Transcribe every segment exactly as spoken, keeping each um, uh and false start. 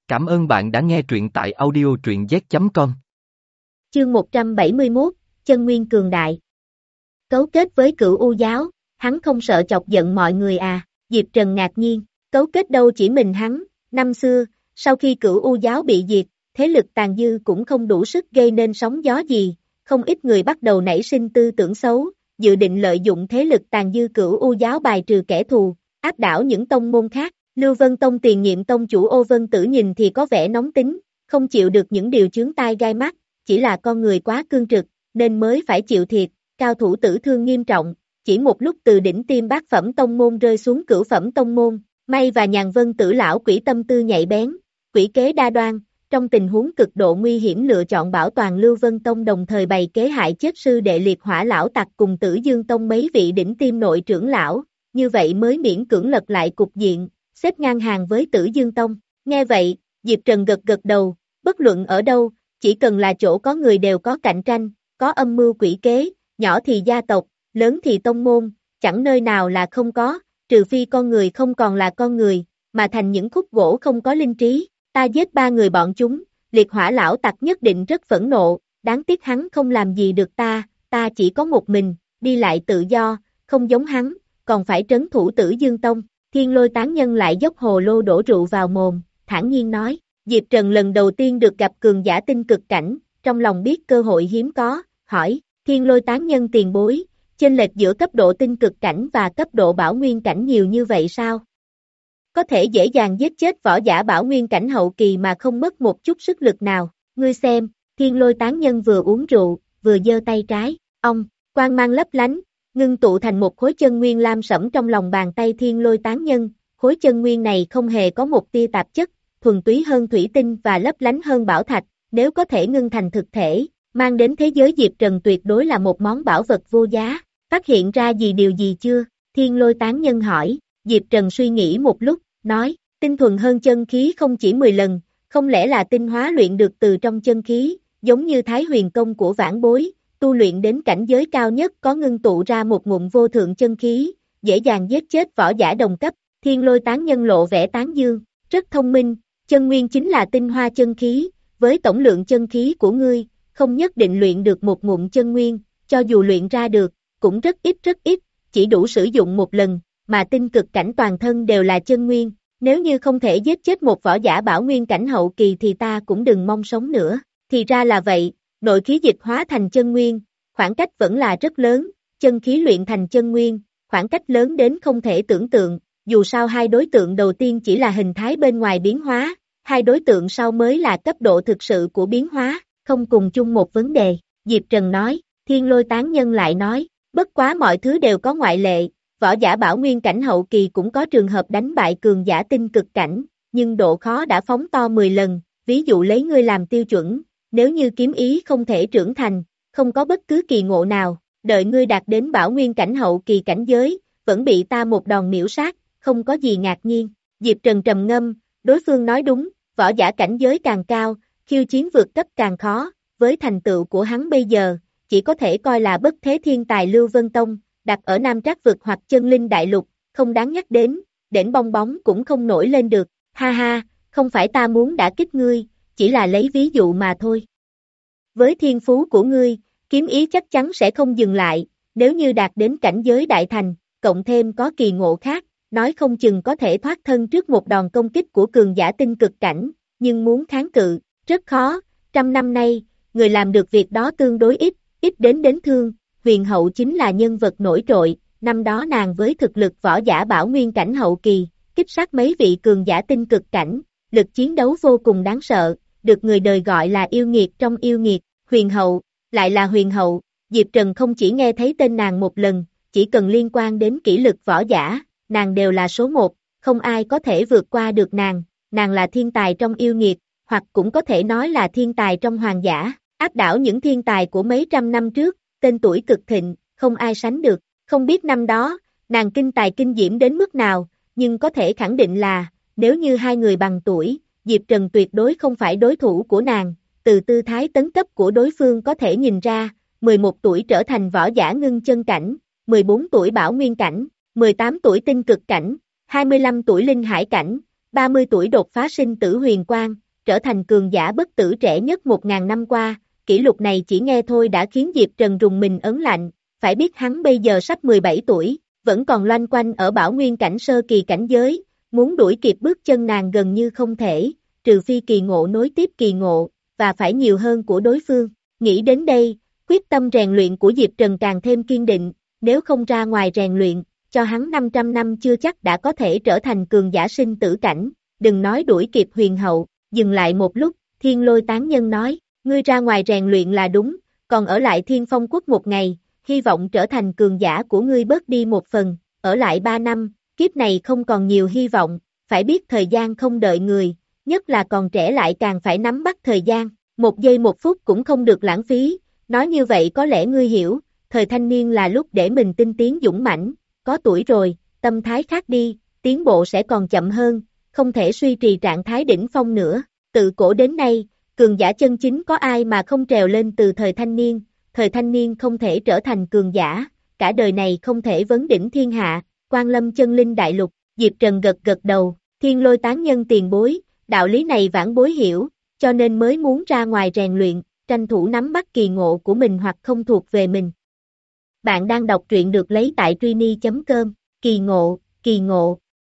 Cảm ơn bạn đã nghe truyện tại audio truyện z chấm com. Chương một trăm bảy mươi mốt, Chân Nguyên Cường Đại. Cấu kết với Cửu U giáo, hắn không sợ chọc giận mọi người à? Diệp Trần ngạc nhiên, cấu kết đâu chỉ mình hắn, năm xưa, sau khi Cửu U giáo bị diệt, thế lực tàn dư cũng không đủ sức gây nên sóng gió gì, không ít người bắt đầu nảy sinh tư tưởng xấu, dự định lợi dụng thế lực tàn dư Cửu U giáo bài trừ kẻ thù, áp đảo những tông môn khác. Lưu Vân Tông tiền nhiệm tông chủ Ô Vân Tử nhìn thì có vẻ nóng tính, không chịu được những điều chướng tai gai mắt, chỉ là con người quá cương trực, nên mới phải chịu thiệt, cao thủ tử thương nghiêm trọng, chỉ một lúc từ đỉnh tiêm bát phẩm tông môn rơi xuống cửu phẩm tông môn, May và Nhàn Vân Tử lão quỷ tâm tư nhạy bén, quỷ kế đa đoan, trong tình huống cực độ nguy hiểm lựa chọn bảo toàn Lưu Vân Tông đồng thời bày kế hại chết sư đệ liệt hỏa lão tặc cùng Tử Dương Tông mấy vị đỉnh tiêm nội trưởng lão, như vậy mới miễn cưỡng lật lại cục diện, xếp ngang hàng với Tử Dương Tông. Nghe vậy, Diệp Trần gật gật đầu, bất luận ở đâu, chỉ cần là chỗ có người đều có cạnh tranh, có âm mưu quỷ kế, nhỏ thì gia tộc, lớn thì tông môn, chẳng nơi nào là không có, trừ phi con người không còn là con người, mà thành những khúc gỗ không có linh trí. Ta giết ba người bọn chúng, liệt hỏa lão tặc nhất định rất phẫn nộ, đáng tiếc hắn không làm gì được ta, ta chỉ có một mình, đi lại tự do, không giống hắn, còn phải trấn thủ Tử Dương Tông. Thiên Lôi tán nhân lại dốc hồ lô đổ rượu vào mồm, thản nhiên nói, Diệp Trần lần đầu tiên được gặp cường giả tinh cực cảnh, trong lòng biết cơ hội hiếm có, hỏi, Thiên Lôi tán nhân tiền bối, chênh lệch giữa cấp độ tinh cực cảnh và cấp độ bảo nguyên cảnh nhiều như vậy sao? Có thể dễ dàng giết chết võ giả bảo nguyên cảnh hậu kỳ mà không mất một chút sức lực nào, ngươi xem, Thiên Lôi tán nhân vừa uống rượu, vừa giơ tay trái, ông, quang mang lấp lánh, ngưng tụ thành một khối chân nguyên lam sẫm trong lòng bàn tay Thiên Lôi tán nhân, khối chân nguyên này không hề có một tia tạp chất, thuần túy hơn thủy tinh và lấp lánh hơn bảo thạch, nếu có thể ngưng thành thực thể, mang đến thế giới Diệp Trần tuyệt đối là một món bảo vật vô giá. Phát hiện ra gì điều gì chưa? Thiên Lôi tán nhân hỏi. Diệp Trần suy nghĩ một lúc, nói, tinh thuần hơn chân khí không chỉ mười lần, không lẽ là tinh hóa luyện được từ trong chân khí, giống như Thái Huyền Công của vãn bối, tu luyện đến cảnh giới cao nhất có ngưng tụ ra một ngụm vô thượng chân khí, dễ dàng giết chết võ giả đồng cấp. Thiên Lôi tán nhân lộ vẻ tán dương, rất thông minh, chân nguyên chính là tinh hoa chân khí, với tổng lượng chân khí của ngươi, không nhất định luyện được một ngụm chân nguyên, cho dù luyện ra được, cũng rất ít rất ít, chỉ đủ sử dụng một lần, mà tinh cực cảnh toàn thân đều là chân nguyên, nếu như không thể giết chết một võ giả bảo nguyên cảnh hậu kỳ thì ta cũng đừng mong sống nữa. Thì ra là vậy, nội khí dịch hóa thành chân nguyên, khoảng cách vẫn là rất lớn, chân khí luyện thành chân nguyên, khoảng cách lớn đến không thể tưởng tượng, dù sao hai đối tượng đầu tiên chỉ là hình thái bên ngoài biến hóa, hai đối tượng sau mới là cấp độ thực sự của biến hóa, không cùng chung một vấn đề. Diệp Trần nói, Thiên Lôi tán nhân lại nói, bất quá mọi thứ đều có ngoại lệ, võ giả bảo nguyên cảnh hậu kỳ cũng có trường hợp đánh bại cường giả tinh cực cảnh, nhưng độ khó đã phóng to mười lần, ví dụ lấy ngươi làm tiêu chuẩn, nếu như kiếm ý không thể trưởng thành, không có bất cứ kỳ ngộ nào, đợi ngươi đạt đến bảo nguyên cảnh hậu kỳ cảnh giới, vẫn bị ta một đòn miễu sát, không có gì ngạc nhiên. Diệp Trần trầm ngâm, đối phương nói đúng, võ giả cảnh giới càng cao, khiêu chiến vượt cấp càng khó, với thành tựu của hắn bây giờ, chỉ có thể coi là bất thế thiên tài Lưu Vân Tông, đặt ở Nam Trác vực hoặc chân linh đại lục, không đáng nhắc đến, đển bong bóng cũng không nổi lên được, ha ha, không phải ta muốn đả kích ngươi, chỉ là lấy ví dụ mà thôi. Với thiên phú của ngươi, kiếm ý chắc chắn sẽ không dừng lại, nếu như đạt đến cảnh giới đại thành, cộng thêm có kỳ ngộ khác, nói không chừng có thể thoát thân trước một đòn công kích của cường giả tinh cực cảnh, nhưng muốn kháng cự, rất khó, trăm năm nay, người làm được việc đó tương đối ít, ít đến đến thương, huyền hậu chính là nhân vật nổi trội, năm đó nàng với thực lực võ giả bảo nguyên cảnh hậu kỳ, kích sát mấy vị cường giả tinh cực cảnh, lực chiến đấu vô cùng đáng sợ, được người đời gọi là yêu nghiệt trong yêu nghiệt, huyền hậu, lại là huyền hậu, Diệp Trần không chỉ nghe thấy tên nàng một lần, chỉ cần liên quan đến kỷ lực võ giả, nàng đều là số một, không ai có thể vượt qua được nàng, nàng là thiên tài trong yêu nghiệt, hoặc cũng có thể nói là thiên tài trong hoàng giả, áp đảo những thiên tài của mấy trăm năm trước, tên tuổi cực thịnh, không ai sánh được, không biết năm đó, nàng kinh tài kinh diễm đến mức nào, nhưng có thể khẳng định là, nếu như hai người bằng tuổi, Diệp Trần tuyệt đối không phải đối thủ của nàng, từ tư thái tấn cấp của đối phương có thể nhìn ra, mười một tuổi trở thành võ giả ngưng chân cảnh, mười bốn tuổi bảo nguyên cảnh, mười tám tuổi tinh cực cảnh, hai mươi lăm tuổi linh hải cảnh, ba mươi tuổi đột phá sinh tử huyền quang, trở thành cường giả bất tử trẻ nhất một ngàn năm qua, kỷ lục này chỉ nghe thôi đã khiến Diệp Trần rùng mình ớn lạnh, phải biết hắn bây giờ sắp mười bảy tuổi, vẫn còn loanh quanh ở Bảo Nguyên cảnh sơ kỳ cảnh giới, muốn đuổi kịp bước chân nàng gần như không thể, trừ phi kỳ ngộ nối tiếp kỳ ngộ, và phải nhiều hơn của đối phương. Nghĩ đến đây, quyết tâm rèn luyện của Diệp Trần càng thêm kiên định, nếu không ra ngoài rèn luyện, cho hắn năm trăm năm chưa chắc đã có thể trở thành cường giả sinh tử cảnh, đừng nói đuổi kịp huyền hậu. Dừng lại một lúc, Thiên Lôi Tán Nhân nói, ngươi ra ngoài rèn luyện là đúng, còn ở lại Thiên Phong Quốc một ngày, hy vọng trở thành cường giả của ngươi bớt đi một phần, ở lại ba năm, kiếp này không còn nhiều hy vọng, phải biết thời gian không đợi người, nhất là còn trẻ lại càng phải nắm bắt thời gian, một giây một phút cũng không được lãng phí, nói như vậy có lẽ ngươi hiểu, thời thanh niên là lúc để mình tinh tiến dũng mãnh, có tuổi rồi, tâm thái khác đi, tiến bộ sẽ còn chậm hơn, không thể suy trì trạng thái đỉnh phong nữa, tự cổ đến nay, cường giả chân chính có ai mà không trèo lên từ thời thanh niên, thời thanh niên không thể trở thành cường giả, cả đời này không thể vấn đỉnh thiên hạ, Quan Lâm chân linh đại lục, Diệp Trần gật gật đầu, Thiên Lôi Tán Nhân tiền bối, đạo lý này vãn bối hiểu, cho nên mới muốn ra ngoài rèn luyện, tranh thủ nắm bắt kỳ ngộ của mình hoặc không thuộc về mình. Bạn đang đọc truyện được lấy tại truy chấm com, kỳ ngộ, kỳ ngộ.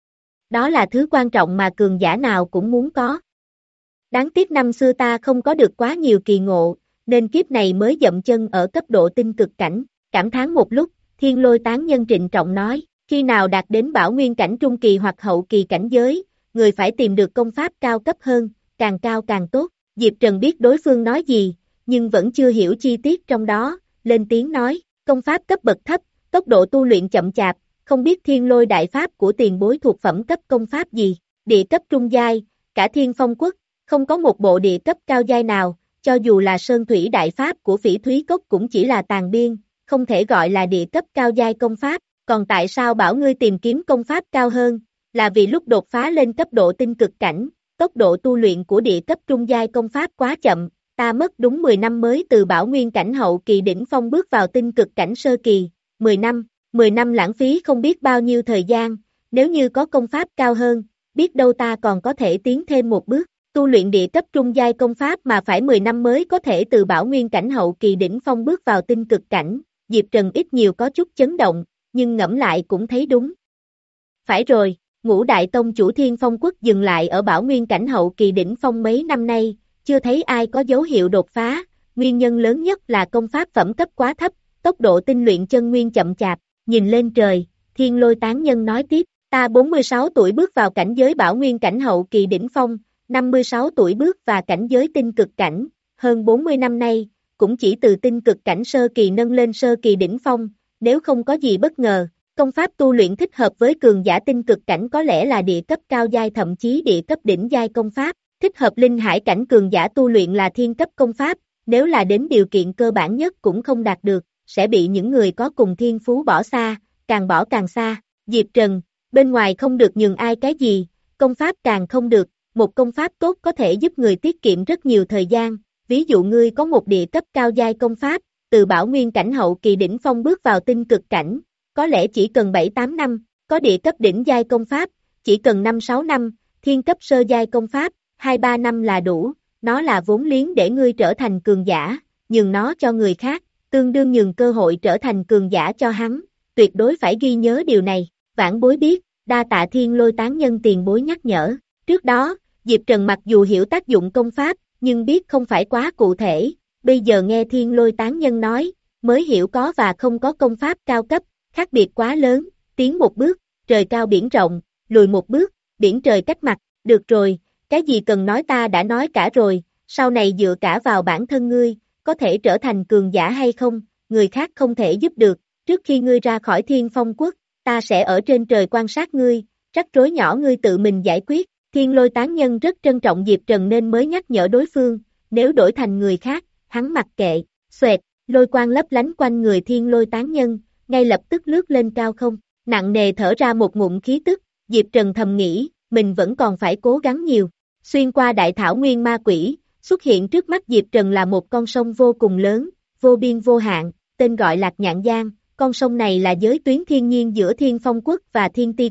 Đó là thứ quan trọng mà cường giả nào cũng muốn có. Đáng tiếc năm xưa ta không có được quá nhiều kỳ ngộ, nên kiếp này mới dậm chân ở cấp độ tinh cực cảnh. Cảm thán một lúc, Thiên Lôi Tán Nhân trịnh trọng nói, khi nào đạt đến Bảo Nguyên cảnh trung kỳ hoặc hậu kỳ cảnh giới, người phải tìm được công pháp cao cấp hơn, càng cao càng tốt. Diệp Trần biết đối phương nói gì, nhưng vẫn chưa hiểu chi tiết trong đó, lên tiếng nói, công pháp cấp bậc thấp, tốc độ tu luyện chậm chạp, không biết Thiên Lôi đại pháp của tiền bối thuộc phẩm cấp công pháp gì, địa cấp trung giai, cả Thiên Phong Quốc, không có một bộ địa cấp cao giai nào, cho dù là Sơn Thủy đại pháp của Phỉ Thúy Cốc cũng chỉ là tàn biên, không thể gọi là địa cấp cao giai công pháp, còn tại sao bảo ngươi tìm kiếm công pháp cao hơn, là vì lúc đột phá lên cấp độ tinh cực cảnh, tốc độ tu luyện của địa cấp trung giai công pháp quá chậm, ta mất đúng mười năm mới từ Bảo Nguyên cảnh hậu kỳ đỉnh phong bước vào tinh cực cảnh sơ kỳ, mười năm, mười năm lãng phí không biết bao nhiêu thời gian, nếu như có công pháp cao hơn, biết đâu ta còn có thể tiến thêm một bước, tu luyện địa cấp trung giai công pháp mà phải mười năm mới có thể từ Bảo Nguyên cảnh hậu kỳ đỉnh phong bước vào tinh cực cảnh, Diệp Trần ít nhiều có chút chấn động, nhưng ngẫm lại cũng thấy đúng. Phải rồi, Ngũ Đại Tông chủ Thiên Phong Quốc dừng lại ở Bảo Nguyên cảnh hậu kỳ đỉnh phong mấy năm nay, chưa thấy ai có dấu hiệu đột phá, nguyên nhân lớn nhất là công pháp phẩm cấp quá thấp, tốc độ tinh luyện chân nguyên chậm chạp, nhìn lên trời, Thiên Lôi Tán Nhân nói tiếp, ta bốn mươi sáu tuổi bước vào cảnh giới Bảo Nguyên cảnh hậu kỳ đỉnh phong, năm mươi sáu tuổi bước vào cảnh giới tinh cực cảnh, hơn bốn mươi năm nay, cũng chỉ từ tinh cực cảnh sơ kỳ nâng lên sơ kỳ đỉnh phong, nếu không có gì bất ngờ, công pháp tu luyện thích hợp với cường giả tinh cực cảnh có lẽ là địa cấp cao giai thậm chí địa cấp đỉnh giai công pháp, thích hợp linh hải cảnh cường giả tu luyện là thiên cấp công pháp, nếu là đến điều kiện cơ bản nhất cũng không đạt được, sẽ bị những người có cùng thiên phú bỏ xa, càng bỏ càng xa. Diệp Trần, bên ngoài không được nhường ai cái gì, công pháp càng không được, một công pháp tốt có thể giúp người tiết kiệm rất nhiều thời gian, ví dụ ngươi có một địa cấp cao giai công pháp, từ Bảo Nguyên cảnh hậu kỳ đỉnh phong bước vào tinh cực cảnh, có lẽ chỉ cần bảy tám năm, có địa cấp đỉnh giai công pháp, chỉ cần năm sáu năm, thiên cấp sơ giai công pháp, hai ba năm là đủ, nó là vốn liếng để ngươi trở thành cường giả, nhường nó cho người khác, tương đương nhường cơ hội trở thành cường giả cho hắn, tuyệt đối phải ghi nhớ điều này, vãn bối biết, đa tạ Thiên Lôi Tán Nhân tiền bối nhắc nhở, trước đó, Diệp Trần mặc dù hiểu tác dụng công pháp, nhưng biết không phải quá cụ thể, bây giờ nghe Thiên Lôi Tán Nhân nói, mới hiểu có và không có công pháp cao cấp, khác biệt quá lớn, tiến một bước, trời cao biển rộng, lùi một bước, biển trời cách mặt, được rồi, cái gì cần nói ta đã nói cả rồi, sau này dựa cả vào bản thân ngươi, có thể trở thành cường giả hay không, người khác không thể giúp được, trước khi ngươi ra khỏi Thiên Phong Quốc, ta sẽ ở trên trời quan sát ngươi, rắc rối nhỏ ngươi tự mình giải quyết, Thiên Lôi Tán Nhân rất trân trọng Diệp Trần nên mới nhắc nhở đối phương, nếu đổi thành người khác, hắn mặc kệ, xoẹt, lôi quang lấp lánh quanh người Thiên Lôi Tán Nhân, ngay lập tức lướt lên cao không, nặng nề thở ra một ngụm khí tức, Diệp Trần thầm nghĩ, mình vẫn còn phải cố gắng nhiều, xuyên qua đại thảo nguyên ma quỷ, xuất hiện trước mắt Diệp Trần là một con sông vô cùng lớn, vô biên vô hạn, tên gọi Lạc Nhạn Giang, con sông này là giới tuyến thiên nhiên giữa Thiên Phong Quốc và Thiên Ti Quốc,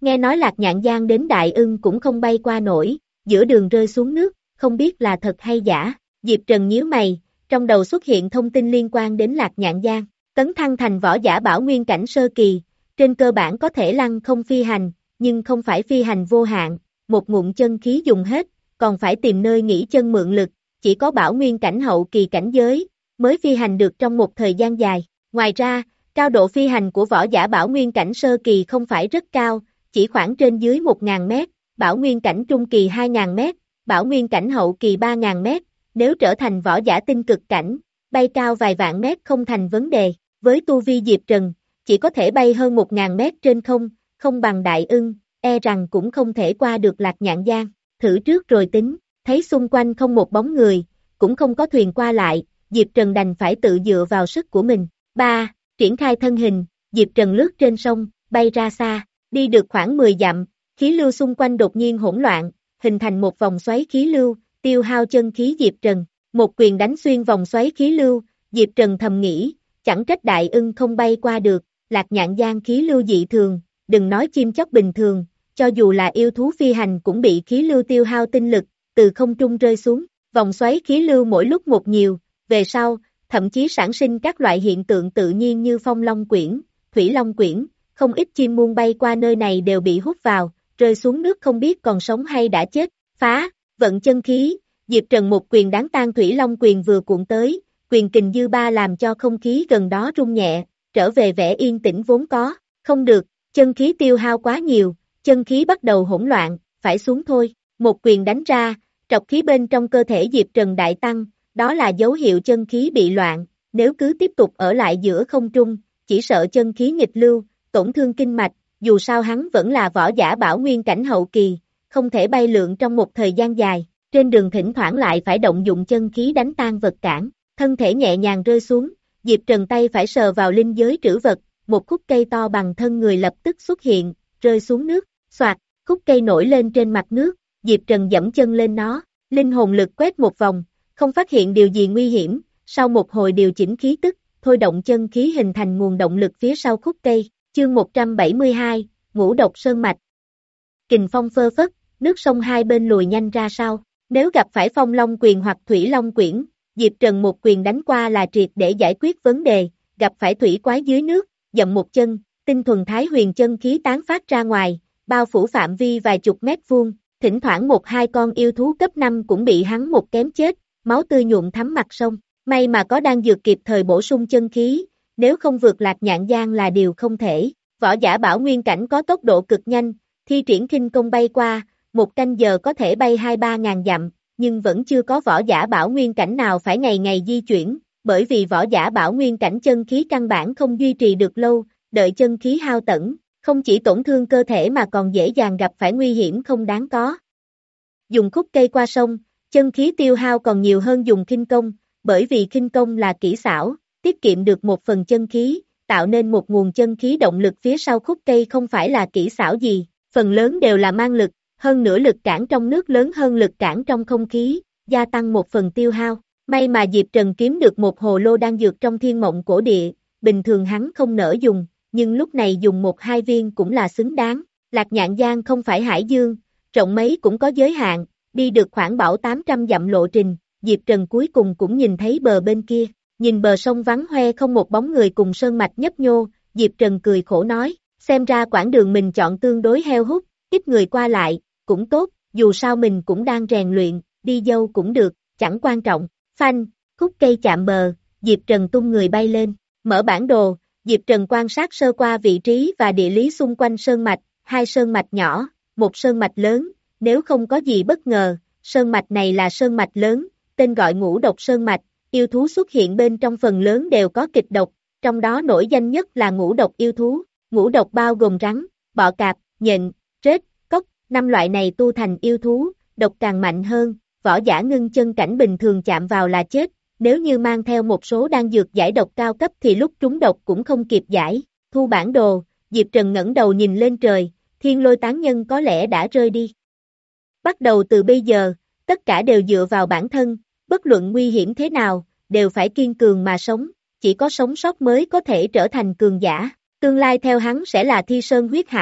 Nghe nói Lạc Nhạn Giang đến Đại Ưng cũng không bay qua nổi, giữa đường rơi xuống nước, không biết là thật hay giả. Diệp Trần nhíu mày, trong đầu xuất hiện thông tin liên quan đến Lạc Nhạn Giang. Tấn thăng thành võ giả bảo nguyên cảnh sơ kỳ, trên cơ bản có thể lăng không phi hành, nhưng không phải phi hành vô hạn, một ngụm chân khí dùng hết, còn phải tìm nơi nghỉ chân mượn lực, chỉ có bảo nguyên cảnh hậu kỳ cảnh giới, mới phi hành được trong một thời gian dài. Ngoài ra, cao độ phi hành của võ giả bảo nguyên cảnh sơ kỳ không phải rất cao, chỉ khoảng trên dưới một nghìn mét, bảo nguyên cảnh trung kỳ hai nghìn mét, bảo nguyên cảnh hậu kỳ ba nghìn mét, nếu trở thành võ giả tinh cực cảnh, bay cao vài vạn mét không thành vấn đề. Với tu vi Diệp Trần, chỉ có thể bay hơn một nghìn mét trên không, không bằng Đại Ưng, e rằng cũng không thể qua được Lạc Nhạn Giang. Thử trước rồi tính, thấy xung quanh không một bóng người, cũng không có thuyền qua lại, Diệp Trần đành phải tự dựa vào sức của mình. ba. Triển khai thân hình, Diệp Trần lướt trên sông, bay ra xa, đi được khoảng mười dặm, khí lưu xung quanh đột nhiên hỗn loạn, hình thành một vòng xoáy khí lưu, tiêu hao chân khí Diệp Trần. Một quyền đánh xuyên vòng xoáy khí lưu, Diệp Trần thầm nghĩ, chẳng trách Đại Ưng không bay qua được, Lạc Nhạn Giang khí lưu dị thường, đừng nói chim chóc bình thường, cho dù là yêu thú phi hành cũng bị khí lưu tiêu hao tinh lực, từ không trung rơi xuống, vòng xoáy khí lưu mỗi lúc một nhiều, về sau, thậm chí sản sinh các loại hiện tượng tự nhiên như phong long quyển, thủy long quyển, không ít chim muôn bay qua nơi này đều bị hút vào, rơi xuống nước không biết còn sống hay đã chết. Phá, vận chân khí, Diệp Trần một quyền đáng tan thủy long quyền vừa cuộn tới, quyền kình dư ba làm cho không khí gần đó rung nhẹ, trở về vẻ yên tĩnh vốn có. Không được, chân khí tiêu hao quá nhiều, chân khí bắt đầu hỗn loạn, phải xuống thôi. Một quyền đánh ra, trọc khí bên trong cơ thể Diệp Trần đại tăng, đó là dấu hiệu chân khí bị loạn, nếu cứ tiếp tục ở lại giữa không trung, chỉ sợ chân khí nghịch lưu, tổn thương kinh mạch, dù sao hắn vẫn là võ giả bảo nguyên cảnh hậu kỳ, không thể bay lượn trong một thời gian dài, trên đường thỉnh thoảng lại phải động dụng chân khí đánh tan vật cản, thân thể nhẹ nhàng rơi xuống, Diệp Trần tay phải sờ vào linh giới trữ vật, một khúc cây to bằng thân người lập tức xuất hiện, rơi xuống nước, xoạt, khúc cây nổi lên trên mặt nước, Diệp Trần dẫm chân lên nó, linh hồn lực quét một vòng, không phát hiện điều gì nguy hiểm, sau một hồi điều chỉnh khí tức, thôi động chân khí hình thành nguồn động lực phía sau khúc cây, chương một trăm bảy mươi hai, Ngũ Độc Sơn Mạch. Kình phong phơ phất, nước sông hai bên lùi nhanh ra sau, nếu gặp phải phong long quyền hoặc thủy long quyển, Diệp Trần một quyền đánh qua là triệt để giải quyết vấn đề, gặp phải thủy quái dưới nước, dậm một chân, tinh thuần thái huyền chân khí tán phát ra ngoài, bao phủ phạm vi vài chục mét vuông, thỉnh thoảng một hai con yêu thú cấp năm cũng bị hắn một kém chết, máu tươi nhuộm thắm mặt sông, may mà có đan dược kịp thời bổ sung chân khí, nếu không vượt Lạc Nhạn Giang là điều không thể. Võ giả bảo nguyên cảnh có tốc độ cực nhanh, thi triển khinh công bay qua, một canh giờ có thể bay hai ba ngàn dặm, nhưng vẫn chưa có võ giả bảo nguyên cảnh nào phải ngày ngày di chuyển, bởi vì võ giả bảo nguyên cảnh chân khí căn bản không duy trì được lâu, đợi chân khí hao tẫn, không chỉ tổn thương cơ thể mà còn dễ dàng gặp phải nguy hiểm không đáng có. Dùng khúc cây qua sông, chân khí tiêu hao còn nhiều hơn dùng khinh công, bởi vì khinh công là kỹ xảo, tiết kiệm được một phần chân khí, tạo nên một nguồn chân khí động lực phía sau khúc cây không phải là kỹ xảo gì, phần lớn đều là mang lực, hơn nữa lực cản trong nước lớn hơn lực cản trong không khí, gia tăng một phần tiêu hao. May mà Diệp Trần kiếm được một hồ lô đan dược trong thiên mộng cổ địa, bình thường hắn không nỡ dùng, nhưng lúc này dùng một hai viên cũng là xứng đáng. Lạc Nhạn Giang không phải hải dương, rộng mấy cũng có giới hạn, đi được khoảng bảo tám trăm dặm lộ trình, Diệp Trần cuối cùng cũng nhìn thấy bờ bên kia, nhìn bờ sông vắng hoe không một bóng người cùng sơn mạch nhấp nhô, Diệp Trần cười khổ nói, xem ra quãng đường mình chọn tương đối heo hút, ít người qua lại, cũng tốt, dù sao mình cũng đang rèn luyện, đi dâu cũng được, chẳng quan trọng. Phanh, khúc cây chạm bờ, Diệp Trần tung người bay lên, mở bản đồ, Diệp Trần quan sát sơ qua vị trí và địa lý xung quanh sơn mạch, hai sơn mạch nhỏ, một sơn mạch lớn, nếu không có gì bất ngờ, sơn mạch này là sơn mạch lớn, tên gọi Ngũ Độc Sơn Mạch, yêu thú xuất hiện bên trong phần lớn đều có kịch độc, trong đó nổi danh nhất là ngũ độc yêu thú, ngũ độc bao gồm rắn, bọ cạp, nhện, rết, cóc, năm loại này tu thành yêu thú, độc càng mạnh hơn, võ giả ngưng chân cảnh bình thường chạm vào là chết, nếu như mang theo một số đan dược giải độc cao cấp thì lúc trúng độc cũng không kịp giải, thu bản đồ, Diệp Trần ngẩng đầu nhìn lên trời, thiên lôi tán nhân có lẽ đã rơi đi. Bắt đầu từ bây giờ, tất cả đều dựa vào bản thân, bất luận nguy hiểm thế nào, đều phải kiên cường mà sống, chỉ có sống sót mới có thể trở thành cường giả, tương lai theo hắn sẽ là Thi Sơn huyết hải,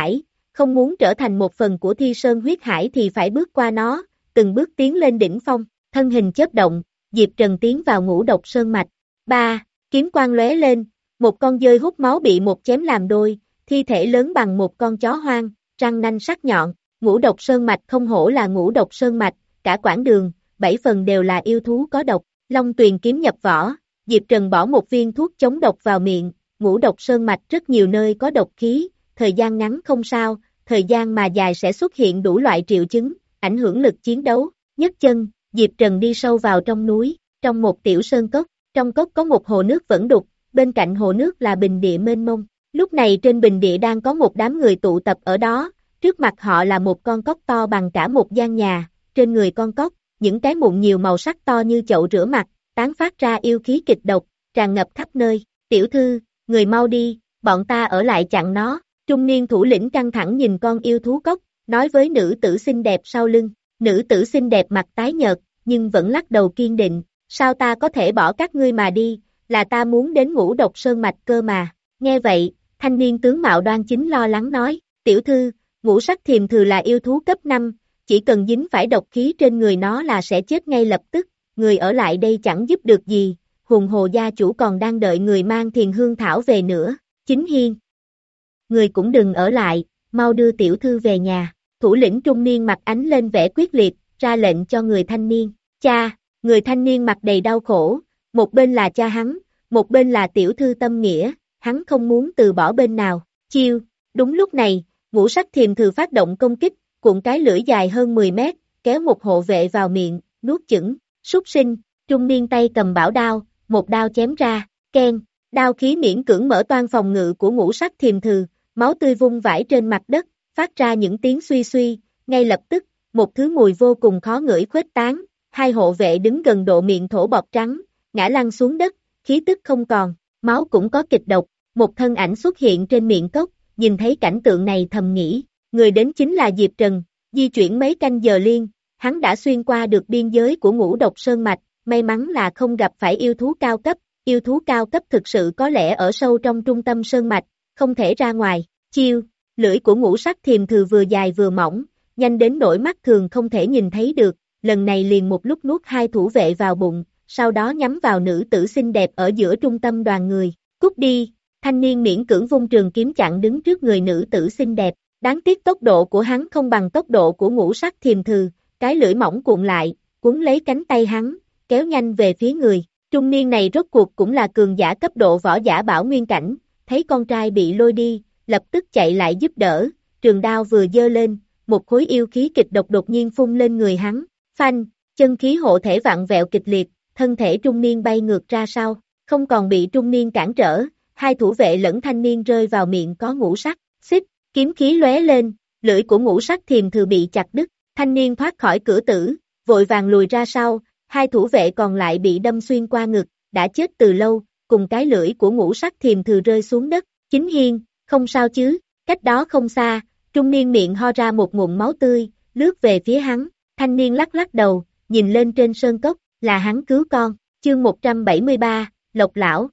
không muốn trở thành một phần của Thi Sơn huyết hải thì phải bước qua nó, từng bước tiến lên đỉnh phong, thân hình chớp động, Diệp Trần tiến vào Ngũ Độc Sơn mạch. Ba, kiếm quang lóe lên, một con dơi hút máu bị một chém làm đôi, thi thể lớn bằng một con chó hoang, răng nanh sắc nhọn. Ngũ Độc Sơn mạch không hổ là Ngũ Độc Sơn mạch, cả quãng đường, bảy phần đều là yêu thú có độc. Long Tuyền kiếm nhập vỏ, Diệp Trần bỏ một viên thuốc chống độc vào miệng. Ngũ Độc Sơn mạch rất nhiều nơi có độc khí, thời gian ngắn không sao, thời gian mà dài sẽ xuất hiện đủ loại triệu chứng, ảnh hưởng lực chiến đấu. Nhấc chân, Diệp Trần đi sâu vào trong núi, trong một tiểu sơn cốc, trong cốc có một hồ nước vẫn đục, bên cạnh hồ nước là bình địa mênh mông. Lúc này trên bình địa đang có một đám người tụ tập ở đó, trước mặt họ là một con cóc to bằng cả một gian nhà, trên người con cóc, những cái mụn nhiều màu sắc to như chậu rửa mặt, tán phát ra yêu khí kịch độc, tràn ngập khắp nơi. Tiểu thư, người mau đi, bọn ta ở lại chặn nó. Trung niên thủ lĩnh căng thẳng nhìn con yêu thú cốc, nói với nữ tử xinh đẹp sau lưng. Nữ tử xinh đẹp mặt tái nhợt, nhưng vẫn lắc đầu kiên định. Sao ta có thể bỏ các ngươi mà đi, là ta muốn đến Ngũ Độc Sơn mạch cơ mà. Nghe vậy, thanh niên tướng mạo đoan chính lo lắng nói, tiểu thư, ngũ sắc thiềm thừ là yêu thú cấp năm, chỉ cần dính phải độc khí trên người nó là sẽ chết ngay lập tức, người ở lại đây chẳng giúp được gì, huống hồ gia chủ còn đang đợi người mang thiền hương thảo về nữa. Chính Hiên, người cũng đừng ở lại, mau đưa tiểu thư về nhà. Thủ lĩnh trung niên mặt ánh lên vẻ quyết liệt, ra lệnh cho người thanh niên. Cha, người thanh niên mặt đầy đau khổ, một bên là cha hắn, một bên là tiểu thư tâm nghĩa, hắn không muốn từ bỏ bên nào. Chiêu, đúng lúc này, ngũ sắc thiềm thừ phát động công kích, cuộn cái lưỡi dài hơn mười mét, kéo một hộ vệ vào miệng, nuốt chửng. Súc sinh, trung niên tay cầm bảo đao, một đao chém ra, keng, đao khí miễn cưỡng mở toang phòng ngự của ngũ sắc thiềm thừ, máu tươi vung vãi trên mặt đất, phát ra những tiếng suy suy, ngay lập tức, một thứ mùi vô cùng khó ngửi khuếch tán, hai hộ vệ đứng gần độ miệng thổ bọt trắng, ngã lăn xuống đất, khí tức không còn, máu cũng có kịch độc, một thân ảnh xuất hiện trên miệng cốc, nhìn thấy cảnh tượng này thầm nghĩ, người đến chính là Diệp Trần, di chuyển mấy canh giờ liên, hắn đã xuyên qua được biên giới của Ngũ Độc Sơn mạch, may mắn là không gặp phải yêu thú cao cấp, yêu thú cao cấp thực sự có lẽ ở sâu trong trung tâm sơn mạch, không thể ra ngoài. Chiêu, lưỡi của ngũ sắc thiềm thừ vừa dài vừa mỏng, nhanh đến nỗi mắt thường không thể nhìn thấy được, lần này liền một lúc nuốt hai thủ vệ vào bụng, sau đó nhắm vào nữ tử xinh đẹp ở giữa trung tâm đoàn người. Cút đi, thanh niên miễn cưỡng vung trường kiếm chặn đứng trước người nữ tử xinh đẹp, đáng tiếc tốc độ của hắn không bằng tốc độ của ngũ sắc thiềm thừ, cái lưỡi mỏng cuộn lại, cuốn lấy cánh tay hắn, kéo nhanh về phía người. Trung niên này rốt cuộc cũng là cường giả cấp độ võ giả bảo nguyên cảnh, thấy con trai bị lôi đi, lập tức chạy lại giúp đỡ, trường đao vừa giơ lên, một khối yêu khí kịch độc đột nhiên phun lên người hắn, phanh, chân khí hộ thể vặn vẹo kịch liệt, thân thể trung niên bay ngược ra sau, không còn bị trung niên cản trở, hai thủ vệ lẫn thanh niên rơi vào miệng có ngũ sắc, xích, kiếm khí lóe lên, lưỡi của ngũ sắc thiềm thừ bị chặt đứt, thanh niên thoát khỏi cửa tử, vội vàng lùi ra sau, hai thủ vệ còn lại bị đâm xuyên qua ngực, đã chết từ lâu, cùng cái lưỡi của ngũ sắc thiềm thừ rơi xuống đất. Chính Hiên, không sao chứ, cách đó không xa, trung niên miệng ho ra một ngụm máu tươi, lướt về phía hắn, thanh niên lắc lắc đầu, nhìn lên trên sơn cốc, là hắn cứu con. Chương một trăm bảy mươi ba, Lộc Lão.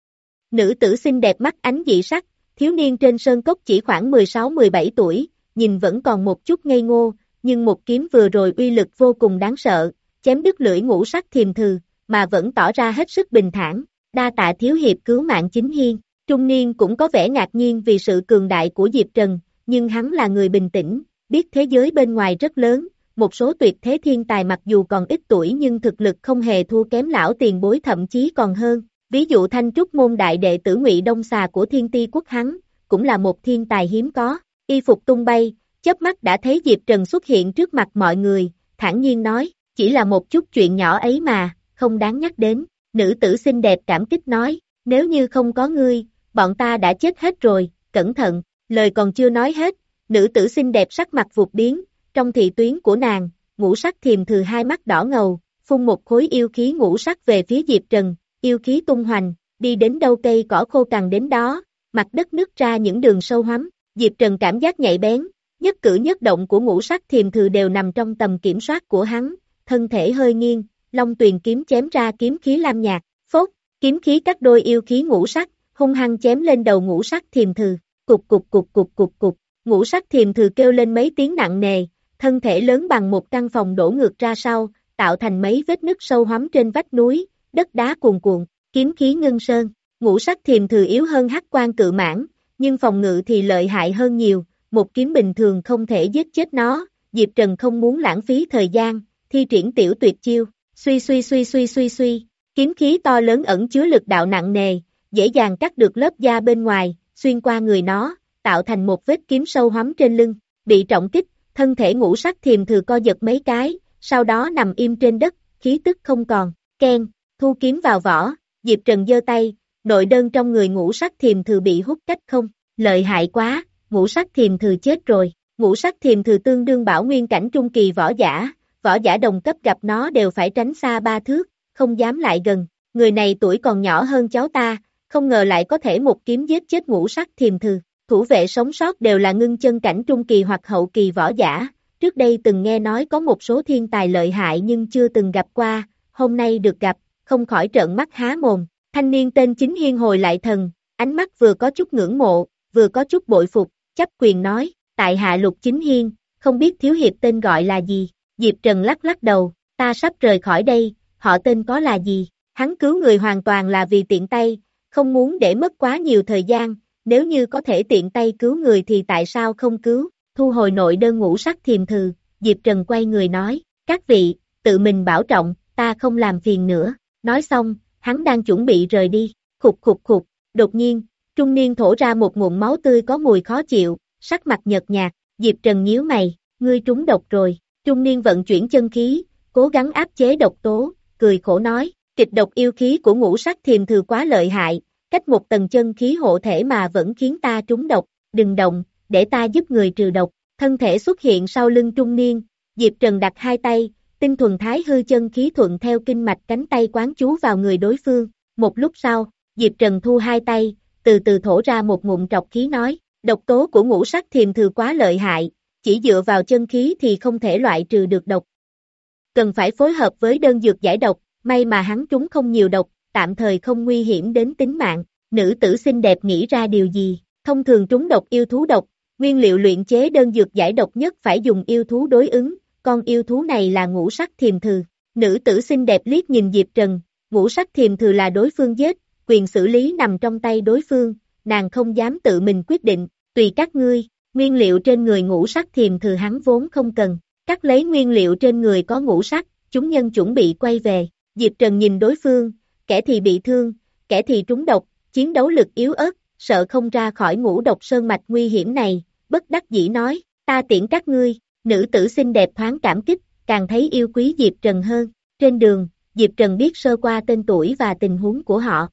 Nữ tử xinh đẹp mắt ánh dị sắc, thiếu niên trên sơn cốc chỉ khoảng mười sáu mười bảy tuổi, nhìn vẫn còn một chút ngây ngô, nhưng một kiếm vừa rồi uy lực vô cùng đáng sợ, chém đứt lưỡi ngũ sắc thiềm thừ, mà vẫn tỏ ra hết sức bình thản. Đa tạ thiếu hiệp cứu mạng Chính Hiên. Trung niên cũng có vẻ ngạc nhiên vì sự cường đại của Diệp Trần, nhưng hắn là người bình tĩnh, biết thế giới bên ngoài rất lớn, một số tuyệt thế thiên tài mặc dù còn ít tuổi nhưng thực lực không hề thua kém lão tiền bối, thậm chí còn hơn. Ví dụ Thanh Trúc môn đại đệ tử Ngụy Đông Xà của Thiên Ti quốc hắn, cũng là một thiên tài hiếm có. Y phục tung bay, chớp mắt đã thấy Diệp Trần xuất hiện trước mặt mọi người, thản nhiên nói, chỉ là một chút chuyện nhỏ ấy mà, không đáng nhắc đến. Nữ tử xinh đẹp cảm kích nói, nếu như không có ngươi, bọn ta đã chết hết rồi, cẩn thận. Lời còn chưa nói hết, nữ tử xinh đẹp sắc mặt vụt biến, trong thị tuyến của nàng, ngũ sắc thiềm thừ hai mắt đỏ ngầu, phun một khối yêu khí ngũ sắc về phía Diệp Trần, yêu khí tung hoành, đi đến đâu cây cỏ khô cằn đến đó, mặt đất nứt ra những đường sâu hoắm. Diệp Trần cảm giác nhạy bén, nhất cử nhất động của ngũ sắc thiềm thừ đều nằm trong tầm kiểm soát của hắn, thân thể hơi nghiêng, Long Tuyền kiếm chém ra kiếm khí lam nhạt, phốt, kiếm khí cắt đôi yêu khí ngũ sắc, hung hăng chém lên đầu ngũ sắc thiềm thừ, cục cục cục cục cục cục, Ngũ sắc thiềm thử kêu lên mấy tiếng nặng nề, thân thể lớn bằng một căn phòng đổ ngược ra sau, tạo thành mấy vết nứt sâu hoắm trên vách núi, đất đá cuồn cuộn, kiếm khí ngưng sơn. Ngũ sắc thiềm thử yếu hơn hắc quan cự mãng, nhưng phòng ngự thì lợi hại hơn nhiều, một kiếm bình thường không thể giết chết nó. Diệp Trần không muốn lãng phí thời gian, thi triển tiểu tuyệt chiêu, suy suy suy suy suy suy, kiếm khí to lớn ẩn chứa lực đạo nặng nề, dễ dàng cắt được lớp da bên ngoài, xuyên qua người nó, tạo thành một vết kiếm sâu hoắm trên lưng, bị trọng kích, thân thể ngũ sắc thiềm thử co giật mấy cái, sau đó nằm im trên đất, khí tức không còn, keng, thu kiếm vào vỏ, Diệp Trần giơ tay, nội đơn trong người ngũ sắc thiềm thử bị hút cách không, lợi hại quá, ngũ sắc thiềm thử chết rồi. Ngũ sắc thiềm thử tương đương bảo nguyên cảnh trung kỳ võ giả, võ giả đồng cấp gặp nó đều phải tránh xa ba thước, không dám lại gần. Người này tuổi còn nhỏ hơn cháu ta, không ngờ lại có thể một kiếm giết chết ngũ sắc thiềm thử. Thủ vệ sống sót đều là ngưng chân cảnh trung kỳ hoặc hậu kỳ võ giả, trước đây từng nghe nói có một số thiên tài lợi hại nhưng chưa từng gặp qua, hôm nay được gặp, không khỏi trợn mắt há mồm. Thanh niên tên Chính Hiên hồi lại thần, ánh mắt vừa có chút ngưỡng mộ, vừa có chút bội phục, chấp quyền nói. Tại hạ Lục Chính Hiên, không biết thiếu hiệp tên gọi là gì, Diệp Trần lắc lắc đầu, ta sắp rời khỏi đây, họ tên có là gì, hắn cứu người hoàn toàn là vì tiện tay, không muốn để mất quá nhiều thời gian, nếu như có thể tiện tay cứu người thì tại sao không cứu, thu hồi nội đơn ngũ sắc thiềm thử, Diệp Trần quay người nói, các vị, tự mình bảo trọng, ta không làm phiền nữa, nói xong, hắn đang chuẩn bị rời đi, khục khục khục, đột nhiên, trung niên thổ ra một ngụm máu tươi có mùi khó chịu, sắc mặt nhợt nhạt, Diệp Trần nhíu mày, ngươi trúng độc rồi, trung niên vận chuyển chân khí, cố gắng áp chế độc tố, cười khổ nói, kịch độc yêu khí của ngũ sắc thiềm thử quá lợi hại, cách một tầng chân khí hộ thể mà vẫn khiến ta trúng độc, đừng động, để ta giúp người trừ độc, thân thể xuất hiện sau lưng trung niên, Diệp Trần đặt hai tay, tinh thuần thái hư chân khí thuận theo kinh mạch cánh tay quán chú vào người đối phương, một lúc sau, Diệp Trần thu hai tay, từ từ thổ ra một ngụm trọc khí nói, độc tố của ngũ sắc thiềm thử quá lợi hại, chỉ dựa vào chân khí thì không thể loại trừ được độc. Cần phải phối hợp với đơn dược giải độc, may mà hắn trúng không nhiều độc, tạm thời không nguy hiểm đến tính mạng. Nữ tử xinh đẹp nghĩ ra điều gì? Thông thường trúng độc yêu thú độc, nguyên liệu luyện chế đơn dược giải độc nhất phải dùng yêu thú đối ứng, con yêu thú này là ngũ sắc thiềm thử. Nữ tử xinh đẹp liếc nhìn Diệp Trần, ngũ sắc thiềm thử là đối phương giết, quyền xử lý nằm trong tay đối phương, nàng không dám tự mình quyết định, tùy các ngươi, nguyên liệu trên người ngũ sắc thiềm thử hắn vốn không cần, cắt lấy nguyên liệu trên người có ngũ sắc, chúng nhân chuẩn bị quay về, Diệp Trần nhìn đối phương, kẻ thì bị thương, kẻ thì trúng độc, chiến đấu lực yếu ớt, sợ không ra khỏi ngũ độc sơn mạch nguy hiểm này, bất đắc dĩ nói, ta tiễn các ngươi, nữ tử xinh đẹp thoáng cảm kích, càng thấy yêu quý Diệp Trần hơn, trên đường, Diệp Trần biết sơ qua tên tuổi và tình huống của họ.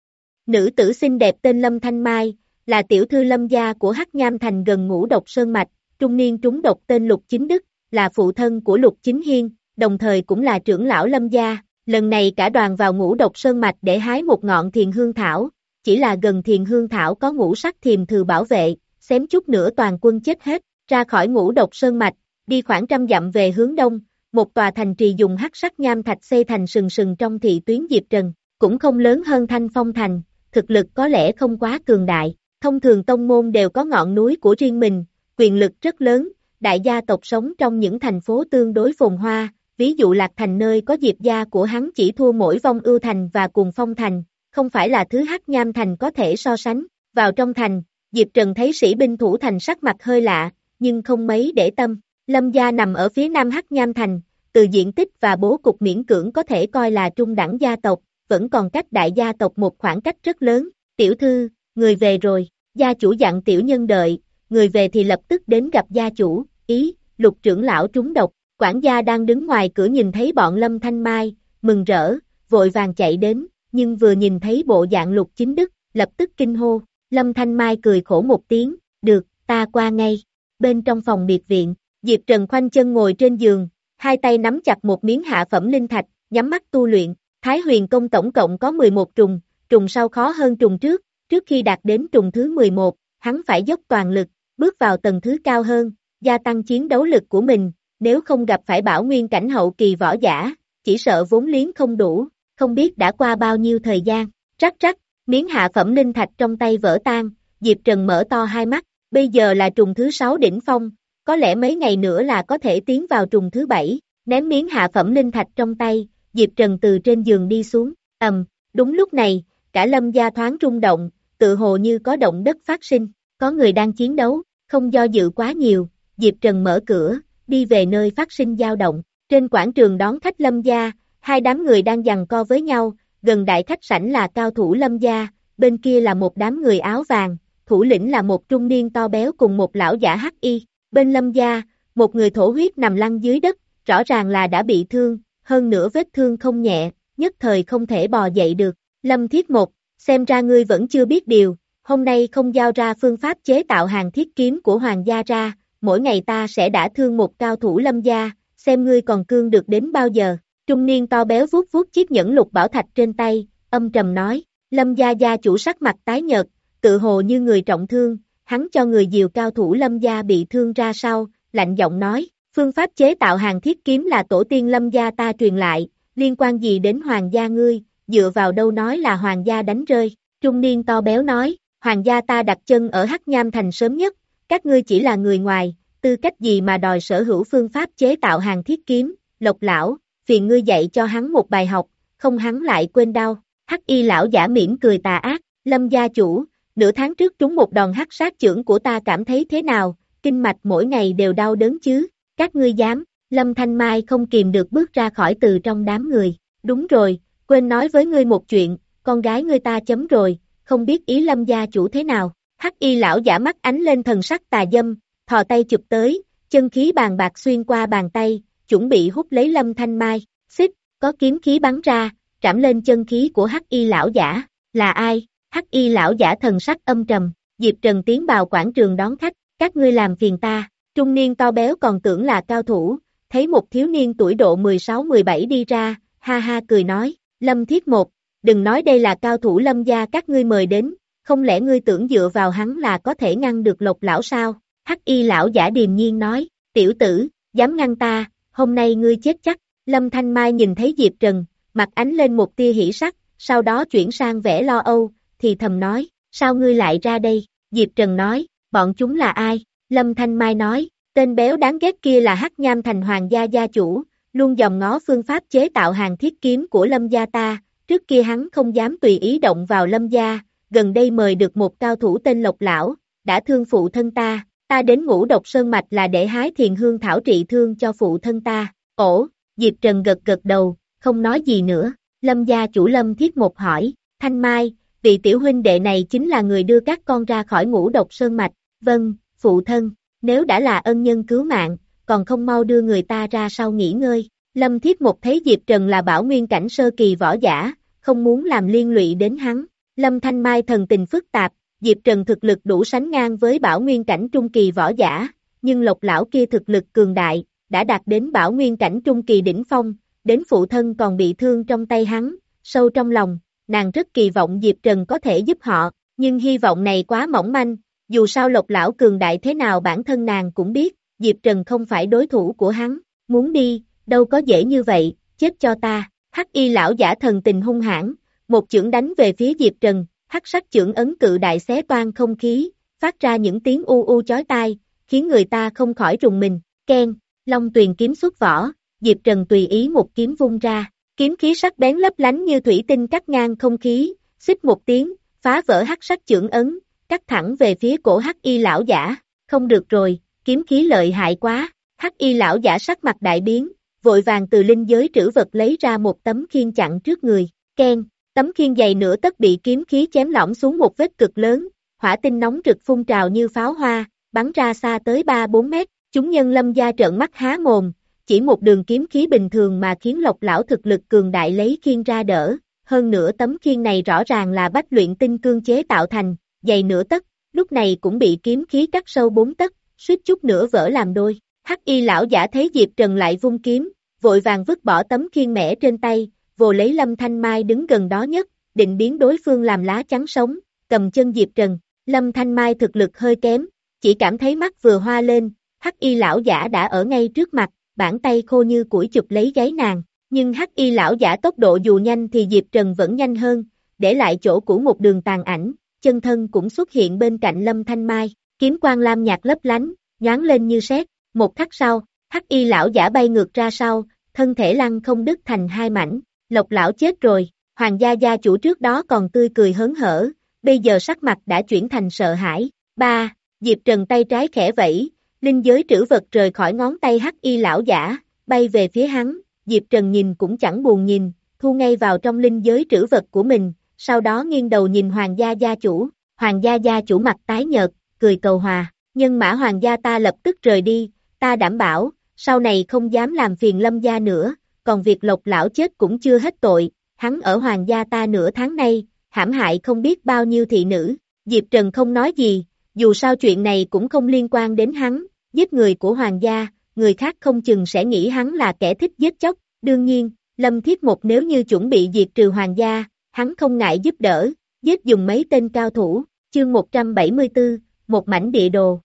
Nữ tử xinh đẹp tên Lâm Thanh Mai, là tiểu thư Lâm gia của Hắc Nham Thành gần ngũ độc sơn mạch, trung niên trúng độc tên Lục Chính Đức, là phụ thân của Lục Chính Hiên, đồng thời cũng là trưởng lão Lâm gia, lần này cả đoàn vào ngũ độc sơn mạch để hái một ngọn thiền hương thảo, chỉ là gần thiền hương thảo có ngũ sắc thiềm thử bảo vệ, xém chút nữa toàn quân chết hết, ra khỏi ngũ độc sơn mạch, đi khoảng trăm dặm về hướng đông, một tòa thành trì dùng hắc sắc nham thạch xây thành sừng sừng trong thị tuyến Diệp Trần, cũng không lớn hơn Thanh Phong Thành, thực lực có lẽ không quá cường đại, thông thường tông môn đều có ngọn núi của riêng mình, quyền lực rất lớn, đại gia tộc sống trong những thành phố tương đối phồn hoa, ví dụ Lạc Thành nơi có Diệp gia của hắn chỉ thua mỗi Vong Ưu Thành và Cuồng Phong Thành, không phải là thứ Hắc Nham Thành có thể so sánh, vào trong thành, Diệp Trần thấy sĩ binh thủ thành sắc mặt hơi lạ, nhưng không mấy để tâm, Lâm gia nằm ở phía nam Hắc Nham Thành, từ diện tích và bố cục miễn cưỡng có thể coi là trung đẳng gia tộc, vẫn còn cách đại gia tộc một khoảng cách rất lớn, tiểu thư, người về rồi, gia chủ dặn tiểu nhân đợi, người về thì lập tức đến gặp gia chủ, ý, Lục trưởng lão trúng độc, quản gia đang đứng ngoài cửa nhìn thấy bọn Lâm Thanh Mai, mừng rỡ, vội vàng chạy đến, nhưng vừa nhìn thấy bộ dạng Lục Chính Đức, lập tức kinh hô, Lâm Thanh Mai cười khổ một tiếng, được, ta qua ngay, bên trong phòng biệt viện, Diệp Trần khoanh chân ngồi trên giường, hai tay nắm chặt một miếng hạ phẩm linh thạch, nhắm mắt tu luyện, Thái Huyền Công tổng cộng có mười một trùng, trùng sau khó hơn trùng trước, trước khi đạt đến trùng thứ mười một, hắn phải dốc toàn lực, bước vào tầng thứ cao hơn, gia tăng chiến đấu lực của mình, nếu không gặp phải bảo nguyên cảnh hậu kỳ võ giả, chỉ sợ vốn liếng không đủ, không biết đã qua bao nhiêu thời gian, rắc rắc, miếng hạ phẩm linh thạch trong tay vỡ tan, Diệp Trần mở to hai mắt, bây giờ là trùng thứ sáu đỉnh phong, có lẽ mấy ngày nữa là có thể tiến vào trùng thứ bảy, ném miếng hạ phẩm linh thạch trong tay, Diệp Trần từ trên giường đi xuống, ầm, đúng lúc này, cả Lâm gia thoáng rung động, tự hồ như có động đất phát sinh, có người đang chiến đấu, không do dự quá nhiều, Diệp Trần mở cửa, đi về nơi phát sinh dao động, trên quảng trường đón khách Lâm gia, hai đám người đang giằng co với nhau, gần đại khách sảnh là cao thủ Lâm gia, bên kia là một đám người áo vàng, thủ lĩnh là một trung niên to béo cùng một lão giả hắc y, bên Lâm gia, một người thổ huyết nằm lăn dưới đất, rõ ràng là đã bị thương, hơn nữa vết thương không nhẹ, nhất thời không thể bò dậy được, Lâm Thiết Một, xem ra ngươi vẫn chưa biết điều, hôm nay không giao ra phương pháp chế tạo hàng thiết kiếm của hoàng gia ra, mỗi ngày ta sẽ đả thương một cao thủ Lâm gia, xem ngươi còn cương được đến bao giờ, trung niên to béo vuốt vuốt chiếc nhẫn lục bảo thạch trên tay, âm trầm nói, Lâm gia gia chủ sắc mặt tái nhợt, tự hồ như người trọng thương, hắn cho người dìu cao thủ Lâm gia bị thương ra sau, lạnh giọng nói, phương pháp chế tạo hàng thiết kiếm là tổ tiên Lâm gia ta truyền lại, liên quan gì đến hoàng gia ngươi, dựa vào đâu nói là hoàng gia đánh rơi, trung niên to béo nói, hoàng gia ta đặt chân ở Hắc Nham thành sớm nhất, các ngươi chỉ là người ngoài, tư cách gì mà đòi sở hữu phương pháp chế tạo hàng thiết kiếm, Lộc lão, phiền ngươi dạy cho hắn một bài học, không hắn lại quên đau, Hắc y lão giả mỉm cười tà ác, Lâm gia chủ, nửa tháng trước trúng một đòn hắc sát chưởng của ta cảm thấy thế nào, kinh mạch mỗi ngày đều đau đớn chứ, các ngươi dám, Lâm Thanh Mai không kìm được bước ra khỏi từ trong đám người, đúng rồi, quên nói với ngươi một chuyện, con gái ngươi ta chấm rồi, không biết ý Lâm gia chủ thế nào, hắc y lão giả mắt ánh lên thần sắc tà dâm, thò tay chụp tới, chân khí bàn bạc xuyên qua bàn tay, chuẩn bị hút lấy Lâm Thanh Mai, xích, có kiếm khí bắn ra, trảm lên chân khí của hắc y lão giả, là ai? Hắc y lão giả thần sắc âm trầm, Diệp Trần tiến vào quảng trường đón khách, các ngươi làm phiền ta, trung niên to béo còn tưởng là cao thủ, thấy một thiếu niên tuổi độ mười sáu mười bảy đi ra, ha ha cười nói, Lâm Thiết Một, đừng nói đây là cao thủ Lâm gia các ngươi mời đến, không lẽ ngươi tưởng dựa vào hắn là có thể ngăn được Lộc lão sao? Hắc y lão giả điềm nhiên nói, tiểu tử, dám ngăn ta, hôm nay ngươi chết chắc, Lâm Thanh Mai nhìn thấy Diệp Trần, mặt ánh lên một tia hỉ sắc, sau đó chuyển sang vẻ lo âu, thì thầm nói, sao ngươi lại ra đây? Diệp Trần nói, bọn chúng là ai? Lâm Thanh Mai nói, tên béo đáng ghét kia là Hắc Nham thành hoàng gia gia chủ, luôn dòm ngó phương pháp chế tạo hàng thiết kiếm của Lâm gia ta, trước kia hắn không dám tùy ý động vào Lâm gia, gần đây mời được một cao thủ tên Lộc lão, đã thương phụ thân ta, ta đến Ngũ Độc Sơn mạch là để hái thiền hương thảo trị thương cho phụ thân ta. Ổ, Diệp Trần gật gật đầu, không nói gì nữa. Lâm gia chủ Lâm Thiết Một hỏi, Thanh Mai, vị tiểu huynh đệ này chính là người đưa các con ra khỏi Ngũ Độc Sơn mạch. Vâng, phụ thân, nếu đã là ân nhân cứu mạng, còn không mau đưa người ta ra sau nghỉ ngơi. Lâm Thiết Một thấy Diệp Trần là bảo nguyên cảnh sơ kỳ võ giả, không muốn làm liên lụy đến hắn. Lâm Thanh Mai thần tình phức tạp, Diệp Trần thực lực đủ sánh ngang với bảo nguyên cảnh trung kỳ võ giả, nhưng Lộc lão kia thực lực cường đại, đã đạt đến bảo nguyên cảnh trung kỳ đỉnh phong, đến phụ thân còn bị thương trong tay hắn, sâu trong lòng, nàng rất kỳ vọng Diệp Trần có thể giúp họ, nhưng hy vọng này quá mỏng manh, dù sao Lộc lão cường đại thế nào bản thân nàng cũng biết, Diệp Trần không phải đối thủ của hắn, muốn đi, đâu có dễ như vậy, chết cho ta, hắc y lão giả thần tình hung hãn, một chưởng đánh về phía Diệp Trần, hắc sắc chưởng ấn cự đại xé toan không khí, phát ra những tiếng u u chói tai, khiến người ta không khỏi rùng mình, keng, Long Tuyền kiếm xuất vỏ, Diệp Trần tùy ý một kiếm vung ra, kiếm khí sắc bén lấp lánh như thủy tinh cắt ngang không khí, xích một tiếng, phá vỡ hắc sắc chưởng ấn, cắt thẳng về phía cổ hắc y lão giả, không được rồi, kiếm khí lợi hại quá, hắc y lão giả sắc mặt đại biến, vội vàng từ linh giới trữ vật lấy ra một tấm khiên chặn trước người, keng, tấm khiên dày nửa tấc bị kiếm khí chém lõm xuống một vết cực lớn, hỏa tinh nóng rực phun trào như pháo hoa, bắn ra xa tới ba bốn mét, chúng nhân Lâm gia trợn mắt há mồm, chỉ một đường kiếm khí bình thường mà khiến Lộc lão thực lực cường đại lấy khiên ra đỡ, hơn nữa tấm khiên này rõ ràng là bách luyện tinh cương chế tạo thành, dày nửa tấc, lúc này cũng bị kiếm khí cắt sâu bốn tấc, suýt chút nữa vỡ làm đôi. Hắc y lão giả thấy Diệp Trần lại vung kiếm, vội vàng vứt bỏ tấm khiên mẻ trên tay, vồ lấy Lâm Thanh Mai đứng gần đó nhất, định biến đối phương làm lá chắn sống, cầm chân Diệp Trần. Lâm Thanh Mai thực lực hơi kém, chỉ cảm thấy mắt vừa hoa lên, hắc y lão giả đã ở ngay trước mặt, bàn tay khô như củi chụp lấy gáy nàng, nhưng hắc y lão giả tốc độ dù nhanh thì Diệp Trần vẫn nhanh hơn, để lại chỗ của một đường tàn ảnh, chân thân cũng xuất hiện bên cạnh Lâm Thanh Mai, kiếm quang lam nhạt lấp lánh, nhoáng lên như sét, một khắc sau, Hắc Y lão giả bay ngược ra sau, thân thể lăn không đứt thành hai mảnh, Lộc lão chết rồi, Hoàng gia gia chủ trước đó còn tươi cười hớn hở, bây giờ sắc mặt đã chuyển thành sợ hãi. Ba, Diệp Trần tay trái khẽ vẫy, linh giới trữ vật rời khỏi ngón tay Hắc Y lão giả, bay về phía hắn, Diệp Trần nhìn cũng chẳng buồn nhìn, thu ngay vào trong linh giới trữ vật của mình, sau đó nghiêng đầu nhìn Hoàng gia gia chủ, Hoàng gia gia chủ mặt tái nhợt, cười cầu hòa, nhân mã Hoàng gia ta lập tức rời đi, ta đảm bảo, sau này không dám làm phiền Lâm gia nữa, còn việc Lộc lão chết cũng chưa hết tội, hắn ở Hoàng gia ta nửa tháng nay, hãm hại không biết bao nhiêu thị nữ, Diệp Trần không nói gì, dù sao chuyện này cũng không liên quan đến hắn, giết người của Hoàng gia, người khác không chừng sẽ nghĩ hắn là kẻ thích giết chóc, đương nhiên, Lâm Thiết Một nếu như chuẩn bị diệt trừ Hoàng gia, hắn không ngại giúp đỡ, giết dùng mấy tên cao thủ, chương một trăm bảy mươi tư, một mảnh địa đồ.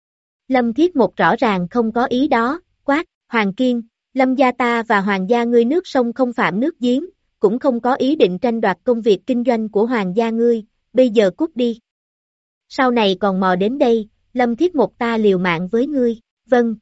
Lâm Thiết Một rõ ràng không có ý đó, quát, Hoàng Kiên, Lâm gia ta và Hoàng gia ngươi nước sông không phạm nước giếng, cũng không có ý định tranh đoạt công việc kinh doanh của Hoàng gia ngươi, bây giờ cút đi. Sau này còn mò đến đây, Lâm Thiết Một ta liều mạng với ngươi, vâng.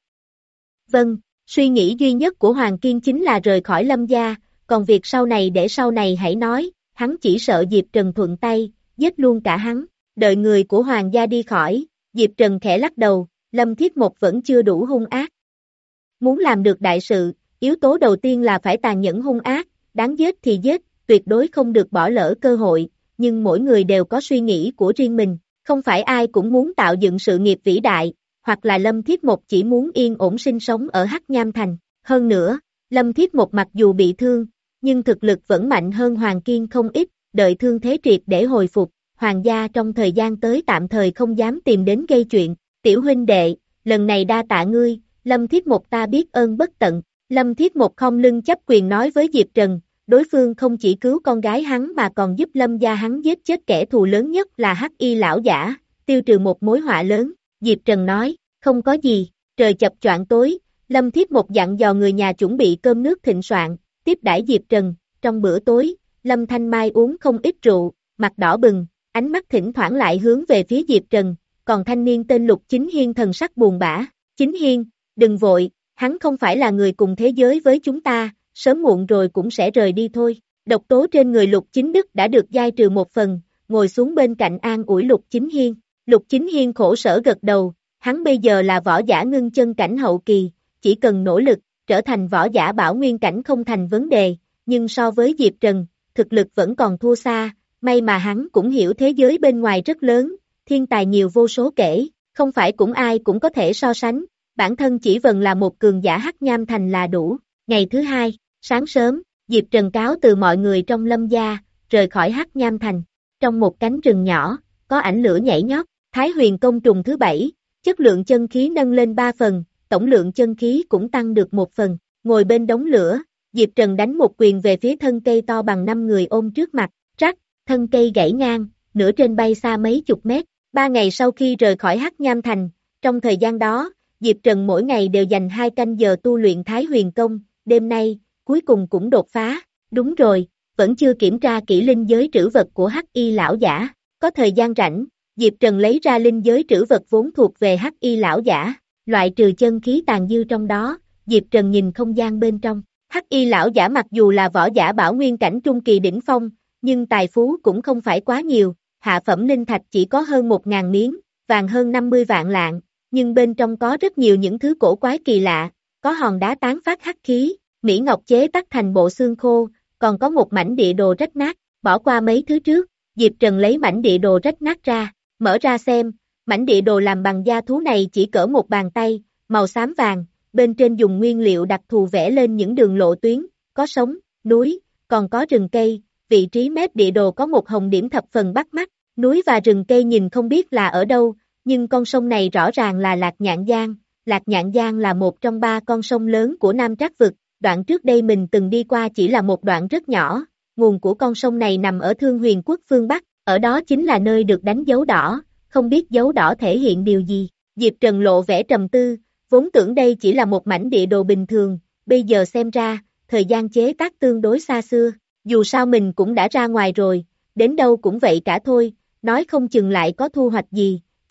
Vâng, suy nghĩ duy nhất của Hoàng Kiên chính là rời khỏi Lâm gia, còn việc sau này để sau này hãy nói, hắn chỉ sợ Diệp Trần thuận tay, giết luôn cả hắn, đợi người của Hoàng gia đi khỏi, Diệp Trần khẽ lắc đầu, Lâm Thiết Một vẫn chưa đủ hung ác. Muốn làm được đại sự, yếu tố đầu tiên là phải tàn nhẫn hung ác, đáng giết thì giết, tuyệt đối không được bỏ lỡ cơ hội, nhưng mỗi người đều có suy nghĩ của riêng mình, không phải ai cũng muốn tạo dựng sự nghiệp vĩ đại, hoặc là Lâm Thiết Một chỉ muốn yên ổn sinh sống ở Hắc Nham Thành. Hơn nữa, Lâm Thiết Một mặc dù bị thương, nhưng thực lực vẫn mạnh hơn Hoàng Kiên không ít, đợi thương thế triệt để hồi phục, Hoàng gia trong thời gian tới tạm thời không dám tìm đến gây chuyện. Tiểu huynh đệ, lần này đa tạ ngươi, Lâm Thiết Một ta biết ơn bất tận. Lâm Thiết Một không lưng chấp quyền nói với Diệp Trần, đối phương không chỉ cứu con gái hắn mà còn giúp Lâm gia hắn giết chết kẻ thù lớn nhất là Hắc Y lão giả, tiêu trừ một mối họa lớn. Diệp Trần nói, không có gì, trời chập choạng tối, Lâm Thiết Một dặn dò người nhà chuẩn bị cơm nước thịnh soạn, tiếp đãi Diệp Trần, trong bữa tối, Lâm Thanh Mai uống không ít rượu, mặt đỏ bừng, ánh mắt thỉnh thoảng lại hướng về phía Diệp Trần, còn thanh niên tên Lục Chính Hiên thần sắc buồn bã, Chính Hiên, đừng vội, hắn không phải là người cùng thế giới với chúng ta, sớm muộn rồi cũng sẽ rời đi thôi. Độc tố trên người Lục Chính Đức đã được giai trừ một phần, ngồi xuống bên cạnh an ủi Lục Chính Hiên. Lục Chính Hiên khổ sở gật đầu, hắn bây giờ là võ giả ngưng chân cảnh hậu kỳ, chỉ cần nỗ lực, trở thành võ giả bảo nguyên cảnh không thành vấn đề, nhưng so với Diệp Trần, thực lực vẫn còn thua xa, may mà hắn cũng hiểu thế giới bên ngoài rất lớn, thiên tài nhiều vô số kể, không phải cũng ai cũng có thể so sánh, bản thân chỉ vần là một cường giả Hắc Nham Thành là đủ. Ngày thứ hai, sáng sớm, Diệp Trần cáo từ mọi người trong Lâm gia, rời khỏi Hắc Nham Thành, trong một cánh rừng nhỏ, có ảnh lửa nhảy nhót, Thái Huyền Công trùng thứ bảy, chất lượng chân khí nâng lên ba phần, tổng lượng chân khí cũng tăng được một phần, ngồi bên đống lửa, Diệp Trần đánh một quyền về phía thân cây to bằng năm người ôm trước mặt, rắc, thân cây gãy ngang, nửa trên bay xa mấy chục mét, ba ngày sau khi rời khỏi Hắc Nham Thành, trong thời gian đó, Diệp Trần mỗi ngày đều dành hai canh giờ tu luyện Thái Huyền Công, đêm nay, cuối cùng cũng đột phá, đúng rồi, vẫn chưa kiểm tra kỹ linh giới trữ vật của Hắc Y lão giả, có thời gian rảnh, Diệp Trần lấy ra linh giới trữ vật vốn thuộc về Hắc Y lão giả, loại trừ chân khí tàn dư trong đó, Diệp Trần nhìn không gian bên trong, Hắc Y lão giả mặc dù là võ giả bảo nguyên cảnh trung kỳ đỉnh phong, nhưng tài phú cũng không phải quá nhiều, hạ phẩm linh thạch chỉ có hơn một ngàn miếng, vàng hơn năm mươi vạn lạng, nhưng bên trong có rất nhiều những thứ cổ quái kỳ lạ, có hòn đá tán phát hắc khí, mỹ ngọc chế tắc thành bộ xương khô, còn có một mảnh địa đồ rách nát, bỏ qua mấy thứ trước, Diệp Trần lấy mảnh địa đồ rách nát ra, mở ra xem, mảnh địa đồ làm bằng da thú này chỉ cỡ một bàn tay, màu xám vàng, bên trên dùng nguyên liệu đặc thù vẽ lên những đường lộ tuyến, có sông, núi, còn có rừng cây, vị trí mép địa đồ có một hồng điểm thập phần bắt mắt, núi và rừng cây nhìn không biết là ở đâu, nhưng con sông này rõ ràng là Lạc Nhạn Giang, Lạc Nhạn Giang là một trong ba con sông lớn của Nam Trác Vực, đoạn trước đây mình từng đi qua chỉ là một đoạn rất nhỏ, nguồn của con sông này nằm ở Thương Huyền Quốc phương Bắc, ở đó chính là nơi được đánh dấu đỏ, không biết dấu đỏ thể hiện điều gì, Diệp Trần lộ vẻ trầm tư, vốn tưởng đây chỉ là một mảnh địa đồ bình thường, bây giờ xem ra, thời gian chế tác tương đối xa xưa, dù sao mình cũng đã ra ngoài rồi, đến đâu cũng vậy cả thôi, nói không chừng lại có thu hoạch gì,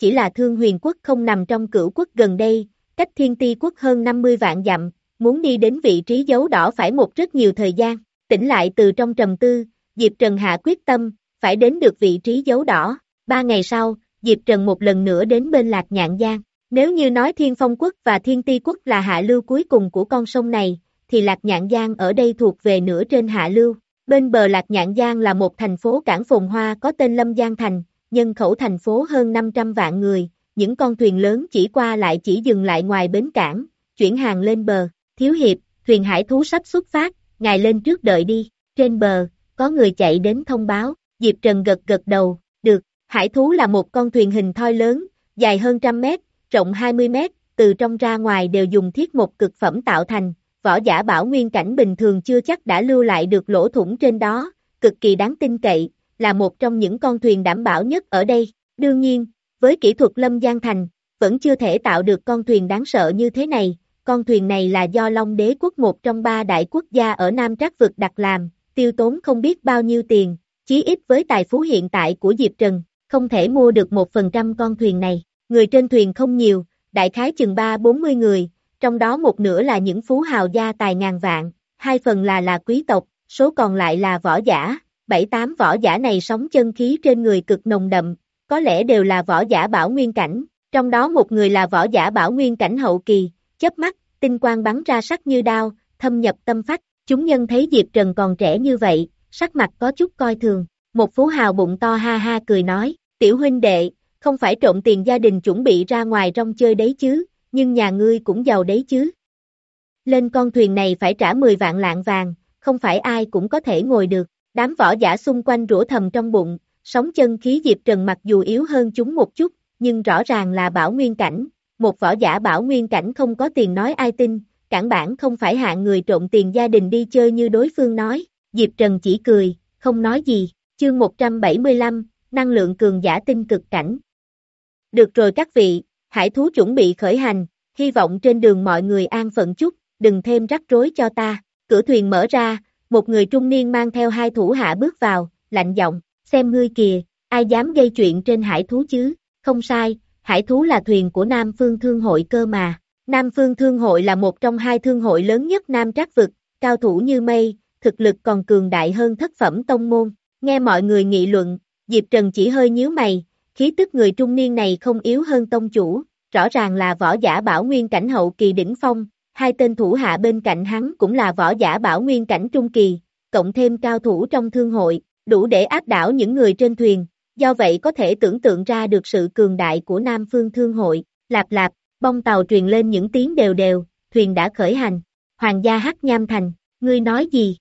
chỉ là Thương Huyền quốc không nằm trong Cửu quốc gần đây, cách Thiên Ti quốc hơn năm mươi vạn dặm, muốn đi đến vị trí dấu đỏ phải một rất nhiều thời gian. Tỉnh lại từ trong trầm tư, Diệp Trần hạ quyết tâm, phải đến được vị trí dấu đỏ. Ba ngày sau, Diệp Trần một lần nữa đến bên Lạc Nhạn Giang. Nếu như nói Thiên Phong quốc và Thiên Ti quốc là hạ lưu cuối cùng của con sông này, thì Lạc Nhạn Giang ở đây thuộc về nửa trên hạ lưu. Bên bờ Lạc Nhạn Giang là một thành phố cảng phồn hoa có tên Lâm Giang Thành, nhân khẩu thành phố hơn năm trăm vạn người, những con thuyền lớn chỉ qua lại chỉ dừng lại ngoài bến cảng, chuyển hàng lên bờ. Thiếu hiệp, thuyền hải thú sắp xuất phát, ngài lên trước đợi đi. Trên bờ, có người chạy đến thông báo, Diệp Trần gật gật đầu, được. Hải thú là một con thuyền hình thoi lớn, dài hơn trăm mét, rộng hai mươi mét, từ trong ra ngoài đều dùng thiết một cực phẩm tạo thành, võ giả bảo nguyên cảnh bình thường chưa chắc đã lưu lại được lỗ thủng trên đó, cực kỳ đáng tin cậy, là một trong những con thuyền đảm bảo nhất ở đây. Đương nhiên, với kỹ thuật Lâm Giang Thành, vẫn chưa thể tạo được con thuyền đáng sợ như thế này. Con thuyền này là do Long Đế quốc một trong ba đại quốc gia ở Nam Trác vực đặt làm, tiêu tốn không biết bao nhiêu tiền, chí ít với tài phú hiện tại của Diệp Trần, không thể mua được một phần trăm con thuyền này. Người trên thuyền không nhiều, đại khái chừng ba bốn mươi người, trong đó một nửa là những phú hào gia tài ngàn vạn, hai phần là là quý tộc, số còn lại là võ giả. Bảy tám võ giả này sống chân khí trên người cực nồng đậm, có lẽ đều là võ giả bảo nguyên cảnh, trong đó một người là võ giả bảo nguyên cảnh hậu kỳ, chớp mắt, tinh quang bắn ra sắc như đao, thâm nhập tâm phách. Chúng nhân thấy Diệp Trần còn trẻ như vậy, sắc mặt có chút coi thường. Một phú hào bụng to ha ha cười nói, tiểu huynh đệ, không phải trộm tiền gia đình chuẩn bị ra ngoài rong chơi đấy chứ, nhưng nhà ngươi cũng giàu đấy chứ. Lên con thuyền này phải trả mười vạn lạng vàng, không phải ai cũng có thể ngồi được. Đám võ giả xung quanh rủa thầm trong bụng, sống chân khí Diệp Trần mặc dù yếu hơn chúng một chút, nhưng rõ ràng là bảo nguyên cảnh. Một võ giả bảo nguyên cảnh không có tiền nói ai tin, cản bản không phải hạng người trộm tiền gia đình đi chơi như đối phương nói. Diệp Trần chỉ cười, không nói gì. Chương một trăm bảy mươi lăm, năng lượng cường giả tinh cực cảnh. Được rồi các vị, hải thú chuẩn bị khởi hành, hy vọng trên đường mọi người an phận chút, đừng thêm rắc rối cho ta. Cửa thuyền mở ra, một người trung niên mang theo hai thủ hạ bước vào, lạnh giọng, xem ngươi kìa, ai dám gây chuyện trên hải thú chứ? Không sai, hải thú là thuyền của Nam Phương Thương hội cơ mà. Nam Phương Thương hội là một trong hai thương hội lớn nhất Nam Trác vực, cao thủ như mây, thực lực còn cường đại hơn thất phẩm tông môn. Nghe mọi người nghị luận, Diệp Trần chỉ hơi nhíu mày, khí tức người trung niên này không yếu hơn tông chủ, rõ ràng là võ giả bảo nguyên cảnh hậu kỳ đỉnh phong, hai tên thủ hạ bên cạnh hắn cũng là võ giả bảo nguyên cảnh trung kỳ, cộng thêm cao thủ trong thương hội, đủ để áp đảo những người trên thuyền, do vậy có thể tưởng tượng ra được sự cường đại của Nam Phương Thương hội. Lạp lạp, bong tàu truyền lên những tiếng đều đều, thuyền đã khởi hành. Hoàng gia Hắc Nham Thành, ngươi nói gì?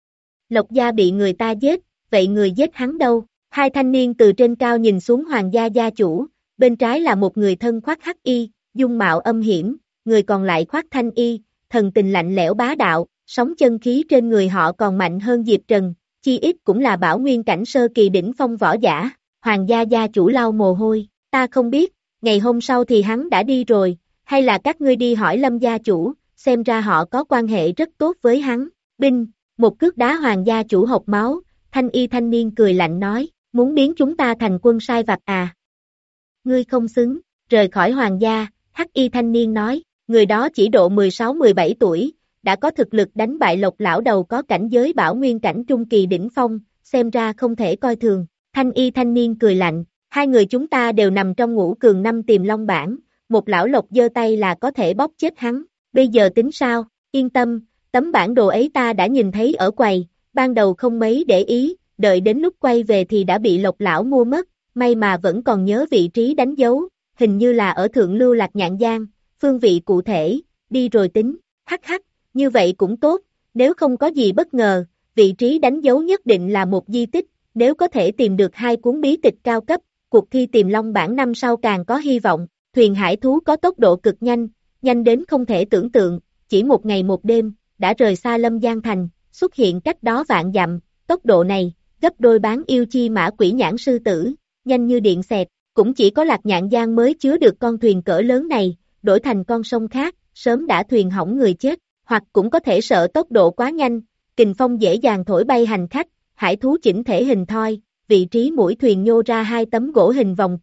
Lộc gia bị người ta giết, vậy người giết hắn đâu? Hai thanh niên từ trên cao nhìn xuống hoàng gia gia chủ, bên trái là một người thân khoác hắc y, dung mạo âm hiểm, người còn lại khoác thanh y, thần tình lạnh lẽo bá đạo, sóng chân khí trên người họ còn mạnh hơn Diệp Trần, chi ít cũng là bảo nguyên cảnh sơ kỳ đỉnh phong võ giả. Hoàng gia gia chủ lau mồ hôi, ta không biết, ngày hôm sau thì hắn đã đi rồi, hay là các ngươi đi hỏi Lâm gia chủ, xem ra họ có quan hệ rất tốt với hắn. Binh, một cước đá hoàng gia chủ hộc máu, thanh y thanh niên cười lạnh nói, muốn biến chúng ta thành quân sai vặt à? Ngươi không xứng, rời khỏi hoàng gia, hắc y thanh niên nói, người đó chỉ độ mười sáu mười bảy tuổi, đã có thực lực đánh bại Lộc lão đầu có cảnh giới bảo nguyên cảnh trung kỳ đỉnh phong, xem ra không thể coi thường. Thanh y thanh niên cười lạnh, hai người chúng ta đều nằm trong ngũ cường năm tiềm long bảng, một lão Lộc giơ tay là có thể bóp chết hắn, bây giờ tính sao? Yên tâm, tấm bản đồ ấy ta đã nhìn thấy ở quầy, ban đầu không mấy để ý, đợi đến lúc quay về thì đã bị Lộc lão mua mất, may mà vẫn còn nhớ vị trí đánh dấu, hình như là ở Thượng Lưu Lạc Nhạn Giang, phương vị cụ thể, đi rồi tính, hắc hắc, như vậy cũng tốt, nếu không có gì bất ngờ, vị trí đánh dấu nhất định là một di tích, nếu có thể tìm được hai cuốn bí tịch cao cấp, cuộc thi tìm long bảng năm sau càng có hy vọng. Thuyền hải thú có tốc độ cực nhanh, nhanh đến không thể tưởng tượng, chỉ một ngày một đêm, đã rời xa Lâm Giang Thành, xuất hiện cách đó vạn dặm, tốc độ này, gấp đôi bán yêu chi mã quỷ nhãn sư tử, nhanh như điện xẹt, cũng chỉ có Lạc Nhạn Giang mới chứa được con thuyền cỡ lớn này, đổi thành con sông khác, sớm đã thuyền hỏng người chết, hoặc cũng có thể sợ tốc độ quá nhanh, kình phong dễ dàng thổi bay hành khách, hải thú chỉnh thể hình thoi, vị trí mũi thuyền nhô ra hai tấm gỗ hình vòng cung,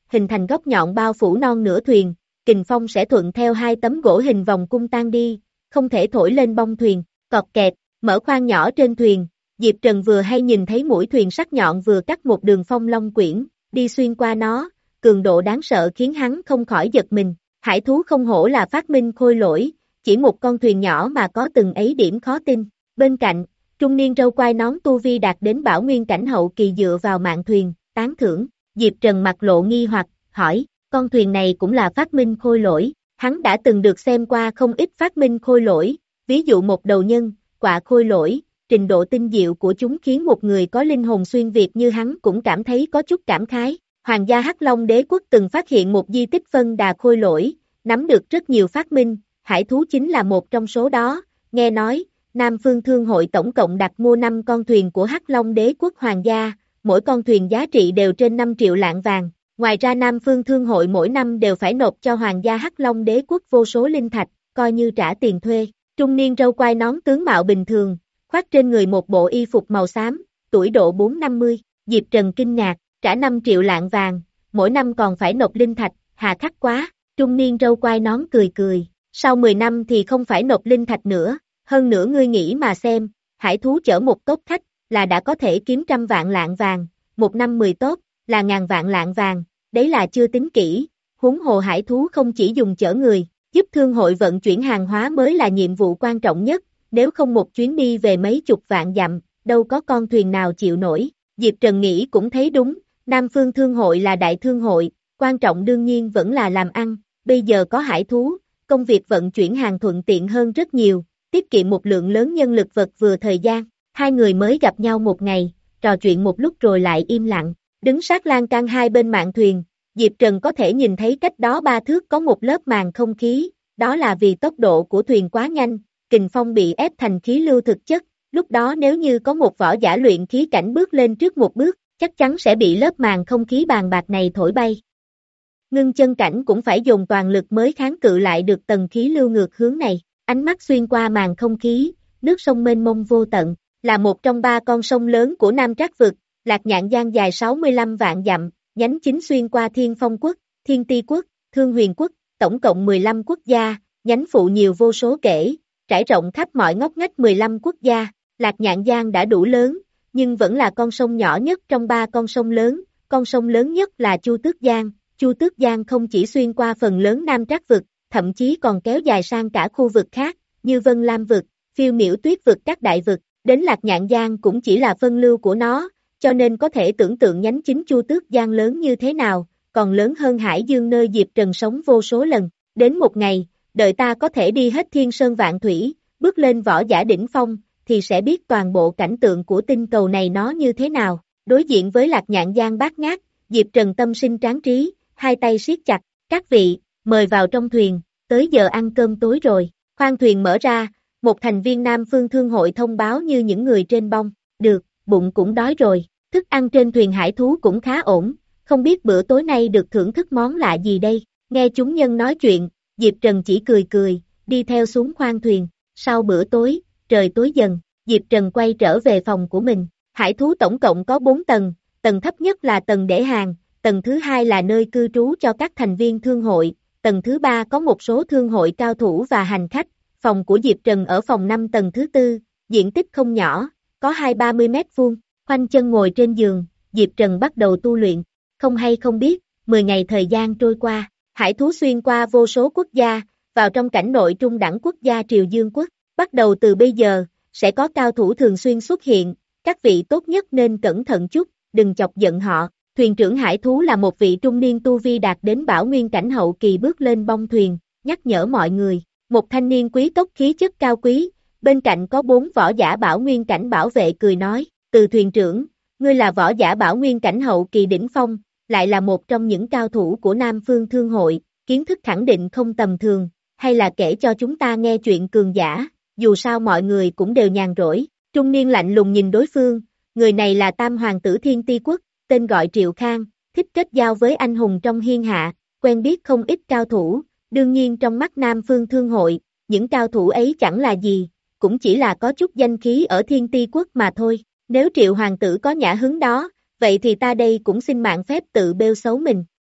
hình thành góc nhọn bao phủ non nửa thuyền, kình phong sẽ thuận theo hai tấm gỗ hình vòng cung tan đi, không thể thổi lên bong thuyền, cọt kẹt, mở khoang nhỏ trên thuyền, Diệp Trần vừa hay nhìn thấy mũi thuyền sắc nhọn vừa cắt một đường phong long quyển, đi xuyên qua nó, cường độ đáng sợ khiến hắn không khỏi giật mình, hải thú không hổ là phát minh khôi lỗi, chỉ một con thuyền nhỏ mà có từng ấy điểm khó tin, bên cạnh, trung niên râu quai nón tu vi đạt đến bảo nguyên cảnh hậu kỳ dựa vào mạn thuyền, tán thưởng, Diệp Trần mặt lộ nghi hoặc, hỏi, con thuyền này cũng là phát minh khôi lỗi, hắn đã từng được xem qua không ít phát minh khôi lỗi, ví dụ một đầu nhân, quạ khôi lỗi, trình độ tinh diệu của chúng khiến một người có linh hồn xuyên việt như hắn cũng cảm thấy có chút cảm khái. Hoàng gia Hắc Long Đế quốc từng phát hiện một di tích phân đà khôi lỗi, nắm được rất nhiều phát minh, hải thú chính là một trong số đó, nghe nói, Nam Phương Thương hội tổng cộng đặt mua năm con thuyền của Hắc Long Đế quốc Hoàng gia, mỗi con thuyền giá trị đều trên năm triệu lạng vàng, ngoài ra Nam Phương Thương hội mỗi năm đều phải nộp cho Hoàng gia Hắc Long Đế quốc vô số linh thạch, coi như trả tiền thuê. Trung niên râu quai nón tướng mạo bình thường, khoác trên người một bộ y phục màu xám, tuổi độ bốn năm mươi, Diệp Trần kinh ngạc, trả năm triệu lạng vàng, mỗi năm còn phải nộp linh thạch, hà khắc quá, trung niên râu quai nón cười cười, sau mười năm thì không phải nộp linh thạch nữa, hơn nữa ngươi nghĩ mà xem, hải thú chở một tốp khách, là đã có thể kiếm trăm vạn lạng vàng, một năm mười tốp, là ngàn vạn lạng vàng, đấy là chưa tính kỹ, huống hồ hải thú không chỉ dùng chở người, giúp thương hội vận chuyển hàng hóa mới là nhiệm vụ quan trọng nhất, nếu không một chuyến đi về mấy chục vạn dặm, đâu có con thuyền nào chịu nổi. Diệp Trần nghĩ cũng thấy đúng, Nam Phương Thương hội là đại thương hội, quan trọng đương nhiên vẫn là làm ăn, bây giờ có hải thú, công việc vận chuyển hàng thuận tiện hơn rất nhiều, tiết kiệm một lượng lớn nhân lực vật vừa thời gian, hai người mới gặp nhau một ngày, trò chuyện một lúc rồi lại im lặng, đứng sát lan can hai bên mạn thuyền, Diệp Trần có thể nhìn thấy cách đó ba thước có một lớp màng không khí, đó là vì tốc độ của thuyền quá nhanh, kình phong bị ép thành khí lưu thực chất, lúc đó nếu như có một võ giả luyện khí cảnh bước lên trước một bước, chắc chắn sẽ bị lớp màng không khí bàn bạc này thổi bay. Ngưng chân cảnh cũng phải dùng toàn lực mới kháng cự lại được tầng khí lưu ngược hướng này, ánh mắt xuyên qua màn không khí, nước sông mênh mông vô tận, là một trong ba con sông lớn của Nam Trác vực, Lạc Nhạn Giang dài sáu mươi lăm vạn dặm, nhánh chính xuyên qua Thiên Phong quốc, Thiên Ti quốc, Thương Huyền quốc, tổng cộng mười lăm quốc gia, nhánh phụ nhiều vô số kể, trải rộng khắp mọi ngóc ngách mười lăm quốc gia, Lạc Nhạn Giang đã đủ lớn, nhưng vẫn là con sông nhỏ nhất trong ba con sông lớn, con sông lớn nhất là Chu Tước Giang, Chu Tước Giang không chỉ xuyên qua phần lớn Nam Trác vực, thậm chí còn kéo dài sang cả khu vực khác, như Vân Lam vực, Phiêu Miểu Tuyết vực các đại vực, đến Lạc Nhạn Giang cũng chỉ là phân lưu của nó, cho nên có thể tưởng tượng nhánh chính Chu Tước Giang lớn như thế nào, còn lớn hơn Hải Dương nơi Diệp Trần sống vô số lần, đến một ngày, đợi ta có thể đi hết thiên sơn vạn thủy, bước lên võ giả đỉnh phong, thì sẽ biết toàn bộ cảnh tượng của tinh cầu này nó như thế nào. Đối diện với Lạc Nhạn Giang bát ngát, Diệp Trần tâm sinh tráng trí, hai tay siết chặt, các vị, mời vào trong thuyền, tới giờ ăn cơm tối rồi. Khoang thuyền mở ra, một thành viên Nam Phương Thương hội thông báo như những người trên bông, được, bụng cũng đói rồi, thức ăn trên thuyền hải thú cũng khá ổn, không biết bữa tối nay được thưởng thức món lạ gì đây. Nghe chúng nhân nói chuyện, Diệp Trần chỉ cười cười, đi theo xuống khoang thuyền, sau bữa tối, trời tối dần, Diệp Trần quay trở về phòng của mình, hải thú tổng cộng có bốn tầng, tầng thấp nhất là tầng để hàng, tầng thứ hai là nơi cư trú cho các thành viên thương hội, tầng thứ ba có một số thương hội cao thủ và hành khách, phòng của Diệp Trần ở phòng năm tầng thứ tư, diện tích không nhỏ, có hai ba mươi mét vuông, khoanh chân ngồi trên giường, Diệp Trần bắt đầu tu luyện, không hay không biết, mười ngày thời gian trôi qua, hải thú xuyên qua vô số quốc gia, vào trong cảnh nội trung đẳng quốc gia Triều Dương quốc, bắt đầu từ bây giờ, sẽ có cao thủ thường xuyên xuất hiện, các vị tốt nhất nên cẩn thận chút, đừng chọc giận họ. Thuyền trưởng hải thú là một vị trung niên tu vi đạt đến bảo nguyên cảnh hậu kỳ bước lên bông thuyền, nhắc nhở mọi người, một thanh niên quý tốc khí chất cao quý, bên cạnh có bốn võ giả bảo nguyên cảnh bảo vệ cười nói, từ thuyền trưởng, ngươi là võ giả bảo nguyên cảnh hậu kỳ đỉnh phong, lại là một trong những cao thủ của Nam Phương Thương hội, kiến thức khẳng định không tầm thường, hay là kể cho chúng ta nghe chuyện cường giả, dù sao mọi người cũng đều nhàn rỗi, trung niên lạnh lùng nhìn đối phương, người này là Tam Hoàng tử Thiên Ti quốc, tên gọi Triệu Khang, thích kết giao với anh hùng trong thiên hạ, quen biết không ít cao thủ, đương nhiên trong mắt Nam Phương Thương hội, những cao thủ ấy chẳng là gì, cũng chỉ là có chút danh khí ở Thiên Ti quốc mà thôi, nếu Triệu Hoàng tử có nhã hứng đó, vậy thì ta đây cũng xin mạng phép tự bêu xấu mình,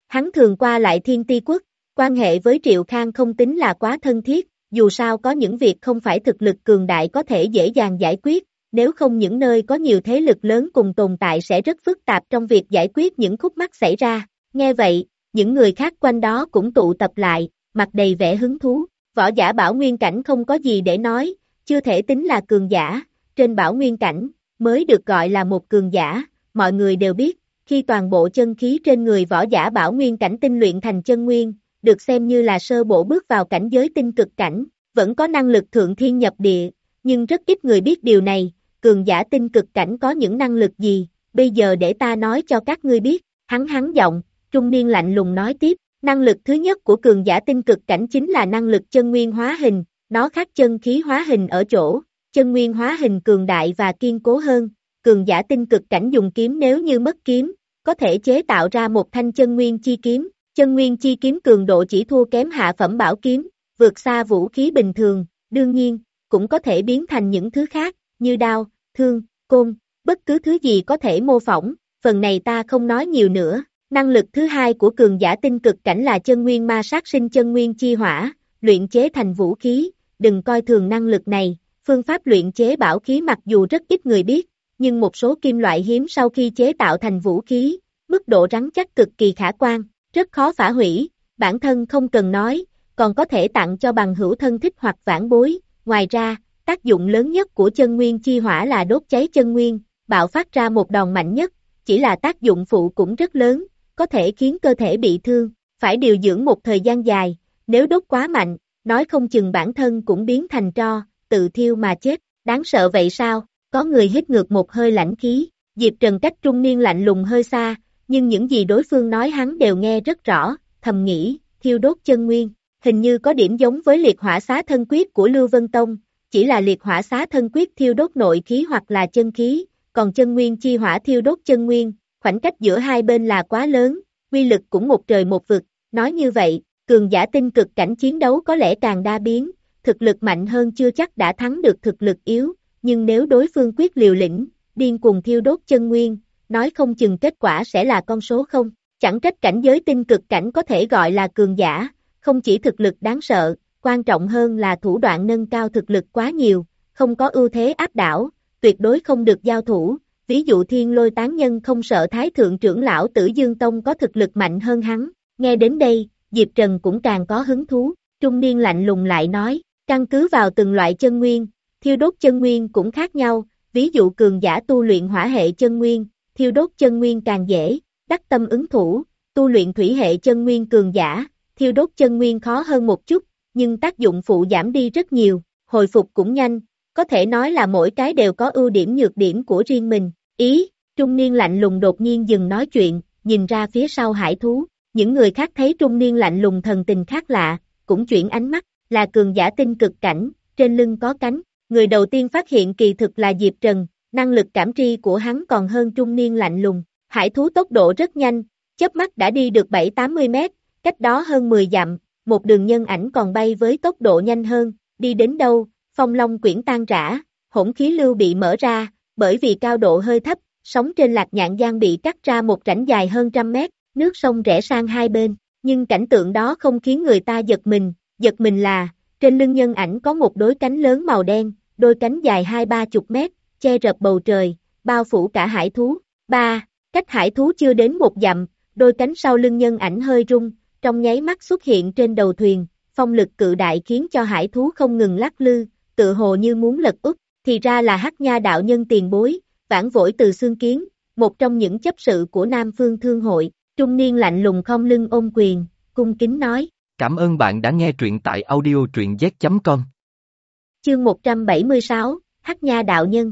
Hắn thường qua lại Thiên Ti Quốc, quan hệ với Triệu Khang không tính là quá thân thiết, dù sao có những việc không phải thực lực cường đại có thể dễ dàng giải quyết, nếu không những nơi có nhiều thế lực lớn cùng tồn tại sẽ rất phức tạp trong việc giải quyết những khúc mắc xảy ra. Nghe vậy, những người khác quanh đó cũng tụ tập lại, mặt đầy vẻ hứng thú. Võ giả Bảo Nguyên Cảnh không có gì để nói, chưa thể tính là cường giả, trên Bảo Nguyên Cảnh mới được gọi là một cường giả. Mọi người đều biết, khi toàn bộ chân khí trên người võ giả Bảo Nguyên Cảnh tinh luyện thành chân nguyên, được xem như là sơ bộ bước vào cảnh giới tinh cực cảnh, vẫn có năng lực thượng thiên nhập địa, nhưng rất ít người biết điều này, cường giả tinh cực cảnh có những năng lực gì, bây giờ để ta nói cho các ngươi biết. Hắn hắn giọng, trung niên lạnh lùng nói tiếp, năng lực thứ nhất của cường giả tinh cực cảnh chính là năng lực chân nguyên hóa hình, nó khác chân khí hóa hình ở chỗ, chân nguyên hóa hình cường đại và kiên cố hơn, cường giả tinh cực cảnh dùng kiếm nếu như mất kiếm, có thể chế tạo ra một thanh chân nguyên chi kiếm, chân nguyên chi kiếm cường độ chỉ thua kém hạ phẩm bảo kiếm, vượt xa vũ khí bình thường, đương nhiên, cũng có thể biến thành những thứ khác, như đao, thương, côn, bất cứ thứ gì có thể mô phỏng, phần này ta không nói nhiều nữa. Năng lực thứ hai của cường giả tinh cực cảnh là chân nguyên ma sát sinh chân nguyên chi hỏa, luyện chế thành vũ khí, đừng coi thường năng lực này, phương pháp luyện chế bảo khí mặc dù rất ít người biết, nhưng một số kim loại hiếm sau khi chế tạo thành vũ khí, mức độ rắn chắc cực kỳ khả quan, rất khó phá hủy, bản thân không cần nói, còn có thể tặng cho bằng hữu thân thích hoặc vãn bối, ngoài ra, tác dụng lớn nhất của chân nguyên chi hỏa là đốt cháy chân nguyên, bạo phát ra một đòn mạnh nhất, chỉ là tác dụng phụ cũng rất lớn, có thể khiến cơ thể bị thương, phải điều dưỡng một thời gian dài, nếu đốt quá mạnh, nói không chừng bản thân cũng biến thành tro, tự thiêu mà chết, đáng sợ vậy sao? Có người hít ngược một hơi lãnh khí, Diệp Trần cách trung niên lạnh lùng hơi xa, nhưng những gì đối phương nói hắn đều nghe rất rõ, thầm nghĩ, thiêu đốt chân nguyên, hình như có điểm giống với liệt hỏa xá thân quyết của Lưu Vân Tông, chỉ là liệt hỏa xá thân quyết thiêu đốt nội khí hoặc là chân khí, còn chân nguyên chi hỏa thiêu đốt chân nguyên, khoảnh cách giữa hai bên là quá lớn, quy lực cũng một trời một vực, nói như vậy, cường giả tinh cực cảnh chiến đấu có lẽ càng đa biến, thực lực mạnh hơn chưa chắc đã thắng được thực lực yếu, nhưng nếu đối phương quyết liều lĩnh, điên cuồng thiêu đốt chân nguyên, nói không chừng kết quả sẽ là con số không, chẳng trách cảnh giới tinh cực cảnh có thể gọi là cường giả, không chỉ thực lực đáng sợ, quan trọng hơn là thủ đoạn nâng cao thực lực quá nhiều, không có ưu thế áp đảo, tuyệt đối không được giao thủ. Ví dụ Thiên Lôi Tán Nhân không sợ Thái Thượng trưởng lão Tử Dương Tông có thực lực mạnh hơn hắn, nghe đến đây, Diệp Trần cũng càng có hứng thú, trung niên lạnh lùng lại nói, căn cứ vào từng loại chân nguyên, thiêu đốt chân nguyên cũng khác nhau, ví dụ cường giả tu luyện hỏa hệ chân nguyên, thiêu đốt chân nguyên càng dễ, đắc tâm ứng thủ, tu luyện thủy hệ chân nguyên cường giả, thiêu đốt chân nguyên khó hơn một chút, nhưng tác dụng phụ giảm đi rất nhiều, hồi phục cũng nhanh. Có thể nói là mỗi cái đều có ưu điểm nhược điểm của riêng mình. Ý, trung niên lạnh lùng đột nhiên dừng nói chuyện, nhìn ra phía sau hải thú. Những người khác thấy trung niên lạnh lùng thần tình khác lạ, cũng chuyển ánh mắt, là cường giả tinh cực cảnh, trên lưng có cánh. Người đầu tiên phát hiện kỳ thực là Diệp Trần, năng lực cảm tri của hắn còn hơn trung niên lạnh lùng. Hải thú tốc độ rất nhanh, chớp mắt đã đi được bảy tám mươi mét, cách đó hơn mười dặm, một đường nhân ảnh còn bay với tốc độ nhanh hơn, đi đến đâu? Phong long quyển tan rã, hỗn khí lưu bị mở ra, bởi vì cao độ hơi thấp, sóng trên Lạc Nhạn Giang bị cắt ra một rãnh dài hơn trăm mét, nước sông rẽ sang hai bên, nhưng cảnh tượng đó không khiến người ta giật mình, giật mình là, trên lưng nhân ảnh có một đôi cánh lớn màu đen, đôi cánh dài hai ba chục mét, che rợp bầu trời, bao phủ cả hải thú. Ba, cách hải thú chưa đến một dặm, đôi cánh sau lưng nhân ảnh hơi rung, trong nháy mắt xuất hiện trên đầu thuyền, phong lực cự đại khiến cho hải thú không ngừng lắc lư, tự hồ như muốn lật úp, thì ra là Hắc Nha đạo nhân tiền bối, Vãn Vỗi từ Xương Kiến, một trong những chấp sự của Nam Phương Thương hội, trung niên lạnh lùng khom lưng ôm quyền, cung kính nói. Cảm ơn bạn đã nghe truyện tại audio truyện z chấm com. Chương một trăm bảy mươi sáu, Hắc Nha đạo nhân.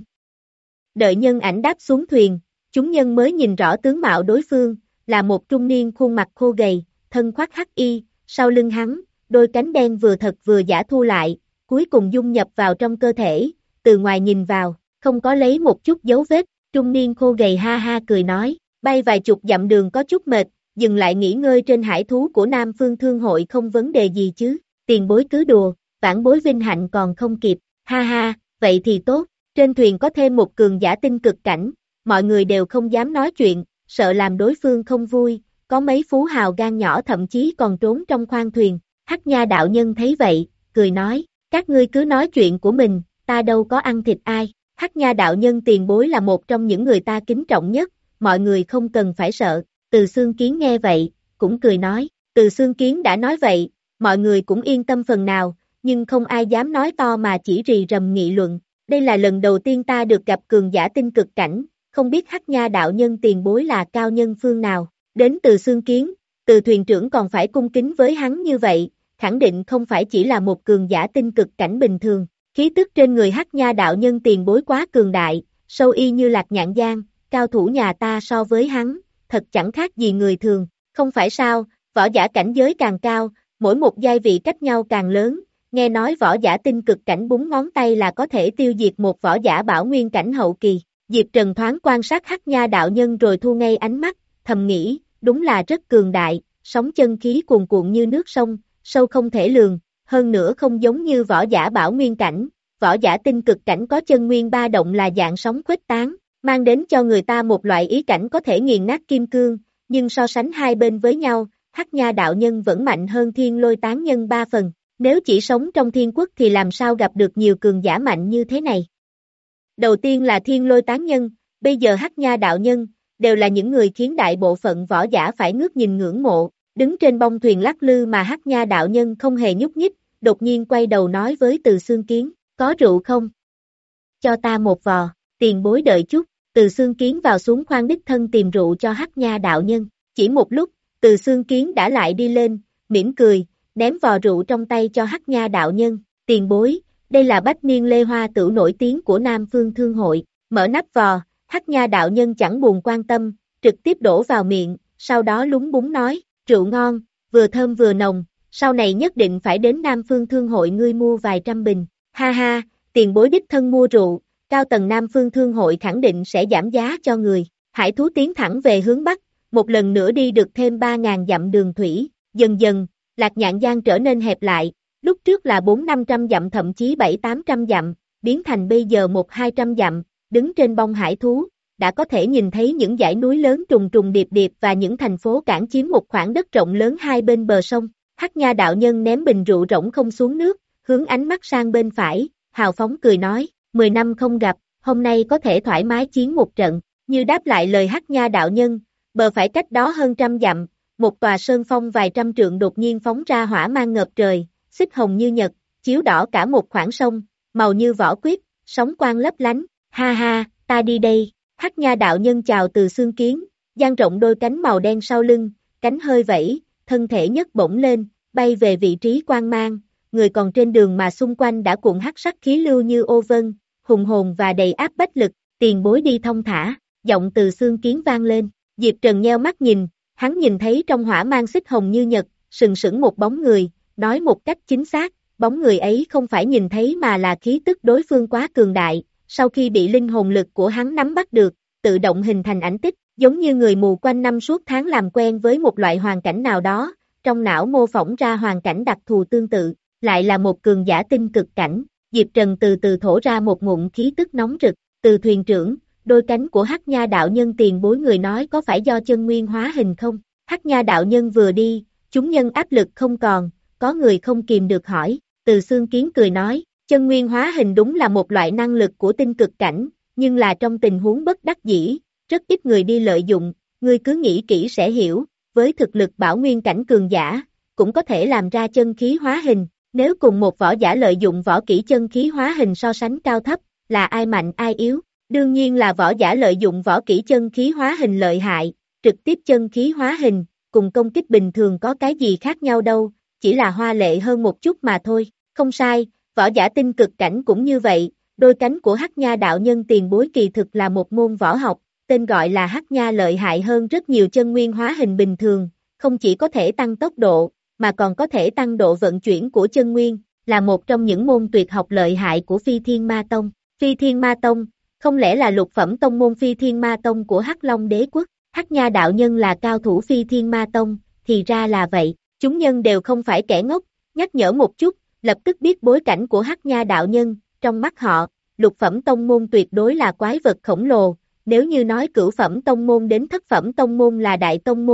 Đợi nhân ảnh đáp xuống thuyền, chúng nhân mới nhìn rõ tướng mạo đối phương, là một trung niên khuôn mặt khô gầy, thân khoác hắc y, sau lưng hắn, đôi cánh đen vừa thật vừa giả thu lại, cuối cùng dung nhập vào trong cơ thể, từ ngoài nhìn vào, không có lấy một chút dấu vết, trung niên khô gầy ha ha cười nói, bay vài chục dặm đường có chút mệt, dừng lại nghỉ ngơi trên hải thú của Nam Phương Thương hội không vấn đề gì chứ, tiền bối cứ đùa, vãn bối vinh hạnh còn không kịp, ha ha, vậy thì tốt, trên thuyền có thêm một cường giả tinh cực cảnh, mọi người đều không dám nói chuyện, sợ làm đối phương không vui, có mấy phú hào gan nhỏ thậm chí còn trốn trong khoang thuyền. Hắc Nha đạo nhân thấy vậy, cười nói, các ngươi cứ nói chuyện của mình, ta đâu có ăn thịt ai. Hắc Nha đạo nhân tiền bối là một trong những người ta kính trọng nhất, mọi người không cần phải sợ. Từ Xương Kiến nghe vậy, cũng cười nói, Từ Xương Kiến đã nói vậy, mọi người cũng yên tâm phần nào, nhưng không ai dám nói to mà chỉ rì rầm nghị luận. Đây là lần đầu tiên ta được gặp cường giả tinh cực cảnh, không biết Hắc Nha đạo nhân tiền bối là cao nhân phương nào. Đến Từ Xương Kiến, Từ thuyền trưởng còn phải cung kính với hắn như vậy, khẳng định không phải chỉ là một cường giả tinh cực cảnh bình thường. Khí tức trên người Hắc Nha đạo nhân tiền bối quá cường đại, sâu y như Lạc Nhạn Giang, cao thủ nhà ta so với hắn, thật chẳng khác gì người thường. Không phải sao, võ giả cảnh giới càng cao, mỗi một giai vị cách nhau càng lớn, nghe nói võ giả tinh cực cảnh búng ngón tay là có thể tiêu diệt một võ giả bảo nguyên cảnh hậu kỳ. Diệp Trần thoáng quan sát Hắc Nha đạo nhân rồi thu ngay ánh mắt, thầm nghĩ, đúng là rất cường đại, sóng chân khí cuồn cuộn như nước sông, sâu không thể lường, hơn nữa không giống như võ giả bảo nguyên cảnh, võ giả tinh cực cảnh có chân nguyên ba động là dạng sóng khuếch tán, mang đến cho người ta một loại ý cảnh có thể nghiền nát kim cương, nhưng so sánh hai bên với nhau, Hắc Nha đạo nhân vẫn mạnh hơn Thiên Lôi tán nhân ba phần, nếu chỉ sống trong thiên quốc thì làm sao gặp được nhiều cường giả mạnh như thế này. Đầu tiên là Thiên Lôi tán nhân, bây giờ Hắc Nha đạo nhân, đều là những người khiến đại bộ phận võ giả phải ngước nhìn ngưỡng mộ, đứng trên bông thuyền lắc lư mà Hắc Nha đạo nhân không hề nhúc nhích, đột nhiên quay đầu nói với Từ Xương Kiến, có rượu không? Cho ta một vò, tiền bối đợi chút. Từ Xương Kiến vào xuống khoang đích thân tìm rượu cho Hắc Nha đạo nhân, chỉ một lúc, Từ Xương Kiến đã lại đi lên, mỉm cười, ném vò rượu trong tay cho Hắc Nha đạo nhân, tiền bối, đây là bách niên lê hoa tửu nổi tiếng của Nam Phương Thương Hội, mở nắp vò, Hắc Nha đạo nhân chẳng buồn quan tâm, trực tiếp đổ vào miệng, sau đó lúng búng nói, rượu ngon, vừa thơm vừa nồng, sau này nhất định phải đến Nam Phương Thương Hội ngươi mua vài trăm bình, ha ha, tiền bối đích thân mua rượu, cao tầng Nam Phương Thương Hội khẳng định sẽ giảm giá cho người. Hải thú tiến thẳng về hướng Bắc, một lần nữa đi được thêm ba ngàn dặm đường thủy, dần dần, Lạc Nhạn Giang trở nên hẹp lại, lúc trước là bốn năm trăm dặm thậm chí bảy tám trăm dặm, biến thành bây giờ một hai trăm dặm, đứng trên bông hải thú, đã có thể nhìn thấy những dãy núi lớn trùng trùng điệp điệp và những thành phố cảng chiếm một khoảng đất rộng lớn hai bên bờ sông. Hắc Nha đạo nhân ném bình rượu rỗng không xuống nước, hướng ánh mắt sang bên phải, hào phóng cười nói, mười năm không gặp, hôm nay có thể thoải mái chiến một trận, như đáp lại lời Hắc Nha đạo nhân, bờ phải cách đó hơn trăm dặm, một tòa sơn phong vài trăm trượng đột nhiên phóng ra hỏa mang ngập trời, xích hồng như nhật, chiếu đỏ cả một khoảng sông, màu như vỏ quýt, sóng quang lấp lánh, ha ha, ta đi đây. Hắc Nha đạo nhân chào Từ Xương Kiến, dang rộng đôi cánh màu đen sau lưng, cánh hơi vẫy, thân thể nhấc bổng lên, bay về vị trí quang mang, người còn trên đường mà xung quanh đã cuộn hắc sắc khí lưu như ô vân, hùng hồn và đầy áp bách lực, tiền bối đi thông thả, giọng Từ Xương Kiến vang lên, Diệp Trần nheo mắt nhìn, hắn nhìn thấy trong hỏa mang xích hồng như nhật, sừng sững một bóng người, nói một cách chính xác, bóng người ấy không phải nhìn thấy mà là khí tức đối phương quá cường đại, sau khi bị linh hồn lực của hắn nắm bắt được, tự động hình thành ảnh tích, giống như người mù quanh năm suốt tháng làm quen với một loại hoàn cảnh nào đó, trong não mô phỏng ra hoàn cảnh đặc thù tương tự, lại là một cường giả tinh cực cảnh. Diệp Trần từ từ thổ ra một ngụm khí tức nóng rực, Từ thuyền trưởng, đôi cánh của Hắc Nha đạo nhân tiền bối người nói có phải do chân nguyên hóa hình không? Hắc Nha đạo nhân vừa đi, chúng nhân áp lực không còn, có người không kìm được hỏi, Từ Xương Kiến cười nói, chân nguyên hóa hình đúng là một loại năng lực của tinh cực cảnh, nhưng là trong tình huống bất đắc dĩ, rất ít người đi lợi dụng, ngươi cứ nghĩ kỹ sẽ hiểu, với thực lực bảo nguyên cảnh cường giả, cũng có thể làm ra chân khí hóa hình, nếu cùng một võ giả lợi dụng võ kỹ chân khí hóa hình so sánh cao thấp, là ai mạnh ai yếu, đương nhiên là võ giả lợi dụng võ kỹ chân khí hóa hình lợi hại, trực tiếp chân khí hóa hình, cùng công kích bình thường có cái gì khác nhau đâu, chỉ là hoa lệ hơn một chút mà thôi, không sai, võ giả tinh cực cảnh cũng như vậy, đôi cánh của Hắc Nha đạo nhân tiền bối kỳ thực là một môn võ học, tên gọi là Hắc Nha lợi hại hơn rất nhiều chân nguyên hóa hình bình thường, không chỉ có thể tăng tốc độ, mà còn có thể tăng độ vận chuyển của chân nguyên, là một trong những môn tuyệt học lợi hại của Phi Thiên Ma Tông. Phi Thiên Ma Tông, không lẽ là lục phẩm tông môn Phi Thiên Ma Tông của Hắc Long Đế Quốc? Hắc Nha đạo nhân là cao thủ Phi Thiên Ma Tông, thì ra là vậy, chúng nhân đều không phải kẻ ngốc, nhắc nhở một chút, lập tức biết bối cảnh của Hắc Nha đạo nhân, trong mắt họ, lục phẩm tông môn tuyệt đối là quái vật khổng lồ, nếu như nói cửu phẩm tông môn đến thất phẩm tông môn là đại tông môn,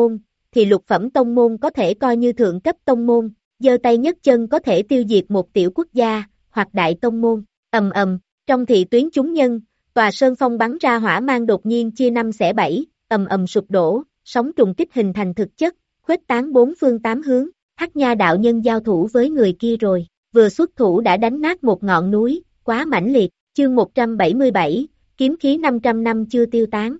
thì lục phẩm tông môn có thể coi như thượng cấp tông môn, giơ tay nhấc chân có thể tiêu diệt một tiểu quốc gia, hoặc đại tông môn. Ầm ầm, trong thị tuyến chúng nhân, tòa sơn phong bắn ra hỏa mang đột nhiên chia năm xẻ bảy, ầm ầm sụp đổ, sóng trùng kích hình thành thực chất, khuếch tán bốn phương tám hướng. Hắc Nha đạo nhân giao thủ với người kia rồi, vừa xuất thủ đã đánh nát một ngọn núi, quá mãnh liệt. Chương một trăm bảy mươi bảy, kiếm khí năm trăm năm chưa tiêu tán.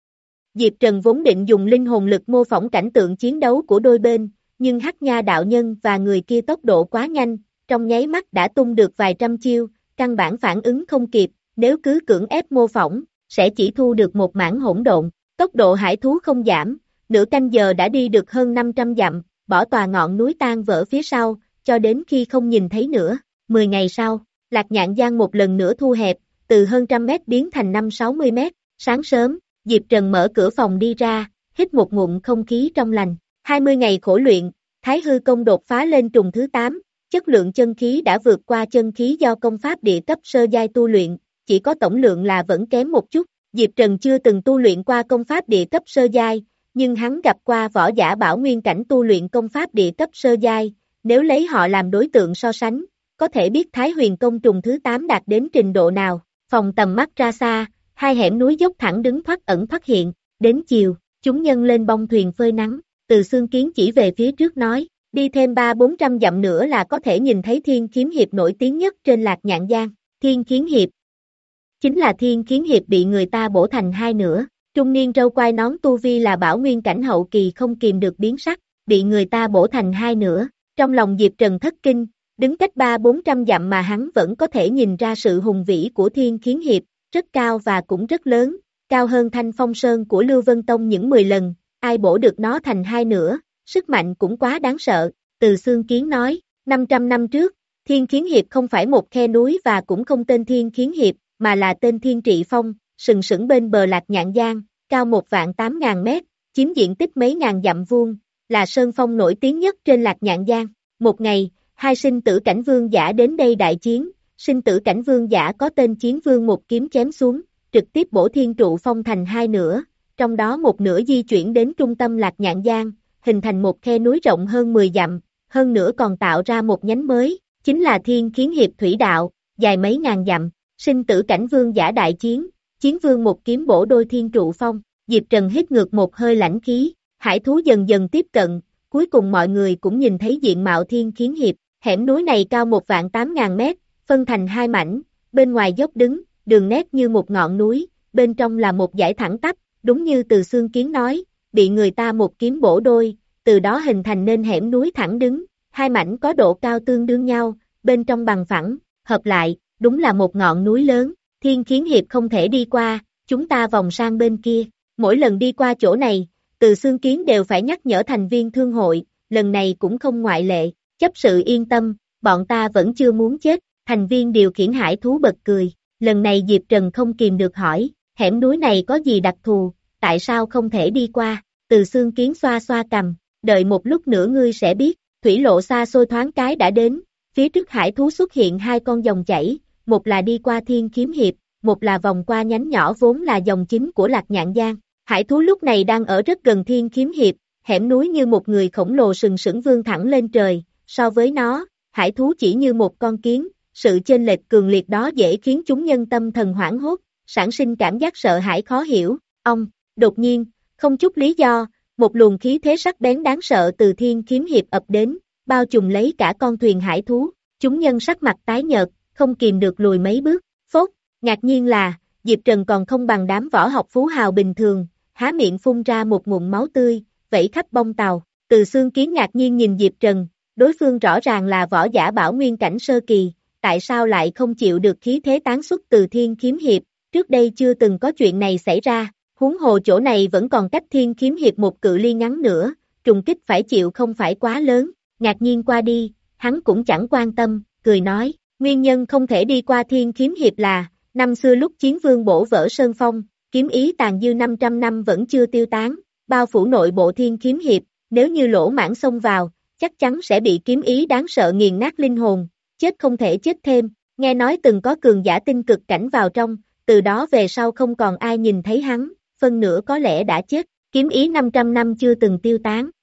Diệp Trần vốn định dùng linh hồn lực mô phỏng cảnh tượng chiến đấu của đôi bên, nhưng Hắc Nha đạo nhân và người kia tốc độ quá nhanh, trong nháy mắt đã tung được vài trăm chiêu, căn bản phản ứng không kịp, nếu cứ cưỡng ép mô phỏng, sẽ chỉ thu được một mảng hỗn độn. Tốc độ hải thú không giảm, nửa canh giờ đã đi được hơn năm trăm dặm, bỏ tòa ngọn núi tan vỡ phía sau, cho đến khi không nhìn thấy nữa. Mười ngày sau, Lạc Nhạn Giang một lần nữa thu hẹp, từ hơn trăm mét biến thành năm sáu mươi mét. Sáng sớm, Diệp Trần mở cửa phòng đi ra, hít một ngụm không khí trong lành. hai mươi ngày khổ luyện, Thái Hư công đột phá lên trùng thứ tám, chất lượng chân khí đã vượt qua chân khí do công pháp địa cấp sơ giai tu luyện, chỉ có tổng lượng là vẫn kém một chút. Diệp Trần chưa từng tu luyện qua công pháp địa cấp sơ giai, nhưng hắn gặp qua võ giả bảo nguyên cảnh tu luyện công pháp địa cấp sơ giai, nếu lấy họ làm đối tượng so sánh, có thể biết Thái Huyền công trùng thứ tám đạt đến trình độ nào. Phòng tầm mắt ra xa, hai hẻm núi dốc thẳng đứng thoát ẩn thoát hiện, đến chiều, chúng nhân lên bông thuyền phơi nắng, Từ Xương Kiến chỉ về phía trước nói, đi thêm ba bốn trăm dặm nữa là có thể nhìn thấy Thiên Kiếm Hiệp nổi tiếng nhất trên Lạc Nhạn Giang. Thiên Kiếm Hiệp chính là Thiên Kiếm Hiệp bị người ta bổ thành hai nửa, trung niên râu quai nón tu vi là bảo nguyên cảnh hậu kỳ không kìm được biến sắc, bị người ta bổ thành hai nửa, trong lòng Diệp Trần thất kinh, đứng cách ba bốn trăm dặm mà hắn vẫn có thể nhìn ra sự hùng vĩ của Thiên Kiếm Hiệp, rất cao và cũng rất lớn, cao hơn Thanh Phong Sơn của Lưu Vân Tông những mười lần, ai bổ được nó thành hai nửa, sức mạnh cũng quá đáng sợ. Từ Xương Kiến nói, năm trăm năm trước, Thiên Kiếm Hiệp không phải một khe núi và cũng không tên Thiên Kiếm Hiệp, mà là tên Thiên Trị Phong, sừng sững bên bờ Lạc Nhạn Giang, cao một vạn tám ngàn mét, chiếm diện tích mấy ngàn dặm vuông, là sơn phong nổi tiếng nhất trên Lạc Nhạn Giang. Một ngày, hai sinh tử cảnh vương giả đến đây đại chiến, sinh tử cảnh vương giả có tên Chiến Vương một kiếm chém xuống, trực tiếp bổ Thiên Trụ Phong thành hai nửa, trong đó một nửa di chuyển đến trung tâm Lạc Nhạn Giang, hình thành một khe núi rộng hơn mười dặm, hơn nữa còn tạo ra một nhánh mới, chính là Thiên Kiếm Hiệp Thủy Đạo, dài mấy ngàn dặm. Sinh tử cảnh vương giả đại chiến, Chiến Vương một kiếm bổ đôi Thiên Trụ Phong, Diệp Trần hít ngược một hơi lãnh khí, hải thú dần dần tiếp cận, cuối cùng mọi người cũng nhìn thấy diện mạo Thiên Kiếm Hiệp. Hẻm núi này cao một vạn tám ngàn mét, phân thành hai mảnh, bên ngoài dốc đứng, đường nét như một ngọn núi, bên trong là một dải thẳng tắp, đúng như Từ Xương Kiến nói, bị người ta một kiếm bổ đôi, từ đó hình thành nên hẻm núi thẳng đứng, hai mảnh có độ cao tương đương nhau, bên trong bằng phẳng, hợp lại, đúng là một ngọn núi lớn. Thiên Kiếm Hiệp không thể đi qua, chúng ta vòng sang bên kia. Mỗi lần đi qua chỗ này, Từ Xương Kiến đều phải nhắc nhở thành viên thương hội, lần này cũng không ngoại lệ. Chấp sự yên tâm, bọn ta vẫn chưa muốn chết. Thành viên điều khiển hải thú bật cười. Lần này Diệp Trần không kìm được hỏi, hẻm núi này có gì đặc thù, tại sao không thể đi qua? Từ Xương Kiến xoa xoa cằm, đợi một lúc nữa ngươi sẽ biết. Thủy lộ xa xôi thoáng cái đã đến, phía trước hải thú xuất hiện hai con dòng chảy, một là đi qua Thiên Kiếm Hiệp, một là vòng qua nhánh nhỏ vốn là dòng chính của Lạc Nhạn Giang. Hải thú lúc này đang ở rất gần Thiên Kiếm Hiệp, hẻm núi như một người khổng lồ sừng sững vươn thẳng lên trời, so với nó, hải thú chỉ như một con kiến, sự chênh lệch cường liệt đó dễ khiến chúng nhân tâm thần hoảng hốt, sản sinh cảm giác sợ hãi khó hiểu. Ông, đột nhiên, không chút lý do, một luồng khí thế sắc bén đáng sợ từ Thiên Kiếm Hiệp ập đến, bao trùm lấy cả con thuyền hải thú, chúng nhân sắc mặt tái nhợt, không kìm được lùi mấy bước. Phốt, ngạc nhiên là, Diệp Trần còn không bằng đám võ học phú hào bình thường, há miệng phun ra một ngụm máu tươi, vẫy khắp bông tàu. Từ Xương Kiến ngạc nhiên nhìn Diệp Trần, đối phương rõ ràng là võ giả bảo nguyên cảnh sơ kỳ, tại sao lại không chịu được khí thế tán xuất từ Thiên Kiếm Hiệp, trước đây chưa từng có chuyện này xảy ra, huống hồ chỗ này vẫn còn cách Thiên Kiếm Hiệp một cự ly ngắn nữa, trùng kích phải chịu không phải quá lớn. Ngạc nhiên qua đi, hắn cũng chẳng quan tâm, cười nói, nguyên nhân không thể đi qua Thiên Kiếm Hiệp là, năm xưa lúc Chiến Vương bổ vỡ Sơn Phong, kiếm ý tàn dư năm trăm năm vẫn chưa tiêu tán, bao phủ nội bộ Thiên Kiếm Hiệp, nếu như lỗ mãng xông vào, chắc chắn sẽ bị kiếm ý đáng sợ nghiền nát linh hồn, chết không thể chết thêm. Nghe nói từng có cường giả tinh cực cảnh vào trong, từ đó về sau không còn ai nhìn thấy hắn, phân nửa có lẽ đã chết. Kiếm ý năm trăm năm chưa từng tiêu tán,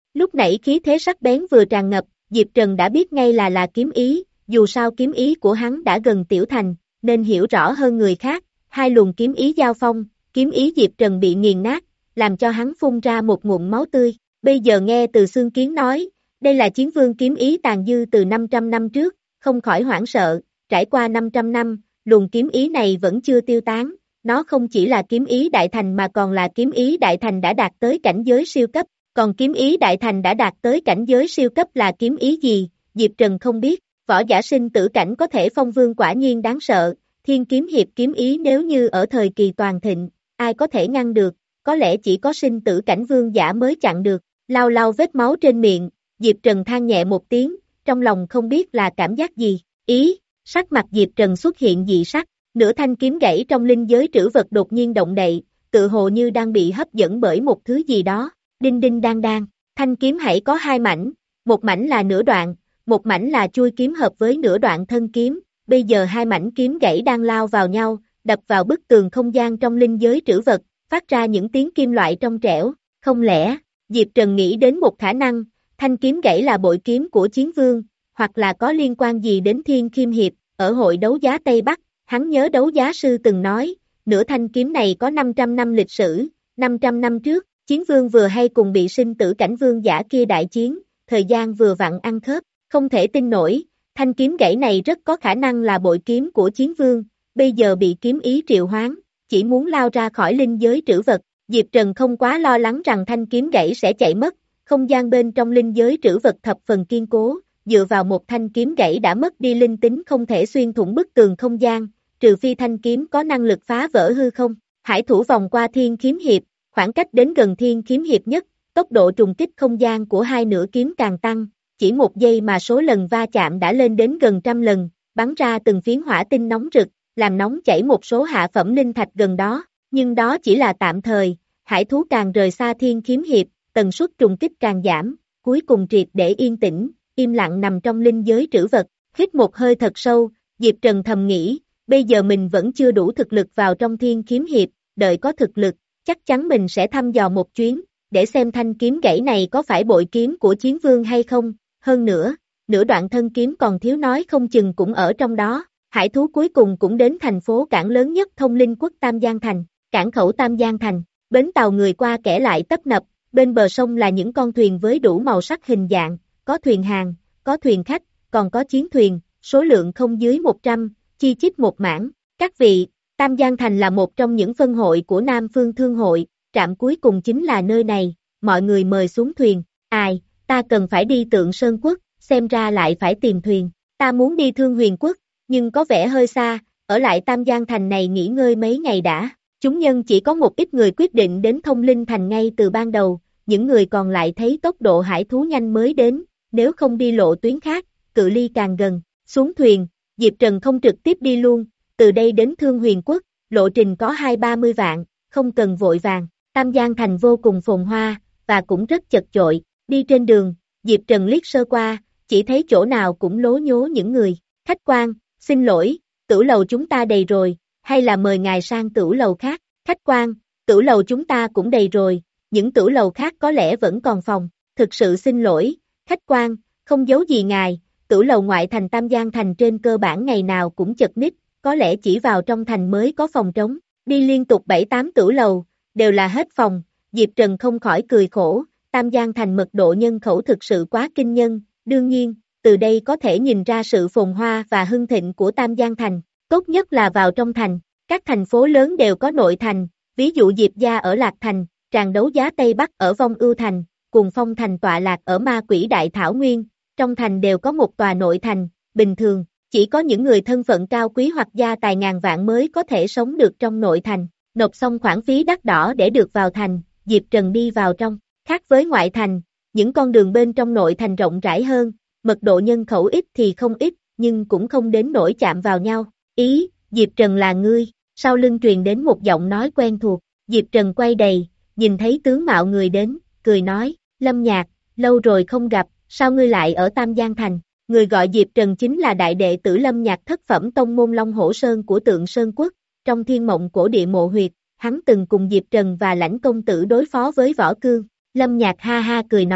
Lúc nãy khí thế sắc bén vừa tràn ngập, Diệp Trần đã biết ngay là là kiếm ý, dù sao kiếm ý của hắn đã gần tiểu thành, nên hiểu rõ hơn người khác, hai luồng kiếm ý giao phong, kiếm ý Diệp Trần bị nghiền nát, làm cho hắn phun ra một ngụm máu tươi. Bây giờ nghe từ Xương Kiến nói, đây là chiến vương kiếm ý tàn dư từ năm trăm năm trước, không khỏi hoảng sợ, trải qua năm trăm năm, luồng kiếm ý này vẫn chưa tiêu tán, nó không chỉ là kiếm ý đại thành mà còn là kiếm ý đại thành đã đạt tới cảnh giới siêu cấp, còn kiếm ý đại thành đã đạt tới cảnh giới siêu cấp là kiếm ý gì, Diệp Trần không biết, võ giả sinh tử cảnh có thể phong vương quả nhiên đáng sợ, thiên kiếm hiệp kiếm ý nếu như ở thời kỳ toàn thịnh, ai có thể ngăn được, có lẽ chỉ có sinh tử cảnh vương giả mới chặn được, lau lau vết máu trên miệng, Diệp Trần than nhẹ một tiếng, trong lòng không biết là cảm giác gì, ý, sắc mặt Diệp Trần xuất hiện dị sắc, nửa thanh kiếm gãy trong linh giới trữ vật đột nhiên động đậy, tự hồ như đang bị hấp dẫn bởi một thứ gì đó, đinh đinh đang đang, thanh kiếm hãy có hai mảnh, một mảnh là nửa đoạn, một mảnh là chui kiếm hợp với nửa đoạn thân kiếm, bây giờ hai mảnh kiếm gãy đang lao vào nhau, đập vào bức tường không gian trong linh giới trữ vật, phát ra những tiếng kim loại trong trẻo, không lẽ, Diệp Trần nghĩ đến một khả năng, thanh kiếm gãy là bội kiếm của chiến vương, hoặc là có liên quan gì đến Thiên Kim Hiệp, ở hội đấu giá Tây Bắc, hắn nhớ đấu giá sư từng nói, nửa thanh kiếm này có năm trăm năm lịch sử, năm trăm năm trước, chiến vương vừa hay cùng bị sinh tử cảnh vương giả kia đại chiến, thời gian vừa vặn ăn khớp, không thể tin nổi, thanh kiếm gãy này rất có khả năng là bội kiếm của chiến vương, bây giờ bị kiếm ý triệu hoán, chỉ muốn lao ra khỏi linh giới trữ vật, Diệp Trần không quá lo lắng rằng thanh kiếm gãy sẽ chạy mất, không gian bên trong linh giới trữ vật thập phần kiên cố, dựa vào một thanh kiếm gãy đã mất đi linh tính không thể xuyên thủng bức tường không gian, trừ phi thanh kiếm có năng lực phá vỡ hư không. Hải thủ vòng qua Thiên Kiếm Hiệp, khoảng cách đến gần Thiên Kiếm Hiệp nhất, tốc độ trùng kích không gian của hai nửa kiếm càng tăng, chỉ một giây mà số lần va chạm đã lên đến gần trăm lần, bắn ra từng phiến hỏa tinh nóng rực, làm nóng chảy một số hạ phẩm linh thạch gần đó, nhưng đó chỉ là tạm thời, hải thú càng rời xa Thiên Kiếm Hiệp, tần suất trùng kích càng giảm, cuối cùng triệt để yên tĩnh, im lặng nằm trong linh giới trữ vật, hít một hơi thật sâu, Diệp Trần thầm nghĩ, bây giờ mình vẫn chưa đủ thực lực vào trong Thiên Kiếm Hiệp, đợi có thực lực, chắc chắn mình sẽ thăm dò một chuyến, để xem thanh kiếm gãy này có phải bội kiếm của chiến vương hay không, hơn nữa, nửa đoạn thân kiếm còn thiếu nói không chừng cũng ở trong đó, hải thú cuối cùng cũng đến thành phố cảng lớn nhất thông linh quốc Tam Giang Thành, cảng khẩu Tam Giang Thành, bến tàu người qua kẻ lại tấp nập, bên bờ sông là những con thuyền với đủ màu sắc hình dạng, có thuyền hàng, có thuyền khách, còn có chiến thuyền, số lượng không dưới một trăm, chi chít một mảng. Các vị, Tam Giang Thành là một trong những phân hội của Nam Phương Thương hội, trạm cuối cùng chính là nơi này, mọi người mời xuống thuyền, ai, ta cần phải đi Tượng Sơn Quốc, xem ra lại phải tìm thuyền, ta muốn đi Thương Huyền Quốc, nhưng có vẻ hơi xa, ở lại Tam Giang Thành này nghỉ ngơi mấy ngày đã. Chúng nhân chỉ có một ít người quyết định đến Thông Linh Thành ngay từ ban đầu, những người còn lại thấy tốc độ hải thú nhanh mới đến, nếu không đi lộ tuyến khác, cự ly càng gần, xuống thuyền, Diệp Trần không trực tiếp đi luôn, từ đây đến Thương Huyền Quốc, lộ trình có hai ba mươi vạn, không cần vội vàng, Tam Giang Thành vô cùng phồn hoa, và cũng rất chật chội, đi trên đường, Diệp Trần liếc sơ qua, chỉ thấy chỗ nào cũng lố nhố những người, khách quan, xin lỗi, tửu lầu chúng ta đầy rồi, hay là mời ngài sang tửu lầu khác, khách quan, tửu lầu chúng ta cũng đầy rồi, những tửu lầu khác có lẽ vẫn còn phòng, thực sự xin lỗi, khách quan, không giấu gì ngài, tửu lầu ngoại thành Tam Giang Thành trên cơ bản ngày nào cũng chật ních, có lẽ chỉ vào trong thành mới có phòng trống, đi liên tục bảy tám tửu lầu, đều là hết phòng, Diệp Trần không khỏi cười khổ, Tam Giang Thành mật độ nhân khẩu thực sự quá kinh nhân, đương nhiên, từ đây có thể nhìn ra sự phồn hoa và hưng thịnh của Tam Giang Thành, tốt nhất là vào trong thành, các thành phố lớn đều có nội thành, ví dụ Diệp Gia ở Lạc Thành, Tràng Đấu Giá Tây Bắc ở Vong Ưu Thành, Cùng Phong Thành tọa lạc ở Ma Quỷ Đại Thảo Nguyên, trong thành đều có một tòa nội thành, bình thường, chỉ có những người thân phận cao quý hoặc gia tài ngàn vạn mới có thể sống được trong nội thành, nộp xong khoản phí đắt đỏ để được vào thành, Diệp Trần đi vào trong, khác với ngoại thành, những con đường bên trong nội thành rộng rãi hơn, mật độ nhân khẩu ít thì không ít, nhưng cũng không đến nỗi chạm vào nhau, ý, Diệp Trần là ngươi, sau lưng truyền đến một giọng nói quen thuộc, Diệp Trần quay đầy, nhìn thấy tướng mạo người đến, cười nói, Lâm Nhạc, lâu rồi không gặp, sao ngươi lại ở Tam Giang Thành, người gọi Diệp Trần chính là đại đệ tử Lâm Nhạc thất phẩm tông môn Long Hổ Sơn của Tượng Sơn Quốc, trong thiên mộng cổ địa mộ huyệt, hắn từng cùng Diệp Trần và Lãnh công tử đối phó với Võ Cương, Lâm Nhạc ha ha cười nói,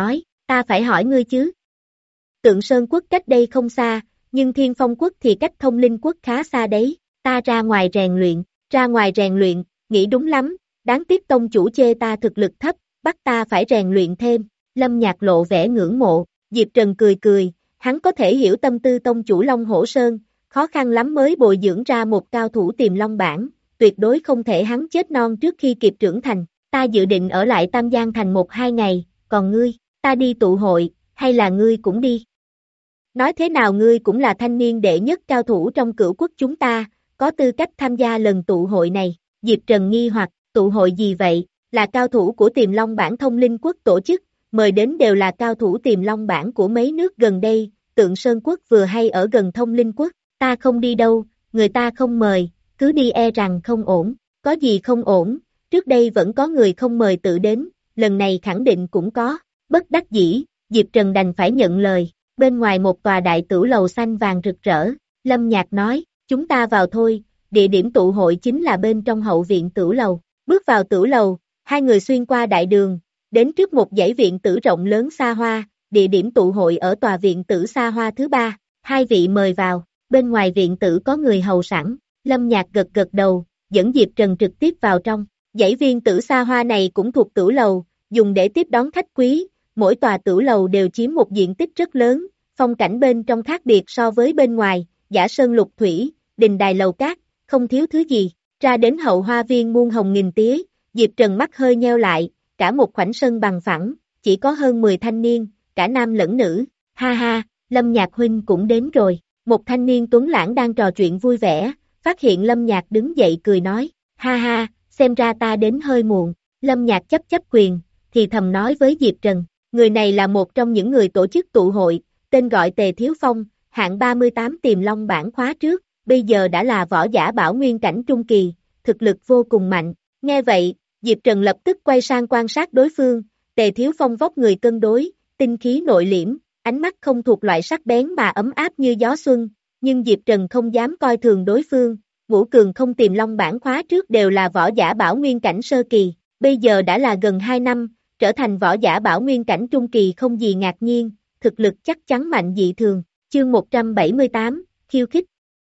ta phải hỏi ngươi chứ. Tượng Sơn quốc cách đây không xa, nhưng Thiên Phong quốc thì cách Thông Linh quốc khá xa đấy, ta ra ngoài rèn luyện, ra ngoài rèn luyện, nghĩ đúng lắm, đáng tiếc tông chủ chê ta thực lực thấp, bắt ta phải rèn luyện thêm, Lâm Nhạc lộ vẻ ngưỡng mộ, Diệp Trần cười cười, hắn có thể hiểu tâm tư tông chủ Long Hổ Sơn, khó khăn lắm mới bồi dưỡng ra một cao thủ tiềm long bản, tuyệt đối không thể hắn chết non trước khi kịp trưởng thành, ta dự định ở lại Tam Giang Thành một hai ngày, còn ngươi, ta đi tụ hội, hay là ngươi cũng đi? Nói thế nào ngươi cũng là thanh niên đệ nhất cao thủ trong cửu quốc chúng ta, có tư cách tham gia lần tụ hội này, Diệp Trần nghi hoặc, tụ hội gì vậy, là cao thủ của tiềm long bản Thông Linh quốc tổ chức, mời đến đều là cao thủ tiềm long bản của mấy nước gần đây, Tượng Sơn quốc vừa hay ở gần Thông Linh quốc, ta không đi đâu, người ta không mời, cứ đi e rằng không ổn, có gì không ổn, trước đây vẫn có người không mời tự đến, lần này khẳng định cũng có, bất đắc dĩ, Diệp Trần đành phải nhận lời, bên ngoài một tòa đại tửu lầu xanh vàng rực rỡ, Lâm Nhạc nói, chúng ta vào thôi, địa điểm tụ hội chính là bên trong hậu viện tửu lầu, bước vào tửu lầu, hai người xuyên qua đại đường, đến trước một dãy viện tử rộng lớn xa hoa, địa điểm tụ hội ở tòa viện tử xa hoa thứ ba, hai vị mời vào, bên ngoài viện tử có người hầu sẵn, Lâm Nhạc gật gật đầu, dẫn Diệp Trần trực tiếp vào trong, dãy viên tử xa hoa này cũng thuộc tửu lầu, dùng để tiếp đón khách quý, mỗi tòa tửu lầu đều chiếm một diện tích rất lớn, phong cảnh bên trong khác biệt so với bên ngoài, giả sơn lục thủy, đình đài lầu cát, không thiếu thứ gì, ra đến hậu hoa viên muôn hồng nghìn tía, Diệp Trần mắt hơi nheo lại, cả một khoảnh sân bằng phẳng, chỉ có hơn mười thanh niên, cả nam lẫn nữ, ha ha, Lâm Nhạc huynh cũng đến rồi, một thanh niên tuấn lãng đang trò chuyện vui vẻ, phát hiện Lâm Nhạc đứng dậy cười nói, ha ha, xem ra ta đến hơi muộn, Lâm Nhạc chấp chấp quyền, thì thầm nói với Diệp Trần, người này là một trong những người tổ chức tụ hội, tên gọi Tề Thiếu Phong, hạng ba mươi tám tiềm long bản khóa trước, bây giờ đã là võ giả bảo nguyên cảnh trung kỳ, thực lực vô cùng mạnh, nghe vậy, Diệp Trần lập tức quay sang quan sát đối phương, Tề Thiếu Phong vóc người cân đối, tinh khí nội liễm, ánh mắt không thuộc loại sắc bén mà ấm áp như gió xuân, nhưng Diệp Trần không dám coi thường đối phương, ngũ cường không tiềm long bản khóa trước đều là võ giả bảo nguyên cảnh sơ kỳ, bây giờ đã là gần hai năm, trở thành võ giả bảo nguyên cảnh trung kỳ không gì ngạc nhiên, thực lực chắc chắn mạnh dị thường, chương một trăm bảy mươi tám, khiêu khích.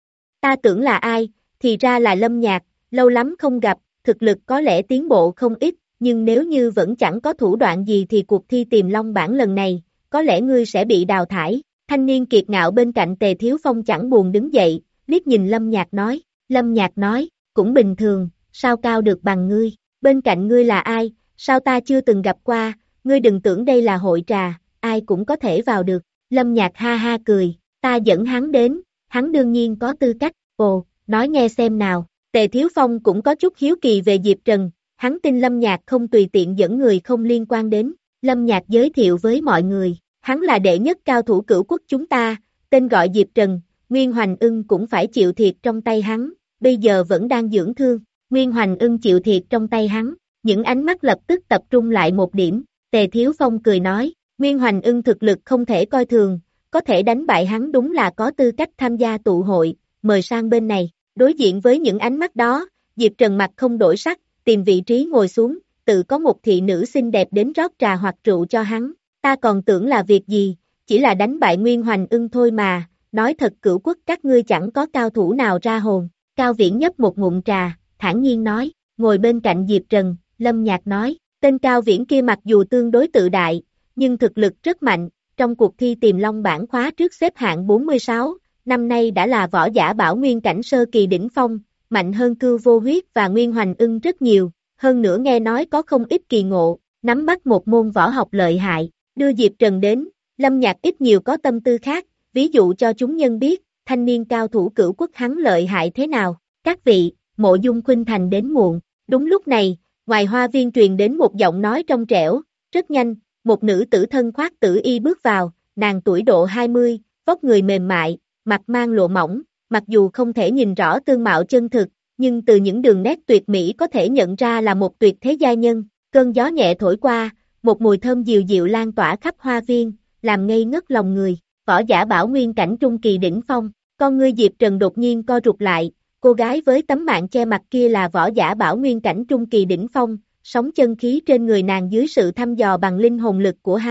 Ta tưởng là ai, thì ra là Lâm Nhạc, lâu lắm không gặp, thực lực có lẽ tiến bộ không ít, nhưng nếu như vẫn chẳng có thủ đoạn gì thì cuộc thi tiềm long bản lần này, có lẽ ngươi sẽ bị đào thải. Thanh niên kiệt ngạo bên cạnh Tề Thiếu Phong chẳng buồn đứng dậy, liếc nhìn Lâm Nhạc nói, Lâm Nhạc nói, cũng bình thường, sao cao được bằng ngươi, bên cạnh ngươi là ai, sao ta chưa từng gặp qua, ngươi đừng tưởng đây là hội trà, ai cũng có thể vào được, Lâm Nhạc ha ha cười, ta dẫn hắn đến, hắn đương nhiên có tư cách, ồ, nói nghe xem nào, Tề Thiếu Phong cũng có chút hiếu kỳ về Diệp Trần, hắn tin Lâm Nhạc không tùy tiện dẫn người không liên quan đến, Lâm Nhạc giới thiệu với mọi người, hắn là đệ nhất cao thủ cửu quốc chúng ta, tên gọi Diệp Trần, Nguyên Hoành Ưng cũng phải chịu thiệt trong tay hắn, bây giờ vẫn đang dưỡng thương, Nguyên Hoành Ưng chịu thiệt trong tay hắn, những ánh mắt lập tức tập trung lại một điểm, Tề Thiếu Phong cười nói, Nguyên Hoành Ưng thực lực không thể coi thường, có thể đánh bại hắn đúng là có tư cách tham gia tụ hội, mời sang bên này, đối diện với những ánh mắt đó, Diệp Trần mặt không đổi sắc, tìm vị trí ngồi xuống, tự có một thị nữ xinh đẹp đến rót trà hoặc rượu cho hắn, ta còn tưởng là việc gì, chỉ là đánh bại Nguyên Hoành Ưng thôi mà, nói thật cửu quốc các ngươi chẳng có cao thủ nào ra hồn, Cao Viễn nhấp một ngụm trà, thản nhiên nói, ngồi bên cạnh Diệp Trần, Lâm Nhạc nói, tên Cao Viễn kia mặc dù tương đối tự đại, nhưng thực lực rất mạnh, trong cuộc thi tiềm long bản khóa trước xếp hạng bốn mươi sáu, năm nay đã là võ giả bảo nguyên cảnh sơ kỳ đỉnh phong, mạnh hơn Cưu Vô Huyết và Nguyên Hoành Ưng rất nhiều, hơn nữa nghe nói có không ít kỳ ngộ, nắm bắt một môn võ học lợi hại, đưa Diệp Trần đến, Lâm Nhạc ít nhiều có tâm tư khác, ví dụ cho chúng nhân biết, thanh niên cao thủ cửu quốc hắn lợi hại thế nào, các vị, Mộ Dung Khuynh Thành đến muộn, đúng lúc này, ngoài hoa viên truyền đến một giọng nói trong trẻo, rất nhanh, một nữ tử thân khoác tử y bước vào, nàng tuổi độ hai mươi, vóc người mềm mại, mặt mang lụa mỏng, mặc dù không thể nhìn rõ tương mạo chân thực, nhưng từ những đường nét tuyệt mỹ có thể nhận ra là một tuyệt thế giai nhân, cơn gió nhẹ thổi qua, một mùi thơm dịu dịu lan tỏa khắp hoa viên, làm ngây ngất lòng người, võ giả bảo nguyên cảnh trung kỳ đỉnh phong, con ngươi Diệp Trần đột nhiên co rụt lại, cô gái với tấm mạng che mặt kia là võ giả bảo nguyên cảnh trung kỳ đỉnh phong, sóng chân khí trên người nàng dưới sự thăm dò bằng linh hồn lực của hắn,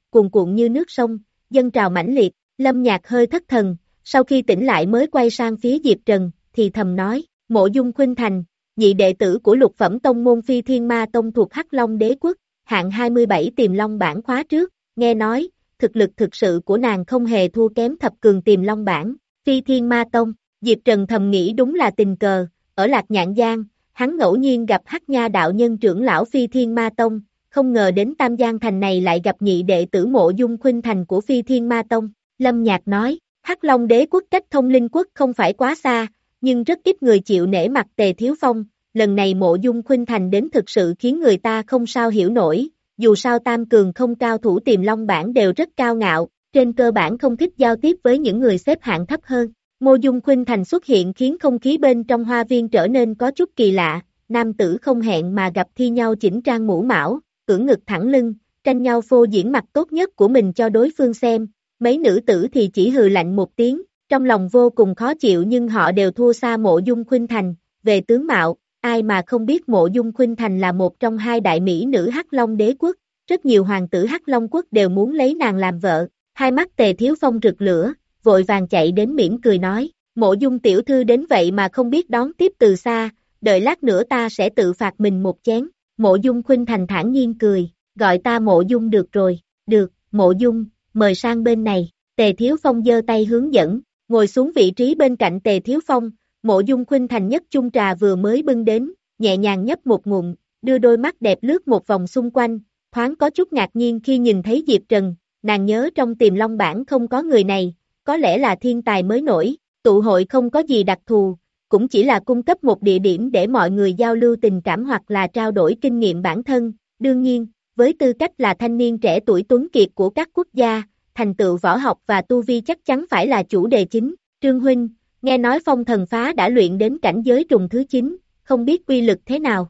cuồn cuộn như nước sông, dâng trào mãnh liệt. Lâm Nhạc hơi thất thần, sau khi tỉnh lại mới quay sang phía Diệp Trần, thì thầm nói, Mộ Dung Khuynh Thành, nhị đệ tử của lục phẩm tông môn Phi Thiên Ma Tông thuộc Hắc Long Đế Quốc, hạng hai mươi bảy Tiềm Long bảng khóa trước, nghe nói, thực lực thực sự của nàng không hề thua kém thập cường Tiềm Long bảng, Phi Thiên Ma Tông. Diệp Trần thầm nghĩ đúng là tình cờ, ở Lạc Nhạn Giang, hắn ngẫu nhiên gặp Hắc Nha đạo nhân trưởng lão Phi Thiên Ma Tông, không ngờ đến Tam Giang Thành này lại gặp nhị đệ tử Mộ Dung Khuynh Thành của Phi Thiên Ma Tông. Lâm Nhạc nói, Hắc Long Đế Quốc cách Thông Linh Quốc không phải quá xa, nhưng rất ít người chịu nể mặt Tề Thiếu Phong, lần này Mộ Dung Khuynh Thành đến thực sự khiến người ta không sao hiểu nổi, dù sao tam cường không cao thủ Tiềm Long bảng đều rất cao ngạo, trên cơ bản không thích giao tiếp với những người xếp hạng thấp hơn. Mộ Dung Khuynh Thành xuất hiện khiến không khí bên trong hoa viên trở nên có chút kỳ lạ, nam tử không hẹn mà gặp thi nhau chỉnh trang mũ mão, cưỡng ngực thẳng lưng, tranh nhau phô diễn mặt tốt nhất của mình cho đối phương xem, mấy nữ tử thì chỉ hừ lạnh một tiếng, trong lòng vô cùng khó chịu nhưng họ đều thua xa Mộ Dung Khuynh Thành, về tướng mạo, ai mà không biết Mộ Dung Khuynh Thành là một trong hai đại mỹ nữ Hắc Long Đế Quốc, rất nhiều hoàng tử Hắc Long Quốc đều muốn lấy nàng làm vợ, hai mắt Tề Thiếu Phong rực lửa, vội vàng chạy đến mỉm cười nói, Mộ Dung tiểu thư đến vậy mà không biết đón tiếp từ xa, đợi lát nữa ta sẽ tự phạt mình một chén. Mộ Dung Khuynh Thành thản nhiên cười, gọi ta Mộ Dung được rồi, được, Mộ Dung, mời sang bên này. Tề Thiếu Phong giơ tay hướng dẫn, ngồi xuống vị trí bên cạnh Tề Thiếu Phong, Mộ Dung Khuynh Thành nhấc chung trà vừa mới bưng đến, nhẹ nhàng nhấp một ngụm, đưa đôi mắt đẹp lướt một vòng xung quanh, thoáng có chút ngạc nhiên khi nhìn thấy Diệp Trần, nàng nhớ trong Tiềm Long bảng không có người này, có lẽ là thiên tài mới nổi, tụ hội không có gì đặc thù, cũng chỉ là cung cấp một địa điểm để mọi người giao lưu tình cảm hoặc là trao đổi kinh nghiệm bản thân, đương nhiên, với tư cách là thanh niên trẻ tuổi tuấn kiệt của các quốc gia, thành tựu võ học và tu vi chắc chắn phải là chủ đề chính. Trương huynh, nghe nói Phong Thần Phá đã luyện đến cảnh giới trùng thứ chín, không biết uy lực thế nào?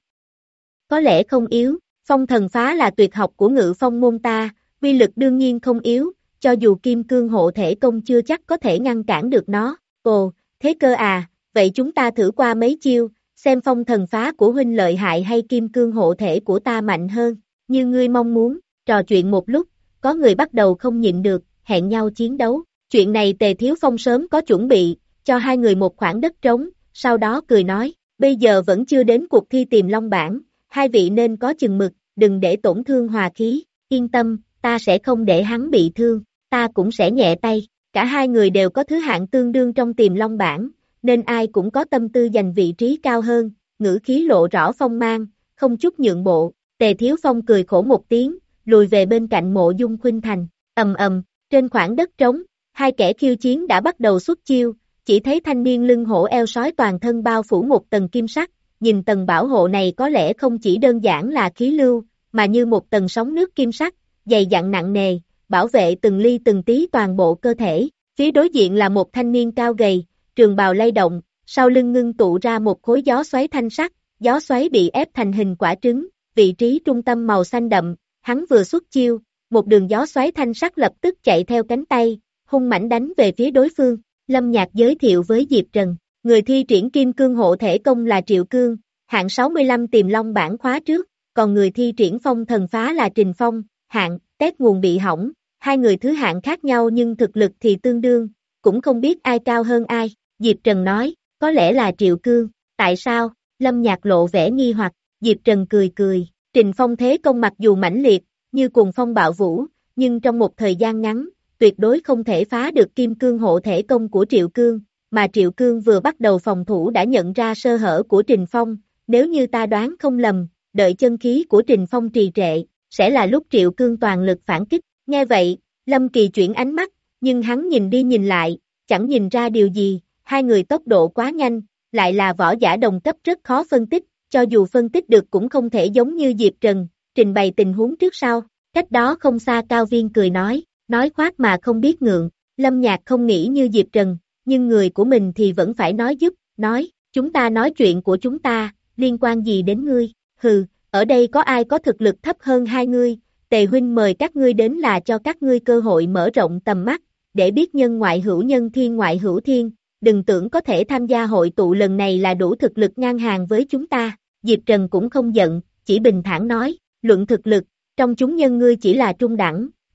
Có lẽ không yếu, Phong Thần Phá là tuyệt học của Ngự Phong môn ta, uy lực đương nhiên không yếu, cho dù Kim Cương hộ thể công chưa chắc có thể ngăn cản được nó. Ồ, thế cơ à, vậy chúng ta thử qua mấy chiêu, xem Phong Thần Phá của huynh lợi hại hay Kim Cương hộ thể của ta mạnh hơn, như ngươi mong muốn. Trò chuyện một lúc, có người bắt đầu không nhịn được, hẹn nhau chiến đấu. Chuyện này Tề Thiếu Phong sớm có chuẩn bị, cho hai người một khoảng đất trống, sau đó cười nói, bây giờ vẫn chưa đến cuộc thi Tiềm Long bảng, hai vị nên có chừng mực, đừng để tổn thương hòa khí, yên tâm, ta sẽ không để hắn bị thương, ta cũng sẽ nhẹ tay. Cả hai người đều có thứ hạng tương đương trong Tiềm Long bảng, nên ai cũng có tâm tư giành vị trí cao hơn, ngữ khí lộ rõ phong mang, không chút nhượng bộ. Tề Thiếu Phong cười khổ một tiếng, lùi về bên cạnh Mộ Dung Khuynh Thành, ầm ầm, trên khoảng đất trống, hai kẻ khiêu chiến đã bắt đầu xuất chiêu, chỉ thấy thanh niên lưng hổ eo sói toàn thân bao phủ một tầng kim sắc, nhìn tầng bảo hộ này có lẽ không chỉ đơn giản là khí lưu, mà như một tầng sóng nước kim sắc, dày dặn nặng nề, bảo vệ từng ly từng tí toàn bộ cơ thể. Phía đối diện là một thanh niên cao gầy, trường bào lay động, sau lưng ngưng tụ ra một khối gió xoáy thanh sắc, gió xoáy bị ép thành hình quả trứng, vị trí trung tâm màu xanh đậm, hắn vừa xuất chiêu, một đường gió xoáy thanh sắc lập tức chạy theo cánh tay, hung mãnh đánh về phía đối phương. Lâm Nhạc giới thiệu với Diệp Trần, người thi triển Kim Cương hộ thể công là Triệu Cương, hạng sáu mươi lăm Tiềm Long bảng khóa trước, còn người thi triển Phong Thần Phá là Trình Phong, hạng, tét nguồn bị hỏng, hai người thứ hạng khác nhau nhưng thực lực thì tương đương, cũng không biết ai cao hơn ai. Diệp Trần nói, có lẽ là Triệu Cương, tại sao? Lâm Nhạc lộ vẻ nghi hoặc, Diệp Trần cười cười, Trình Phong thế công mặc dù mãnh liệt, như cuồng phong bạo vũ, nhưng trong một thời gian ngắn, tuyệt đối không thể phá được Kim Cương hộ thể công của Triệu Cương, mà Triệu Cương vừa bắt đầu phòng thủ đã nhận ra sơ hở của Trình Phong, nếu như ta đoán không lầm, đợi chân khí của Trình Phong trì trệ, sẽ là lúc Triệu Cương toàn lực phản kích. Nghe vậy, Lâm Kỳ chuyển ánh mắt, nhưng hắn nhìn đi nhìn lại, chẳng nhìn ra điều gì, hai người tốc độ quá nhanh, lại là võ giả đồng cấp rất khó phân tích, cho dù phân tích được cũng không thể giống như Diệp Trần, trình bày tình huống trước sau. Cách đó không xa Cao Viên cười nói, nói khoác mà không biết ngượng. Lâm Nhạc không nghĩ như Diệp Trần, nhưng người của mình thì vẫn phải nói giúp, nói, chúng ta nói chuyện của chúng ta, liên quan gì đến ngươi? Hừ, ở đây có ai có thực lực thấp hơn hai ngươi? Tề huynh mời các ngươi đến là cho các ngươi cơ hội mở rộng tầm mắt, để biết nhân ngoại hữu nhân thiên ngoại hữu thiên, đừng tưởng có thể tham gia hội tụ lần này là đủ thực lực ngang hàng với chúng ta. Diệp Trần cũng không giận, chỉ bình thản nói, luận thực lực, trong chúng nhân ngươi chỉ là trung đẳng,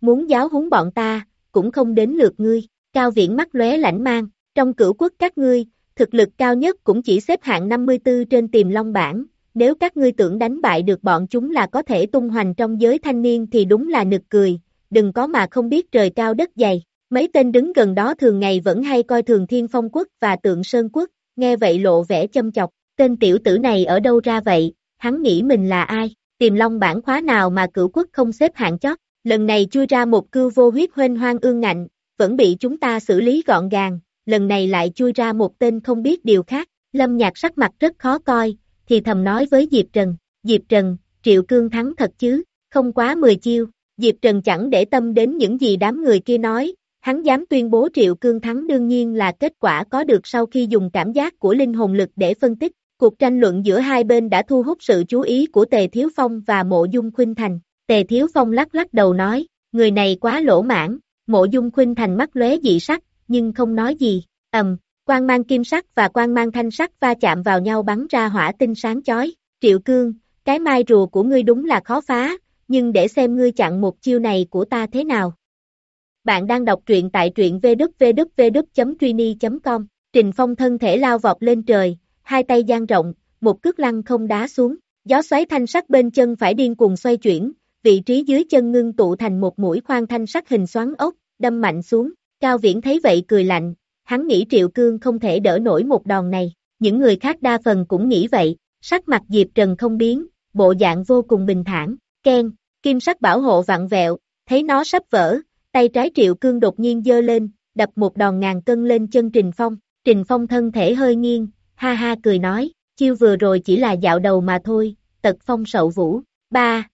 muốn giáo huấn bọn ta, cũng không đến lượt ngươi. Cao Viễn mắt lóe lãnh mang, trong cửu quốc các ngươi, thực lực cao nhất cũng chỉ xếp hạng năm mươi tư trên Tiềm Long bảng, nếu các ngươi tưởng đánh bại được bọn chúng là có thể tung hoành trong giới thanh niên thì đúng là nực cười, đừng có mà không biết trời cao đất dày. Mấy tên đứng gần đó thường ngày vẫn hay coi thường Thiên Phong quốc và Tượng Sơn quốc, nghe vậy lộ vẻ châm chọc, tên tiểu tử này ở đâu ra vậy, hắn nghĩ mình là ai, Tiềm Long bảng khóa nào mà cửu quốc không xếp hạng chót, lần này chui ra một cưu vô huyết huênh hoang ương ngạnh, vẫn bị chúng ta xử lý gọn gàng, lần này lại chui ra một tên không biết điều khác, Lâm Nhạc sắc mặt rất khó coi, thì thầm nói với Diệp Trần, Diệp Trần, Triệu Cương thắng thật chứ, không quá mười chiêu, Diệp Trần chẳng để tâm đến những gì đám người kia nói, hắn dám tuyên bố Triệu Cương thắng đương nhiên là kết quả có được sau khi dùng cảm giác của linh hồn lực để phân tích, cuộc tranh luận giữa hai bên đã thu hút sự chú ý của Tề Thiếu Phong và Mộ Dung Khuynh Thành, Tề Thiếu Phong lắc lắc đầu nói, người này quá lỗ mãn, Mộ Dung Khuynh Thành mắt lóe dị sắc, nhưng không nói gì, ầm, quang mang kim sắc và quang mang thanh sắc va chạm vào nhau bắn ra hỏa tinh sáng chói, Triệu Cương, cái mai rùa của ngươi đúng là khó phá, nhưng để xem ngươi chặn một chiêu này của ta thế nào. Bạn đang đọc truyện tại truyện v w w w chấm tweeny chấm com, Trình Phong thân thể lao vọt lên trời, hai tay dang rộng, một cước lăng không đá xuống, gió xoáy thanh sắc bên chân phải điên cuồng xoay chuyển, vị trí dưới chân ngưng tụ thành một mũi khoan thanh sắc hình xoắn ốc, đâm mạnh xuống, Cao Viễn thấy vậy cười lạnh, hắn nghĩ Triệu Cương không thể đỡ nổi một đòn này, những người khác đa phần cũng nghĩ vậy, sắc mặt Diệp Trần không biến, bộ dạng vô cùng bình thản, keng, kim sắc bảo hộ vặn vẹo, thấy nó sắp vỡ, tay trái Triệu Cương đột nhiên giơ lên, đập một đòn ngàn cân lên chân Trình Phong, Trình Phong thân thể hơi nghiêng, ha ha cười nói, chiêu vừa rồi chỉ là dạo đầu mà thôi, tật phong sậu vũ, ba,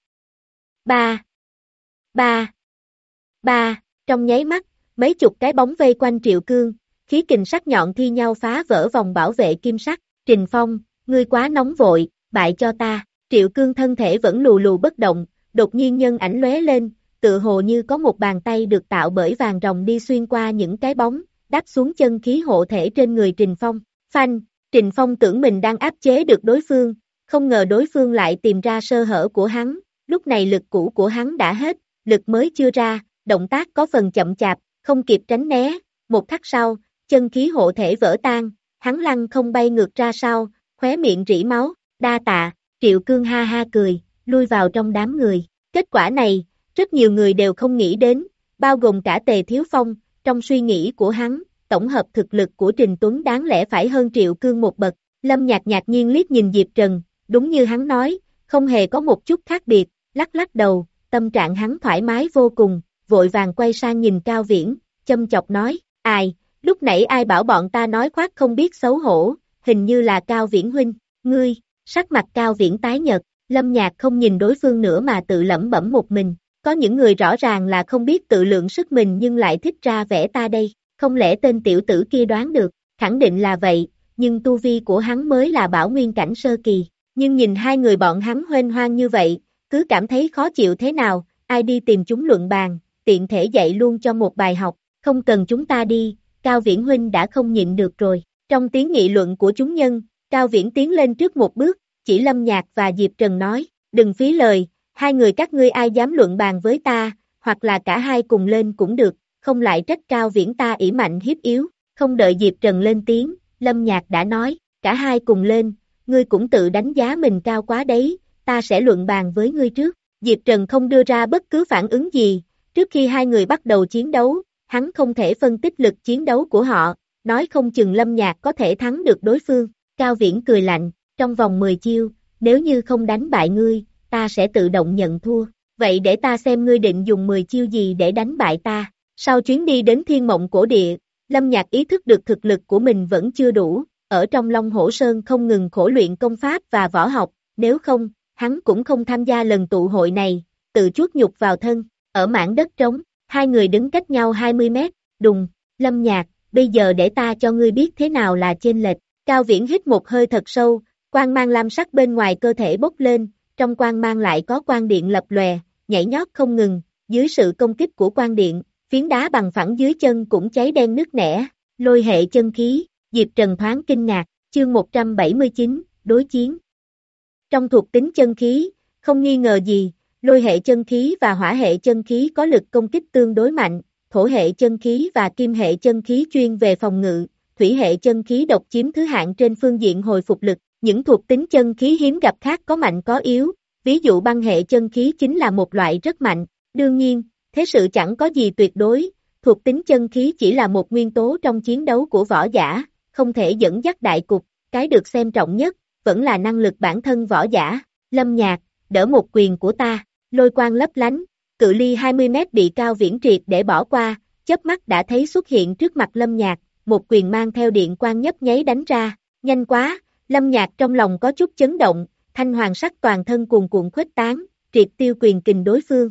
ba, ba, ba, trong nháy mắt, mấy chục cái bóng vây quanh Triệu Cương, khí kình sắc nhọn thi nhau phá vỡ vòng bảo vệ kim sắc, Trình Phong, ngươi quá nóng vội, bại cho ta, Triệu Cương thân thể vẫn lù lù bất động, đột nhiên nhân ảnh lóe lên, tự hồ như có một bàn tay được tạo bởi vàng ròng đi xuyên qua những cái bóng, đáp xuống chân khí hộ thể trên người Trình Phong, phanh, Trình Phong tưởng mình đang áp chế được đối phương, không ngờ đối phương lại tìm ra sơ hở của hắn, lúc này lực cũ của hắn đã hết, lực mới chưa ra, động tác có phần chậm chạp, không kịp tránh né, một khắc sau, chân khí hộ thể vỡ tan, hắn lăn không bay ngược ra sau, khóe miệng rỉ máu, đa tạ, Triệu Cương ha ha cười, lui vào trong đám người, kết quả này, rất nhiều người đều không nghĩ đến, bao gồm cả Tề Thiếu Phong, trong suy nghĩ của hắn, tổng hợp thực lực của Trình Tuấn đáng lẽ phải hơn Triệu Cương một bậc, Lâm Nhạc ngạc nhiên liếc nhìn Diệp Trần, đúng như hắn nói, không hề có một chút khác biệt, lắc lắc đầu, tâm trạng hắn thoải mái vô cùng, vội vàng quay sang nhìn Cao Viễn, châm chọc nói, ai, lúc nãy ai bảo bọn ta nói khoác không biết xấu hổ, hình như là Cao Viễn huynh, ngươi, sắc mặt Cao Viễn tái nhợt, Lâm Nhạc không nhìn đối phương nữa mà tự lẩm bẩm một mình, có những người rõ ràng là không biết tự lượng sức mình nhưng lại thích ra vẻ ta đây, không lẽ tên tiểu tử kia đoán được, khẳng định là vậy, nhưng tu vi của hắn mới là bảo nguyên cảnh sơ kỳ, nhưng nhìn hai người bọn hắn huênh hoang như vậy, cứ cảm thấy khó chịu thế nào, ai đi tìm chúng luận bàn, tiện thể dạy luôn cho một bài học, không cần chúng ta đi, Cao Viễn huynh đã không nhịn được rồi, trong tiếng nghị luận của chúng nhân, Cao Viễn tiến lên trước một bước, chỉ Lâm Nhạc và Diệp Trần nói, đừng phí lời, hai người các ngươi ai dám luận bàn với ta, hoặc là cả hai cùng lên cũng được, không lại trách Cao Viễn ta ỷ mạnh hiếp yếu, không đợi Diệp Trần lên tiếng, Lâm Nhạc đã nói, cả hai cùng lên, ngươi cũng tự đánh giá mình cao quá đấy, ta sẽ luận bàn với ngươi trước, Diệp Trần không đưa ra bất cứ phản ứng gì, trước khi hai người bắt đầu chiến đấu, hắn không thể phân tích lực chiến đấu của họ, nói không chừng Lâm Nhạc có thể thắng được đối phương, Cao Viễn cười lạnh, trong vòng mười chiêu, nếu như không đánh bại ngươi, ta sẽ tự động nhận thua, vậy để ta xem ngươi định dùng mười chiêu gì để đánh bại ta. Sau chuyến đi đến Thiên Mộng Cổ Địa, Lâm Nhạc ý thức được thực lực của mình vẫn chưa đủ, ở trong Long Hổ Sơn không ngừng khổ luyện công pháp và võ học, nếu không, hắn cũng không tham gia lần tụ hội này, tự chuốt nhục vào thân, ở mảng đất trống, hai người đứng cách nhau hai mươi mét, đùng, Lâm Nhạc, bây giờ để ta cho ngươi biết thế nào là chênh lệch, Cao Viễn hít một hơi thật sâu, quang mang lam sắc bên ngoài cơ thể bốc lên, trong quang mang lại có quang điện lập lòe, nhảy nhót không ngừng, dưới sự công kích của quang điện, phiến đá bằng phẳng dưới chân cũng cháy đen nứt nẻ, lôi hệ chân khí, Diệp Trần thoáng kinh ngạc, chương một trăm bảy mươi chín, đối chiến. Trong thuộc tính chân khí, không nghi ngờ gì, lôi hệ chân khí và hỏa hệ chân khí có lực công kích tương đối mạnh, thổ hệ chân khí và kim hệ chân khí chuyên về phòng ngự, thủy hệ chân khí độc chiếm thứ hạng trên phương diện hồi phục lực. Những thuộc tính chân khí hiếm gặp khác có mạnh có yếu, ví dụ băng hệ chân khí chính là một loại rất mạnh. Đương nhiên, thế sự chẳng có gì tuyệt đối, thuộc tính chân khí chỉ là một nguyên tố trong chiến đấu của võ giả, không thể dẫn dắt đại cục, cái được xem trọng nhất, vẫn là năng lực bản thân võ giả. Lâm Nhạc, đỡ một quyền của ta, lôi quang lấp lánh, cự ly hai mươi mét bị Cao Viễn triệt để bỏ qua, chớp mắt đã thấy xuất hiện trước mặt Lâm Nhạc, một quyền mang theo điện quang nhấp nháy đánh ra, nhanh quá, Lâm Nhạc trong lòng có chút chấn động, thanh hoàng sắc toàn thân cuồn cuộn khuếch tán, triệt tiêu quyền kình đối phương.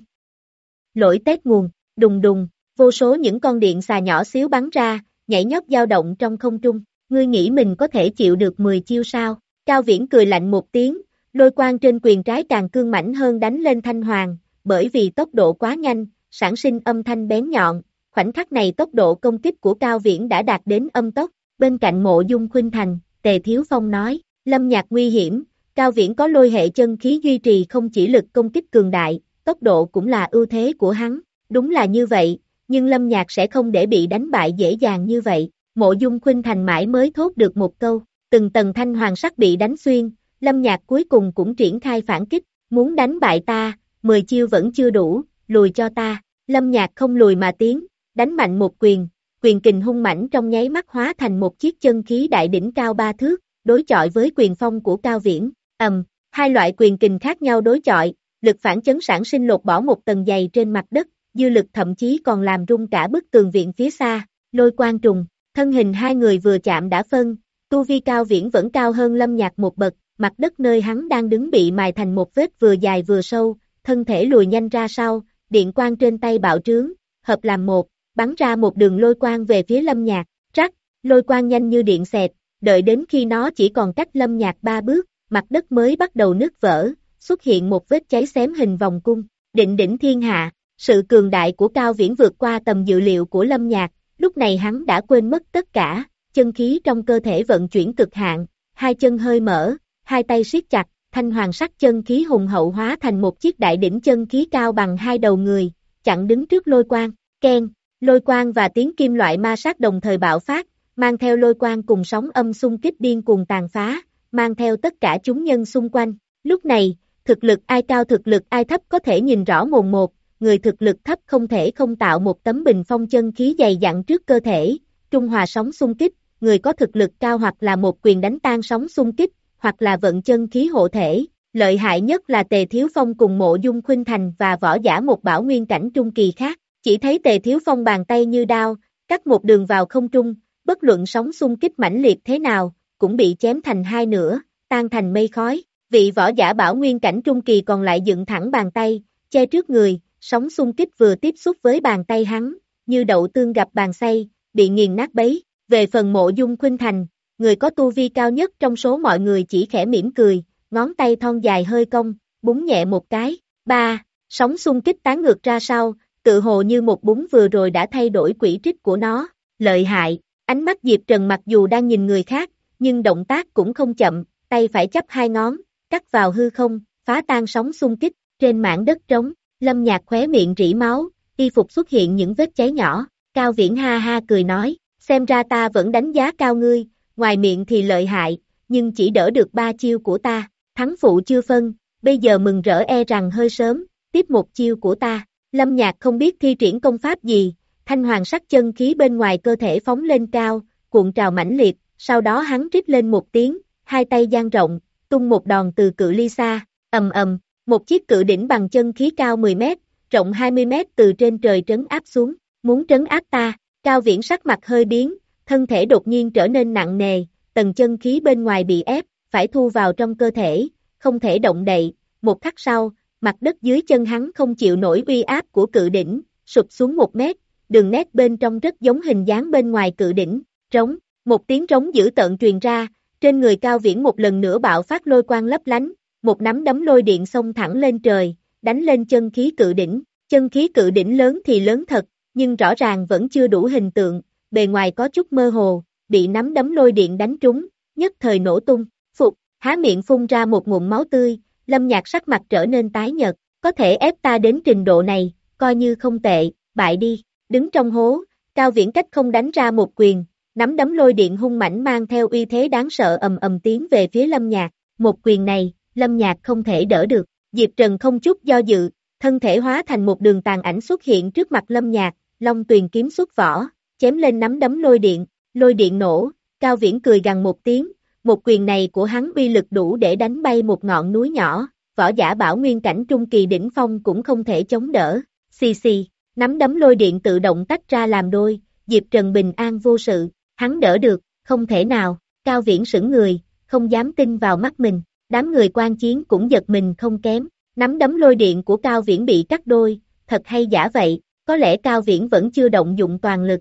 Lỗi tết nguồn, đùng đùng, vô số những con điện xà nhỏ xíu bắn ra, nhảy nhót dao động trong không trung, ngươi nghĩ mình có thể chịu được mười chiêu sao? Cao Viễn cười lạnh một tiếng, lôi quang trên quyền trái càng cương mãnh hơn đánh lên thanh hoàng, bởi vì tốc độ quá nhanh, sản sinh âm thanh bén nhọn, khoảnh khắc này tốc độ công kích của Cao Viễn đã đạt đến âm tốc, bên cạnh Mộ Dung Khuynh Thành, Tề Thiếu Phong nói, Lâm Nhạc nguy hiểm, Cao Viễn có lôi hệ chân khí duy trì không chỉ lực công kích cường đại, tốc độ cũng là ưu thế của hắn, đúng là như vậy, nhưng Lâm Nhạc sẽ không để bị đánh bại dễ dàng như vậy, Mộ Dung Khuynh Thành mãi mới thốt được một câu, từng tầng thanh hoàng sắc bị đánh xuyên, Lâm Nhạc cuối cùng cũng triển khai phản kích, muốn đánh bại ta, mười chiêu vẫn chưa đủ, lùi cho ta, Lâm Nhạc không lùi mà tiến, đánh mạnh một quyền, quyền kình hung mãnh trong nháy mắt hóa thành một chiếc chân khí đại đỉnh cao ba thước, đối chọi với quyền phong của Cao Viễn, ầm, hai loại quyền kình khác nhau đối chọi, lực phản chấn sản sinh lột bỏ một tầng dày trên mặt đất, dư lực thậm chí còn làm rung cả bức tường viện phía xa, lôi quang trùng, thân hình hai người vừa chạm đã phân, tu vi Cao Viễn vẫn cao hơn Lâm Nhạc một bậc, mặt đất nơi hắn đang đứng bị mài thành một vết vừa dài vừa sâu, thân thể lùi nhanh ra sau, điện quang trên tay bạo trướng, hợp làm một, bắn ra một đường lôi quang về phía Lâm Nhạc, rắc, lôi quang nhanh như điện xẹt, đợi đến khi nó chỉ còn cách Lâm Nhạc ba bước, mặt đất mới bắt đầu nứt vỡ, xuất hiện một vết cháy xém hình vòng cung, định đỉnh thiên hạ, sự cường đại của Cao Viễn vượt qua tầm dự liệu của Lâm Nhạc, lúc này hắn đã quên mất tất cả, chân khí trong cơ thể vận chuyển cực hạn, hai chân hơi mở, hai tay siết chặt, thanh hoàng sắc chân khí hùng hậu hóa thành một chiếc đại đỉnh chân khí cao bằng hai đầu người, chặn đứng trước lôi quang, keng, lôi quang và tiếng kim loại ma sát đồng thời bạo phát, mang theo lôi quang cùng sóng âm xung kích điên cuồng tàn phá, mang theo tất cả chúng nhân xung quanh, lúc này, thực lực ai cao thực lực ai thấp có thể nhìn rõ mồn một, người thực lực thấp không thể không tạo một tấm bình phong chân khí dày dặn trước cơ thể, trung hòa sóng xung kích, người có thực lực cao hoặc là một quyền đánh tan sóng xung kích, hoặc là vận chân khí hộ thể, lợi hại nhất là Tề Thiếu Phong cùng Mộ Dung Khuynh Thành và võ giả một bảo nguyên cảnh trung kỳ khác, chỉ thấy Tề Thiếu Phong bàn tay như đao, cắt một đường vào không trung, bất luận sóng xung kích mãnh liệt thế nào, cũng bị chém thành hai nửa, tan thành mây khói, vị võ giả bảo nguyên cảnh trung kỳ còn lại dựng thẳng bàn tay, che trước người, sóng xung kích vừa tiếp xúc với bàn tay hắn, như đậu tương gặp bàn xay, bị nghiền nát bấy, về phần Mộ Dung Khuynh Thành, người có tu vi cao nhất trong số mọi người chỉ khẽ mỉm cười, ngón tay thon dài hơi cong, búng nhẹ một cái, ba, sóng xung kích tán ngược ra sau, tự hồ như một búng vừa rồi đã thay đổi quỹ tích của nó, lợi hại, ánh mắt Diệp Trần mặc dù đang nhìn người khác, nhưng động tác cũng không chậm, tay phải chắp hai ngón, cắt vào hư không, phá tan sóng xung kích, trên mảng đất trống, Lâm Nhạc khóe miệng rỉ máu, y phục xuất hiện những vết cháy nhỏ, Cao Viễn ha ha cười nói, xem ra ta vẫn đánh giá cao ngươi, ngoài miệng thì lợi hại, nhưng chỉ đỡ được ba chiêu của ta, thắng phụ chưa phân, bây giờ mừng rỡ e rằng hơi sớm, tiếp một chiêu của ta, Lâm Nhạc không biết thi triển công pháp gì, thanh hoàng sắc chân khí bên ngoài cơ thể phóng lên cao, cuộn trào mãnh liệt, sau đó hắn rít lên một tiếng, hai tay dang rộng, tung một đòn từ cự ly xa, ầm ầm, một chiếc cự đỉnh bằng chân khí cao mười mét, rộng hai mươi mét từ trên trời trấn áp xuống, muốn trấn áp ta, Cao Viễn sắc mặt hơi biến, thân thể đột nhiên trở nên nặng nề, tầng chân khí bên ngoài bị ép, phải thu vào trong cơ thể, không thể động đậy, một khắc sau, mặt đất dưới chân hắn không chịu nổi uy áp của cự đỉnh, sụp xuống một mét, đường nét bên trong rất giống hình dáng bên ngoài cự đỉnh, trống, một tiếng trống dữ tợn truyền ra, trên người Cao Viễn một lần nữa bạo phát lôi quang lấp lánh, một nắm đấm lôi điện xông thẳng lên trời, đánh lên chân khí cự đỉnh, chân khí cự đỉnh lớn thì lớn thật, nhưng rõ ràng vẫn chưa đủ hình tượng, bề ngoài có chút mơ hồ, bị nắm đấm lôi điện đánh trúng, nhất thời nổ tung, phục, há miệng phun ra một ngụm máu tươi, Lâm Nhạc sắc mặt trở nên tái nhợt, có thể ép ta đến trình độ này, coi như không tệ, bại đi, đứng trong hố, Cao Viễn cách không đánh ra một quyền, nắm đấm lôi điện hung mãnh mang theo uy thế đáng sợ ầm ầm tiến về phía Lâm Nhạc, một quyền này, Lâm Nhạc không thể đỡ được, Diệp Trần không chút do dự, thân thể hóa thành một đường tàn ảnh xuất hiện trước mặt Lâm Nhạc, Long Tuyền kiếm xuất vỏ, chém lên nắm đấm lôi điện, lôi điện nổ, Cao Viễn cười gằn một tiếng, một quyền này của hắn uy lực đủ để đánh bay một ngọn núi nhỏ, võ giả bảo nguyên cảnh trung kỳ đỉnh phong cũng không thể chống đỡ, xì xì, nắm đấm lôi điện tự động tách ra làm đôi, Diệp Trần bình an vô sự, hắn đỡ được, không thể nào, Cao Viễn sững người, không dám tin vào mắt mình, đám người quan chiến cũng giật mình không kém, nắm đấm lôi điện của Cao Viễn bị cắt đôi, thật hay giả vậy, có lẽ Cao Viễn vẫn chưa động dụng toàn lực.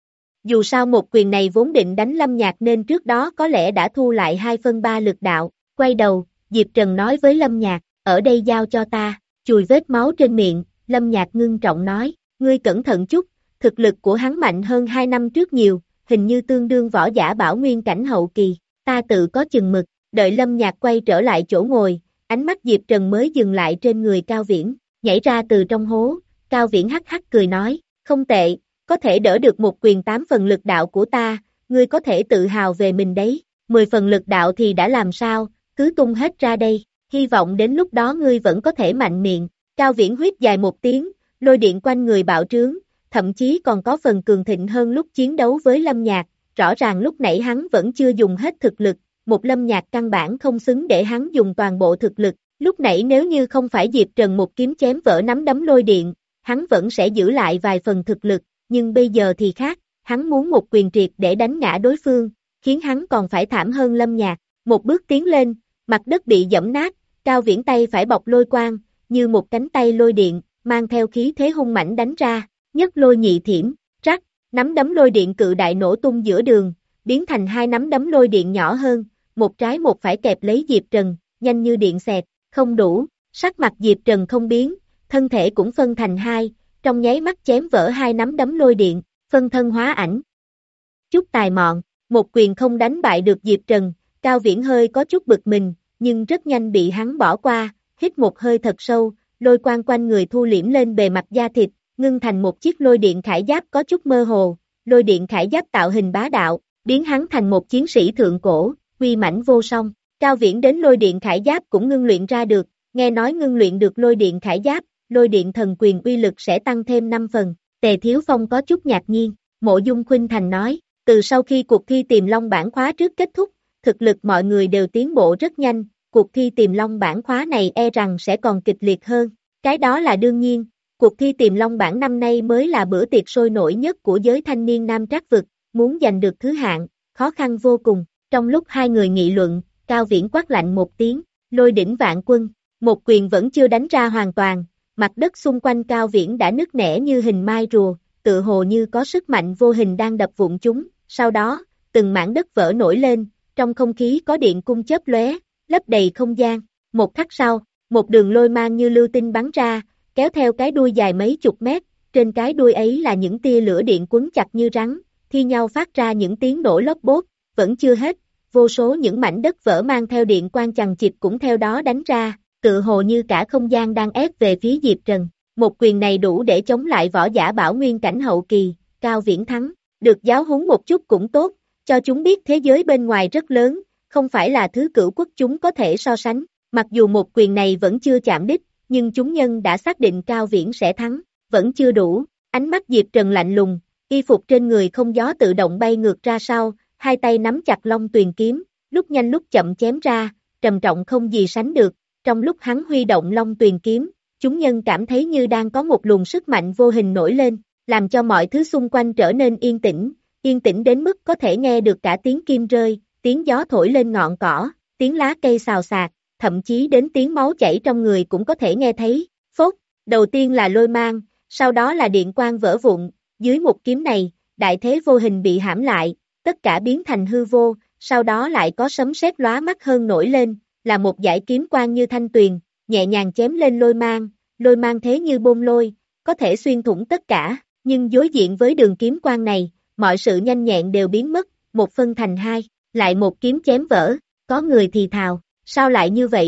Dù sao một quyền này vốn định đánh Lâm Nhạc nên trước đó có lẽ đã thu lại hai phân ba lực đạo, quay đầu, Diệp Trần nói với Lâm Nhạc, ở đây giao cho ta, chùi vết máu trên miệng, Lâm Nhạc ngưng trọng nói, ngươi cẩn thận chút, thực lực của hắn mạnh hơn hai năm trước nhiều, hình như tương đương võ giả bảo nguyên cảnh hậu kỳ, ta tự có chừng mực, đợi Lâm Nhạc quay trở lại chỗ ngồi, ánh mắt Diệp Trần mới dừng lại trên người Cao Viễn, nhảy ra từ trong hố, Cao Viễn hắc hắc cười nói, không tệ, có thể đỡ được một quyền tám phần lực đạo của ta, ngươi có thể tự hào về mình đấy, mười phần lực đạo thì đã làm sao, cứ tung hết ra đây, hy vọng đến lúc đó ngươi vẫn có thể mạnh miệng, Cao Viễn huýt dài một tiếng, lôi điện quanh người bạo trướng, thậm chí còn có phần cường thịnh hơn lúc chiến đấu với Lâm Nhạc, rõ ràng lúc nãy hắn vẫn chưa dùng hết thực lực, một Lâm Nhạc căn bản không xứng để hắn dùng toàn bộ thực lực, lúc nãy nếu như không phải Diệp Trần một kiếm chém vỡ nắm đấm lôi điện, hắn vẫn sẽ giữ lại vài phần thực lực, nhưng bây giờ thì khác, hắn muốn một quyền triệt để đánh ngã đối phương, khiến hắn còn phải thảm hơn Lâm Nhạc, một bước tiến lên, mặt đất bị dẫm nát, Cao Viễn tay phải bọc lôi quang, như một cánh tay lôi điện, mang theo khí thế hung mãnh đánh ra, nhất lôi nhị thiểm, rắc, nắm đấm lôi điện cự đại nổ tung giữa đường, biến thành hai nắm đấm lôi điện nhỏ hơn, một trái một phải kẹp lấy Diệp Trần, nhanh như điện xẹt, không đủ, sắc mặt Diệp Trần không biến, thân thể cũng phân thành hai, trong nháy mắt chém vỡ hai nắm đấm lôi điện, phân thân hóa ảnh. Chút tài mọn, một quyền không đánh bại được Diệp Trần, Cao Viễn hơi có chút bực mình, nhưng rất nhanh bị hắn bỏ qua, hít một hơi thật sâu, lôi quang quanh người thu liễm lên bề mặt da thịt, ngưng thành một chiếc lôi điện khải giáp có chút mơ hồ, lôi điện khải giáp tạo hình bá đạo, biến hắn thành một chiến sĩ thượng cổ, uy mãnh vô song. Cao Viễn đến lôi điện khải giáp cũng ngưng luyện ra được, nghe nói ngưng luyện được lôi điện khải giáp, lôi điện thần quyền uy lực sẽ tăng thêm năm phần, Tề Thiếu Phong có chút ngạc nhiên, Mộ Dung Khuynh Thành nói, từ sau khi cuộc thi Tiềm Long bản khóa trước kết thúc, thực lực mọi người đều tiến bộ rất nhanh, cuộc thi Tiềm Long bản khóa này e rằng sẽ còn kịch liệt hơn, cái đó là đương nhiên, cuộc thi Tiềm Long bản năm nay mới là bữa tiệc sôi nổi nhất của giới thanh niên Nam Trác vực, muốn giành được thứ hạng, khó khăn vô cùng, trong lúc hai người nghị luận, Cao Viễn quát lạnh một tiếng, lôi đỉnh vạn quân, một quyền vẫn chưa đánh ra hoàn toàn, mặt đất xung quanh Cao Viễn đã nứt nẻ như hình mai rùa, tự hồ như có sức mạnh vô hình đang đập vụn chúng, sau đó, từng mảng đất vỡ nổi lên, trong không khí có điện cung chớp lóe, lấp đầy không gian, một khắc sau, một đường lôi mang như lưu tinh bắn ra, kéo theo cái đuôi dài mấy chục mét, trên cái đuôi ấy là những tia lửa điện quấn chặt như rắn, thi nhau phát ra những tiếng nổ lốp bốp, vẫn chưa hết, vô số những mảnh đất vỡ mang theo điện quang chằng chịt cũng theo đó đánh ra, tự hồ như cả không gian đang ép về phía Diệp Trần. Một quyền này đủ để chống lại võ giả bảo nguyên cảnh hậu kỳ, Cao Viễn thắng, được giáo huấn một chút cũng tốt, cho chúng biết thế giới bên ngoài rất lớn, không phải là thứ cửu quốc chúng có thể so sánh, mặc dù một quyền này vẫn chưa chạm đích, nhưng chúng nhân đã xác định Cao Viễn sẽ thắng, vẫn chưa đủ, ánh mắt Diệp Trần lạnh lùng, y phục trên người không gió tự động bay ngược ra sau, hai tay nắm chặt Long Tuyền kiếm, lúc nhanh lúc chậm chém ra, trầm trọng không gì sánh được, trong lúc hắn huy động Long Tuyền kiếm, chúng nhân cảm thấy như đang có một luồng sức mạnh vô hình nổi lên, làm cho mọi thứ xung quanh trở nên yên tĩnh, yên tĩnh đến mức có thể nghe được cả tiếng kim rơi, tiếng gió thổi lên ngọn cỏ, tiếng lá cây xào xạc, thậm chí đến tiếng máu chảy trong người cũng có thể nghe thấy, phốt, đầu tiên là lôi mang, sau đó là điện quang vỡ vụn, dưới một kiếm này, đại thế vô hình bị hãm lại, tất cả biến thành hư vô, sau đó lại có sấm sét lóa mắt hơn nổi lên, là một dải kiếm quang như thanh tuyền, nhẹ nhàng chém lên lôi mang, lôi mang thế như bôn lôi, có thể xuyên thủng tất cả, nhưng đối diện với đường kiếm quang này, mọi sự nhanh nhẹn đều biến mất, một phân thành hai, lại một kiếm chém vỡ, có người thì thào, sao lại như vậy được,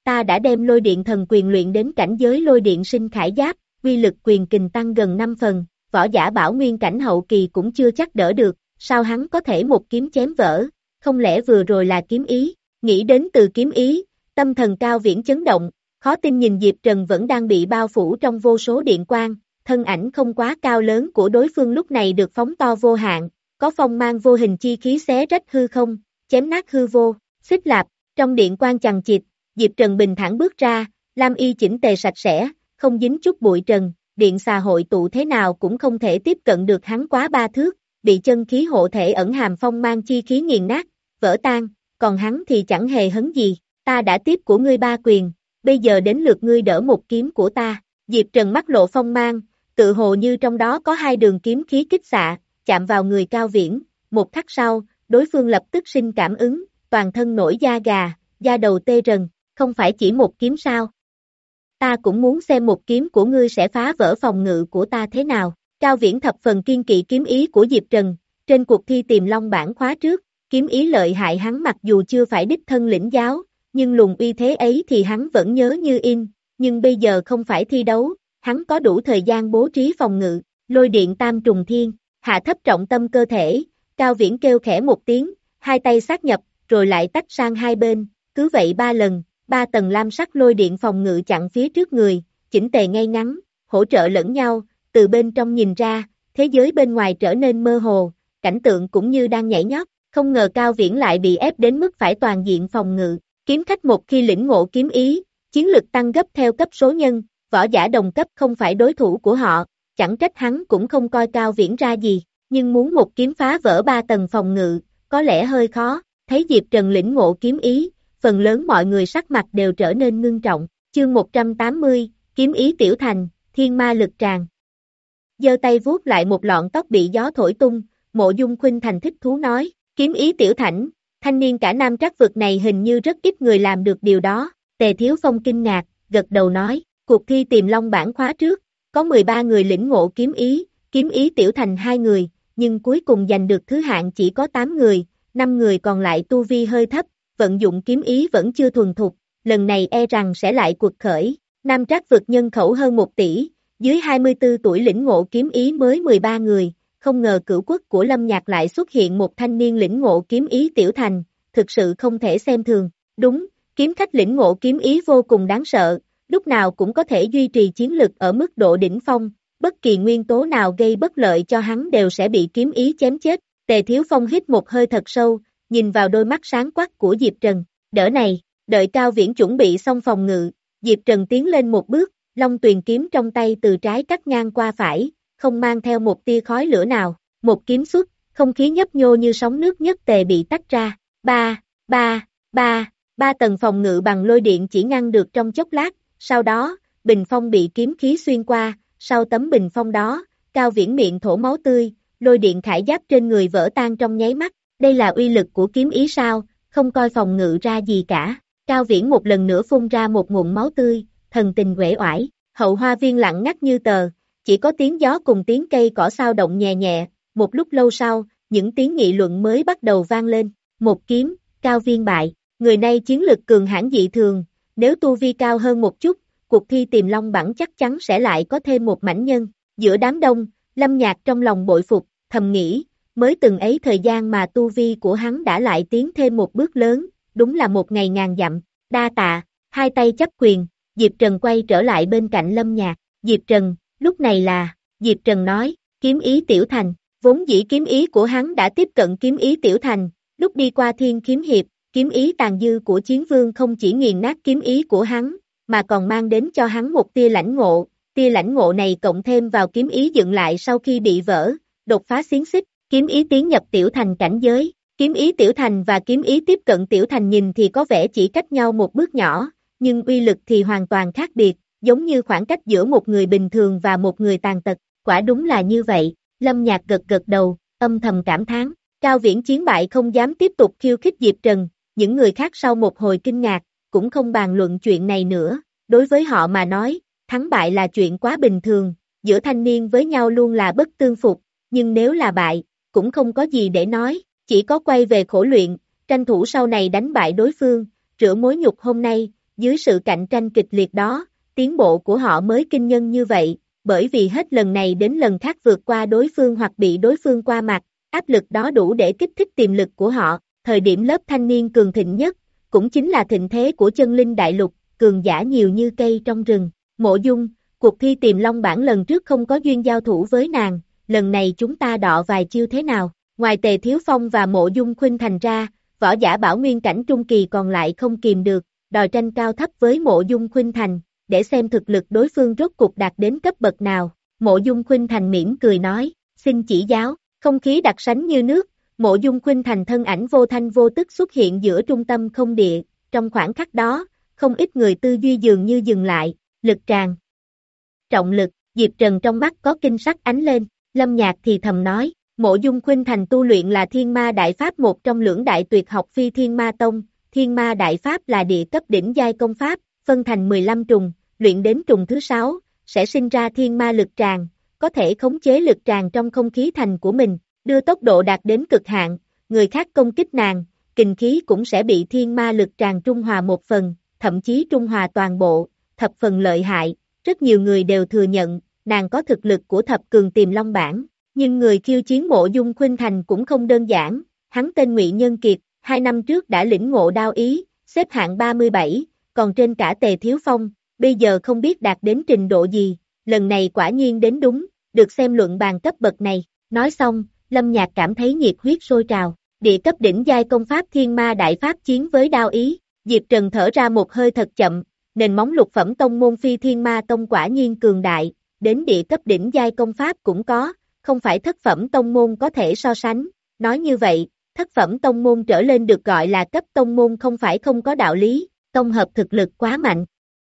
ta đã đem lôi điện thần quyền luyện đến cảnh giới lôi điện sinh khải giáp, uy lực quyền kình tăng gần năm phần, võ giả bảo nguyên cảnh hậu kỳ cũng chưa chắc đỡ được, sao hắn có thể một kiếm chém vỡ, không lẽ vừa rồi là kiếm ý, nghĩ đến từ kiếm ý, tâm thần Cao Viễn chấn động, khó tin nhìn Diệp Trần vẫn đang bị bao phủ trong vô số điện quang, thân ảnh không quá cao lớn của đối phương lúc này được phóng to vô hạn, có phong mang vô hình chi khí xé rách hư không, chém nát hư vô, xích lạp, trong điện quang chằng chịt, Diệp Trần bình thản bước ra, lam y chỉnh tề sạch sẽ, không dính chút bụi trần, điện xà hội tụ thế nào cũng không thể tiếp cận được hắn quá ba thước, bị chân khí hộ thể ẩn hàm phong mang chi khí nghiền nát, vỡ tan, còn hắn thì chẳng hề hấn gì, ta đã tiếp của ngươi ba quyền, bây giờ đến lượt ngươi đỡ một kiếm của ta, Diệp Trần mắt lộ phong mang, tự hồ như trong đó có hai đường kiếm khí kích xạ, chạm vào người Cao Viễn, một khắc sau, đối phương lập tức sinh cảm ứng, toàn thân nổi da gà, da đầu tê rần, không phải chỉ một kiếm sao? Ta cũng muốn xem một kiếm của ngươi sẽ phá vỡ phòng ngự của ta thế nào. Cao Viễn thập phần kiên kỵ kiếm ý của Diệp Trần, trên cuộc thi tìm long bản khóa trước, kiếm ý lợi hại hắn mặc dù chưa phải đích thân lĩnh giáo, nhưng luồng uy thế ấy thì hắn vẫn nhớ như in, nhưng bây giờ không phải thi đấu, hắn có đủ thời gian bố trí phòng ngự, lôi điện tam trùng thiên, hạ thấp trọng tâm cơ thể, Cao Viễn kêu khẽ một tiếng, hai tay sát nhập, rồi lại tách sang hai bên, cứ vậy ba lần, ba tầng lam sắc lôi điện phòng ngự chặn phía trước người, chỉnh tề ngay ngắn, hỗ trợ lẫn nhau, từ bên trong nhìn ra, thế giới bên ngoài trở nên mơ hồ, cảnh tượng cũng như đang nhảy nhót, không ngờ Cao Viễn lại bị ép đến mức phải toàn diện phòng ngự, kiếm khách một khi lĩnh ngộ kiếm ý, chiến lực tăng gấp theo cấp số nhân, võ giả đồng cấp không phải đối thủ của họ, chẳng trách hắn cũng không coi Cao Viễn ra gì, nhưng muốn một kiếm phá vỡ ba tầng phòng ngự, có lẽ hơi khó, thấy Diệp Trần lĩnh ngộ kiếm ý, phần lớn mọi người sắc mặt đều trở nên ngưng trọng, chương một trăm tám mươi, kiếm ý tiểu thành, thiên ma lực tràn. Giơ tay vuốt lại một lọn tóc bị gió thổi tung, Mộ Dung Khuynh Thành thích thú nói, kiếm ý tiểu thành, thanh niên cả Nam Trắc vực này hình như rất ít người làm được điều đó, Tề Thiếu Phong kinh ngạc, gật đầu nói, cuộc thi tìm long bản khóa trước, có mười ba người lĩnh ngộ kiếm ý, kiếm ý tiểu thành hai người, nhưng cuối cùng giành được thứ hạng chỉ có tám người, năm người còn lại tu vi hơi thấp, vận dụng kiếm ý vẫn chưa thuần thục, lần này e rằng sẽ lại cuộc khởi, Nam Trắc vực nhân khẩu hơn một tỷ, dưới hai mươi tư tuổi lĩnh ngộ kiếm ý mới mười ba người, không ngờ cửu quốc của Lâm Nhạc lại xuất hiện một thanh niên lĩnh ngộ kiếm ý tiểu thành, thực sự không thể xem thường, đúng, kiếm khách lĩnh ngộ kiếm ý vô cùng đáng sợ, lúc nào cũng có thể duy trì chiến lực ở mức độ đỉnh phong, bất kỳ nguyên tố nào gây bất lợi cho hắn đều sẽ bị kiếm ý chém chết, Tề Thiếu Phong hít một hơi thật sâu, nhìn vào đôi mắt sáng quắc của Diệp Trần, đỡ này, đợi Cao Viễn chuẩn bị xong phòng ngự, Diệp Trần tiến lên một bước, long tuyền kiếm trong tay từ trái cắt ngang qua phải, không mang theo một tia khói lửa nào, một kiếm xuất, không khí nhấp nhô như sóng nước nhất tề bị tách ra, ba, ba, ba, ba tầng phòng ngự bằng lôi điện chỉ ngăn được trong chốc lát, sau đó, bình phong bị kiếm khí xuyên qua, sau tấm bình phong đó, Cao Viễn miệng thổ máu tươi, lôi điện khải giáp trên người vỡ tan trong nháy mắt, đây là uy lực của kiếm ý sao, không coi phòng ngự ra gì cả, Cao Viễn một lần nữa phun ra một ngụm máu tươi, thần tình uể oải, hậu hoa viên lặng ngắt như tờ, chỉ có tiếng gió cùng tiếng cây cỏ xao động nhẹ nhẹ, một lúc lâu sau, những tiếng nghị luận mới bắt đầu vang lên, một kiếm, Cao Viên bại, người này chiến lực cường hãn dị thường, nếu tu vi cao hơn một chút, cuộc thi tìm long bản chắc chắn sẽ lại có thêm một mảnh nhân, giữa đám đông, Lâm Nhạc trong lòng bội phục, thầm nghĩ, mới từng ấy thời gian mà tu vi của hắn đã lại tiến thêm một bước lớn, đúng là một ngày ngàn dặm, đa tạ, hai tay chấp quyền, Diệp Trần quay trở lại bên cạnh Lâm Nhạc, Diệp Trần, lúc này là, Diệp Trần nói, kiếm ý tiểu thành, vốn dĩ kiếm ý của hắn đã tiếp cận kiếm ý tiểu thành, lúc đi qua thiên kiếm hiệp, kiếm ý tàn dư của chiến vương không chỉ nghiền nát kiếm ý của hắn, mà còn mang đến cho hắn một tia lãnh ngộ, tia lãnh ngộ này cộng thêm vào kiếm ý dựng lại sau khi bị vỡ, đột phá xiển xích, kiếm ý tiến nhập tiểu thành cảnh giới, kiếm ý tiểu thành và kiếm ý tiếp cận tiểu thành nhìn thì có vẻ chỉ cách nhau một bước nhỏ, nhưng uy lực thì hoàn toàn khác biệt, giống như khoảng cách giữa một người bình thường và một người tàn tật, quả đúng là như vậy, Lâm Nhạc gật gật đầu, âm thầm cảm thán, Cao Viễn chiến bại không dám tiếp tục khiêu khích Diệp Trần, những người khác sau một hồi kinh ngạc, cũng không bàn luận chuyện này nữa, đối với họ mà nói, thắng bại là chuyện quá bình thường, giữa thanh niên với nhau luôn là bất tương phục, nhưng nếu là bại, cũng không có gì để nói, chỉ có quay về khổ luyện, tranh thủ sau này đánh bại đối phương, rửa mối nhục hôm nay, dưới sự cạnh tranh kịch liệt đó, tiến bộ của họ mới kinh nhân như vậy, bởi vì hết lần này đến lần khác vượt qua đối phương hoặc bị đối phương qua mặt, áp lực đó đủ để kích thích tiềm lực của họ, thời điểm lớp thanh niên cường thịnh nhất, cũng chính là thịnh thế của chân linh đại lục, cường giả nhiều như cây trong rừng. Mộ Dung, cuộc thi tìm long bản lần trước không có duyên giao thủ với nàng, lần này chúng ta đọ vài chiêu thế nào? Ngoài Tề Thiếu Phong và Mộ Dung Khuynh Thành ra, võ giả bảo nguyên cảnh trung kỳ còn lại không kìm được, đòi tranh cao thấp với Mộ Dung Khuynh Thành, để xem thực lực đối phương rốt cục đạt đến cấp bậc nào. Mộ Dung Khuynh Thành mỉm cười nói, xin chỉ giáo, không khí đặc sánh như nước, Mộ Dung Khuynh Thành thân ảnh vô thanh vô tức xuất hiện giữa trung tâm không địa, trong khoảnh khắc đó, không ít người tư duy dường như dừng lại, lực tràng. Trọng lực, Diệp Trần trong mắt có kinh sắc ánh lên, Lâm Nhạc thì thầm nói, Mộ Dung Khuynh Thành tu luyện là Thiên Ma Đại Pháp, một trong lưỡng đại tuyệt học Phi Thiên Ma Tông, Thiên Ma Đại Pháp là địa cấp đỉnh giai công pháp, phân thành mười lăm trùng, luyện đến trùng thứ sáu, sẽ sinh ra Thiên Ma lực tràng, có thể khống chế lực tràng trong không khí thành của mình, đưa tốc độ đạt đến cực hạn, người khác công kích nàng, kình khí cũng sẽ bị Thiên Ma lực tràng trung hòa một phần, thậm chí trung hòa toàn bộ, thập phần lợi hại, rất nhiều người đều thừa nhận, nàng có thực lực của thập cường Tiềm Long Bảng, nhưng người khiêu chiến Mộ Dung Khuynh Thành cũng không đơn giản, hắn tên Ngụy Nhân Kiệt, hai năm trước đã lĩnh ngộ đao ý, xếp hạng ba mươi bảy, còn trên cả Tề Thiếu Phong, bây giờ không biết đạt đến trình độ gì, lần này quả nhiên đến đúng, được xem luận bàn cấp bậc này, nói xong, Lâm Nhạc cảm thấy nhiệt huyết sôi trào, địa cấp đỉnh giai công pháp Thiên Ma Đại Pháp chiến với đao ý, Diệp Trần thở ra một hơi thật chậm, nền móng lục phẩm tông môn Phi Thiên Ma Tông quả nhiên cường đại, đến địa cấp đỉnh giai công pháp cũng có, không phải thất phẩm tông môn có thể so sánh, nói như vậy, thất phẩm tông môn trở lên được gọi là cấp tông môn không phải không có đạo lý, tổng hợp thực lực quá mạnh.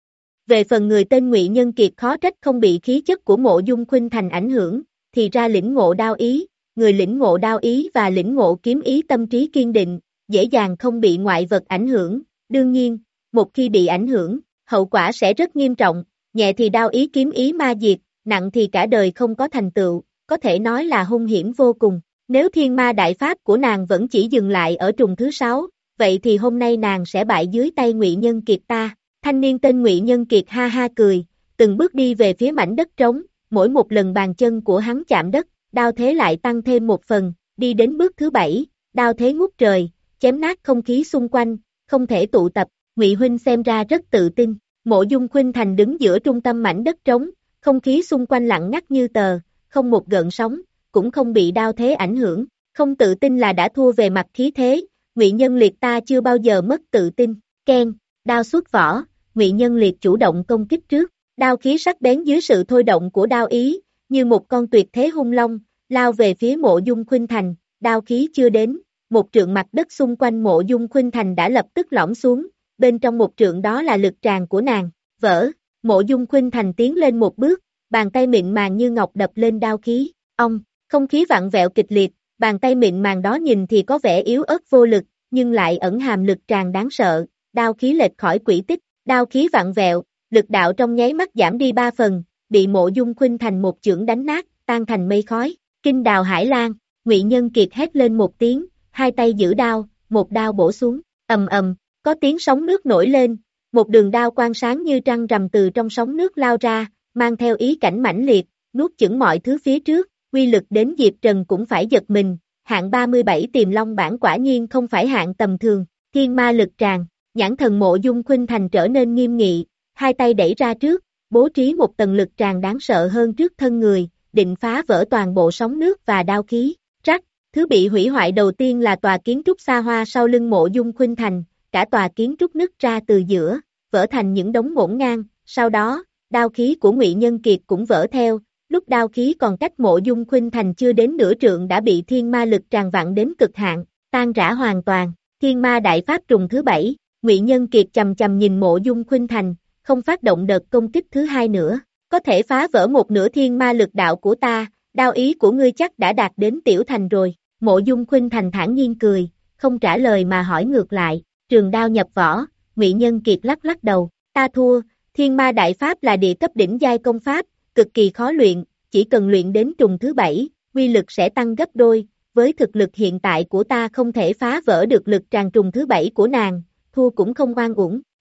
Về phần người tên Ngụy Nhân Kiệt khó trách không bị khí chất của Mộ Dung Khuynh Thành ảnh hưởng, thì ra lĩnh ngộ đao ý, người lĩnh ngộ đao ý và lĩnh ngộ kiếm ý tâm trí kiên định, dễ dàng không bị ngoại vật ảnh hưởng, đương nhiên, một khi bị ảnh hưởng, hậu quả sẽ rất nghiêm trọng, nhẹ thì đao ý kiếm ý ma diệt, nặng thì cả đời không có thành tựu, có thể nói là hung hiểm vô cùng. Nếu Thiên Ma Đại Pháp của nàng vẫn chỉ dừng lại ở trùng thứ sáu, vậy thì hôm nay nàng sẽ bại dưới tay Ngụy Nhân Kiệt ta. Thanh niên tên Ngụy Nhân Kiệt ha ha cười, từng bước đi về phía mảnh đất trống, mỗi một lần bàn chân của hắn chạm đất, đao thế lại tăng thêm một phần, đi đến bước thứ bảy, đao thế ngút trời, chém nát không khí xung quanh, không thể tụ tập, Ngụy huynh xem ra rất tự tin. Mộ Dung Khuynh Thành đứng giữa trung tâm mảnh đất trống, không khí xung quanh lặng ngắt như tờ, không một gợn sóng, cũng không bị đao thế ảnh hưởng, không tự tin là đã thua về mặt khí thế, Ngụy Nhân Liệt ta chưa bao giờ mất tự tin. Keng, đao xuất vỏ, Ngụy Nhân Liệt chủ động công kích trước, đao khí sắc bén dưới sự thôi động của đao ý, như một con tuyệt thế hung long, lao về phía Mộ Dung Khuynh Thành, đao khí chưa đến, một trượng mặt đất xung quanh Mộ Dung Khuynh Thành đã lập tức lõm xuống, bên trong một trượng đó là lực tràng của nàng, vỡ, Mộ Dung Khuynh Thành tiến lên một bước, bàn tay mịn màng như ngọc đập lên đao khí, ông, không khí vặn vẹo kịch liệt, bàn tay mịn màng đó nhìn thì có vẻ yếu ớt vô lực, nhưng lại ẩn hàm lực tràng đáng sợ, đao khí lệch khỏi quỹ tích, đao khí vặn vẹo, lực đạo trong nháy mắt giảm đi ba phần, bị Mộ Dung Khuynh Thành một chưởng đánh nát, tan thành mây khói, kinh đào hải lan, Ngụy Nhân Kiệt hét lên một tiếng, hai tay giữ đao, một đao bổ xuống, ầm ầm, có tiếng sóng nước nổi lên, một đường đao quang sáng như trăng rằm từ trong sóng nước lao ra, mang theo ý cảnh mãnh liệt, nuốt chửng mọi thứ phía trước, uy lực đến Diệp Trần cũng phải giật mình, hạng ba mươi bảy Tiềm Long Bảng quả nhiên không phải hạng tầm thường, Thiên Ma lực tràng, nhãn thần Mộ Dung Khuynh Thành trở nên nghiêm nghị, hai tay đẩy ra trước, bố trí một tầng lực tràng đáng sợ hơn trước thân người, định phá vỡ toàn bộ sóng nước và đao khí, rắc, thứ bị hủy hoại đầu tiên là tòa kiến trúc xa hoa sau lưng Mộ Dung Khuynh Thành, cả tòa kiến trúc nứt ra từ giữa, vỡ thành những đống ngổn ngang, sau đó, đao khí của Ngụy Nhân Kiệt cũng vỡ theo, lúc đao khí còn cách Mộ Dung Khuynh Thành chưa đến nửa trượng đã bị Thiên Ma lực tràn vặn đến cực hạn, tan rã hoàn toàn, Thiên Ma Đại Pháp trùng thứ bảy, Ngụy Nhân Kiệt chầm chầm nhìn Mộ Dung Khuynh Thành, không phát động đợt công kích thứ hai nữa, có thể phá vỡ một nửa Thiên Ma lực đạo của ta, đao ý của ngươi chắc đã đạt đến tiểu thành rồi, Mộ Dung Khuynh Thành thản nhiên cười, không trả lời mà hỏi ngược lại, trường đao nhập vỏ, Ngụy Nhân Kiệt lắc lắc đầu, ta thua, Thiên Ma Đại Pháp là địa cấp đỉnh giai công pháp, cực kỳ khó luyện, chỉ cần luyện đến trùng thứ bảy, uy lực sẽ tăng gấp đôi, với thực lực hiện tại của ta không thể phá vỡ được lực tràng trùng thứ bảy của nàng, thua cũng không oan uổng,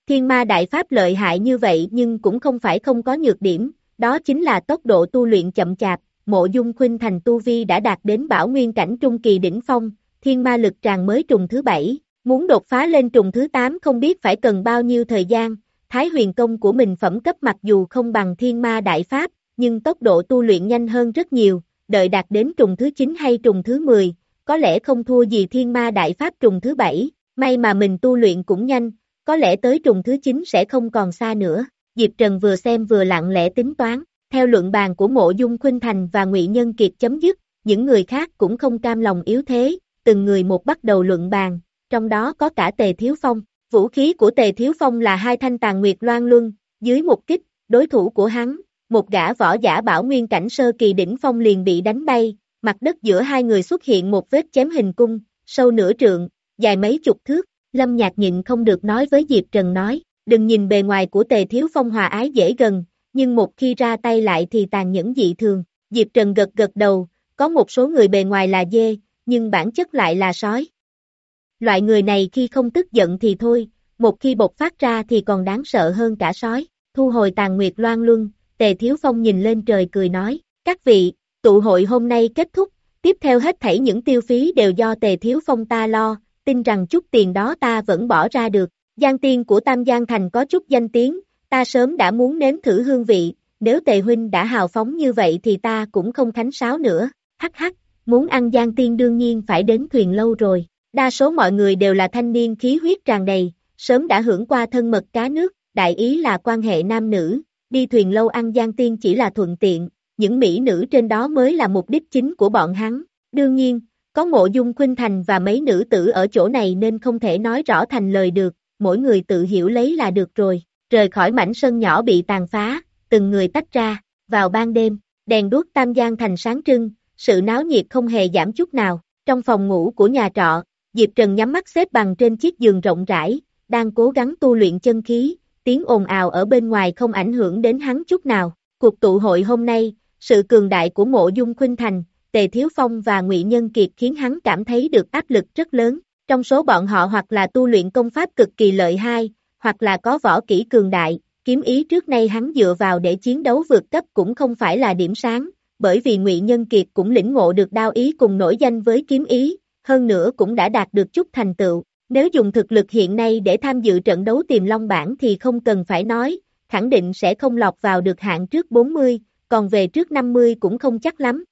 Thiên ma đại pháp lợi hại như vậy nhưng cũng không phải không có nhược điểm, đó chính là tốc độ tu luyện chậm chạp. Mộ Dung Khuynh Thành tu vi đã đạt đến bảo nguyên cảnh trung kỳ đỉnh phong, thiên ma lực tràng mới trùng thứ bảy, muốn đột phá lên trùng thứ tám không biết phải cần bao nhiêu thời gian. Thái huyền công của mình phẩm cấp mặc dù không bằng thiên ma đại pháp, nhưng tốc độ tu luyện nhanh hơn rất nhiều, đợi đạt đến trùng thứ chín hay trùng thứ mười, có lẽ không thua gì thiên ma đại pháp trùng thứ bảy, may mà mình tu luyện cũng nhanh, có lẽ tới trùng thứ chín sẽ không còn xa nữa. Diệp Trần vừa xem vừa lặng lẽ tính toán, theo luận bàn của Mộ Dung Khuynh Thành và Ngụy Nhân Kiệt chấm dứt, những người khác cũng không cam lòng yếu thế, từng người một bắt đầu luận bàn, trong đó có cả Tề Thiếu Phong. Vũ khí của Tề Thiếu Phong là hai thanh Tàn Nguyệt Loan Luân, dưới một kích, đối thủ của hắn, một gã võ giả bảo nguyên cảnh sơ kỳ đỉnh phong liền bị đánh bay, mặt đất giữa hai người xuất hiện một vết chém hình cung, sâu nửa trượng, dài mấy chục thước. Lâm Nhạc nhịn không được nói với Diệp Trần nói, đừng nhìn bề ngoài của Tề Thiếu Phong hòa ái dễ gần, nhưng một khi ra tay lại thì tàn nhẫn dị thường. Diệp Trần gật gật đầu, có một số người bề ngoài là dê, nhưng bản chất lại là sói. Loại người này khi không tức giận thì thôi, một khi bộc phát ra thì còn đáng sợ hơn cả sói. Thu hồi Tàn Nguyệt Loan Luân, Tề Thiếu Phong nhìn lên trời cười nói, các vị, tụ hội hôm nay kết thúc, tiếp theo hết thảy những tiêu phí đều do Tề Thiếu Phong ta lo, tin rằng chút tiền đó ta vẫn bỏ ra được. Giang Tiên của Tam Giang Thành có chút danh tiếng, ta sớm đã muốn nếm thử hương vị, nếu Tề huynh đã hào phóng như vậy thì ta cũng không khánh sáo nữa. Hắc hắc, muốn ăn Giang Tiên đương nhiên phải đến Thuyền Lâu rồi. Đa số mọi người đều là thanh niên khí huyết tràn đầy, sớm đã hưởng qua thân mật cá nước, đại ý là quan hệ nam nữ, đi Thuyền Lâu ăn Giang Tiên chỉ là thuận tiện, những mỹ nữ trên đó mới là mục đích chính của bọn hắn. Đương nhiên, có Mộ Dung Khuynh Thành và mấy nữ tử ở chỗ này nên không thể nói rõ thành lời được, mỗi người tự hiểu lấy là được rồi. Rời khỏi mảnh sân nhỏ bị tàn phá, từng người tách ra, vào ban đêm, đèn đuốc Tam Giang Thành sáng trưng, sự náo nhiệt không hề giảm chút nào. Trong phòng ngủ của nhà trọ, Diệp Trần nhắm mắt xếp bằng trên chiếc giường rộng rãi, đang cố gắng tu luyện chân khí, tiếng ồn ào ở bên ngoài không ảnh hưởng đến hắn chút nào. Cuộc tụ hội hôm nay, sự cường đại của Mộ Dung Khuynh Thành, Tề Thiếu Phong và Ngụy Nhân Kiệt khiến hắn cảm thấy được áp lực rất lớn. Trong số bọn họ hoặc là tu luyện công pháp cực kỳ lợi hại, hoặc là có võ kỹ cường đại, kiếm ý trước nay hắn dựa vào để chiến đấu vượt cấp cũng không phải là điểm sáng, bởi vì Ngụy Nhân Kiệt cũng lĩnh ngộ được đao ý cùng nổi danh với kiếm ý, hơn nữa cũng đã đạt được chút thành tựu. Nếu dùng thực lực hiện nay để tham dự trận đấu Tiềm Long bảng thì không cần phải nói, khẳng định sẽ không lọt vào được hạng trước bốn mươi, còn về trước năm mươi cũng không chắc lắm.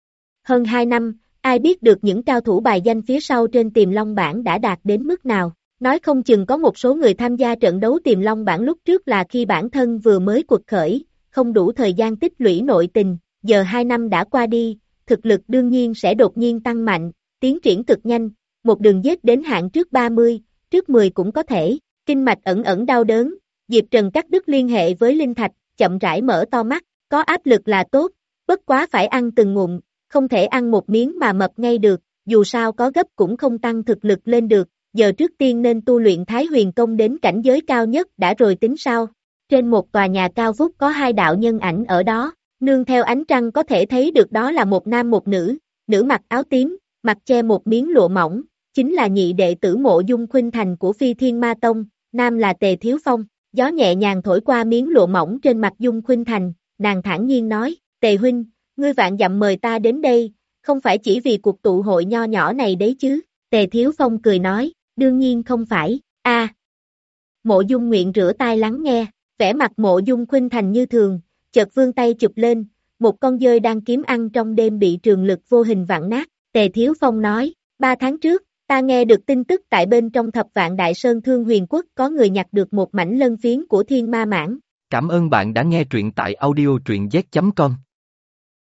Hơn hai năm, ai biết được những cao thủ bài danh phía sau trên Tiềm Long bảng đã đạt đến mức nào. Nói không chừng có một số người tham gia trận đấu Tiềm Long bảng lúc trước là khi bản thân vừa mới quật khởi, không đủ thời gian tích lũy nội tình, giờ hai năm đã qua đi, thực lực đương nhiên sẽ đột nhiên tăng mạnh, tiến triển cực nhanh, một đường dết đến hạng trước ba mươi, trước mười cũng có thể. Kinh mạch ẩn ẩn đau đớn, Diệp Trần cắt đứt liên hệ với Linh Thạch, chậm rãi mở to mắt, có áp lực là tốt, bất quá phải ăn từng ngụm, không thể ăn một miếng mà mập ngay được, dù sao có gấp cũng không tăng thực lực lên được, giờ trước tiên nên tu luyện Thái Huyền Công đến cảnh giới cao nhất đã rồi tính sau. Trên một tòa nhà cao vút có hai đạo nhân ảnh ở đó, nương theo ánh trăng có thể thấy được đó là một nam một nữ, nữ mặc áo tím, mặt che một miếng lụa mỏng, chính là nhị đệ tử Mộ Dung Khuynh Thành của Phi Thiên Ma Tông, nam là Tề Thiếu Phong. Gió nhẹ nhàng thổi qua miếng lụa mỏng trên mặt Dung Khuynh Thành, nàng thản nhiên nói, Tề huynh, ngươi vạn dặm mời ta đến đây, không phải chỉ vì cuộc tụ hội nho nhỏ này đấy chứ? Tề Thiếu Phong cười nói, đương nhiên không phải, a. À, Mộ Dung nguyện rửa tai lắng nghe, vẻ mặt Mộ Dung Khuynh Thành như thường, chợt vươn tay chụp lên, một con dơi đang kiếm ăn trong đêm bị trường lực vô hình vặn nát. Tề Thiếu Phong nói, ba tháng trước, ta nghe được tin tức tại bên trong Thập Vạn Đại Sơn Thương Huyền Quốc có người nhặt được một mảnh lân phiến của Thiên Ma Mãng. Cảm ơn bạn đã nghe truyện tại audio truyện z chấm com.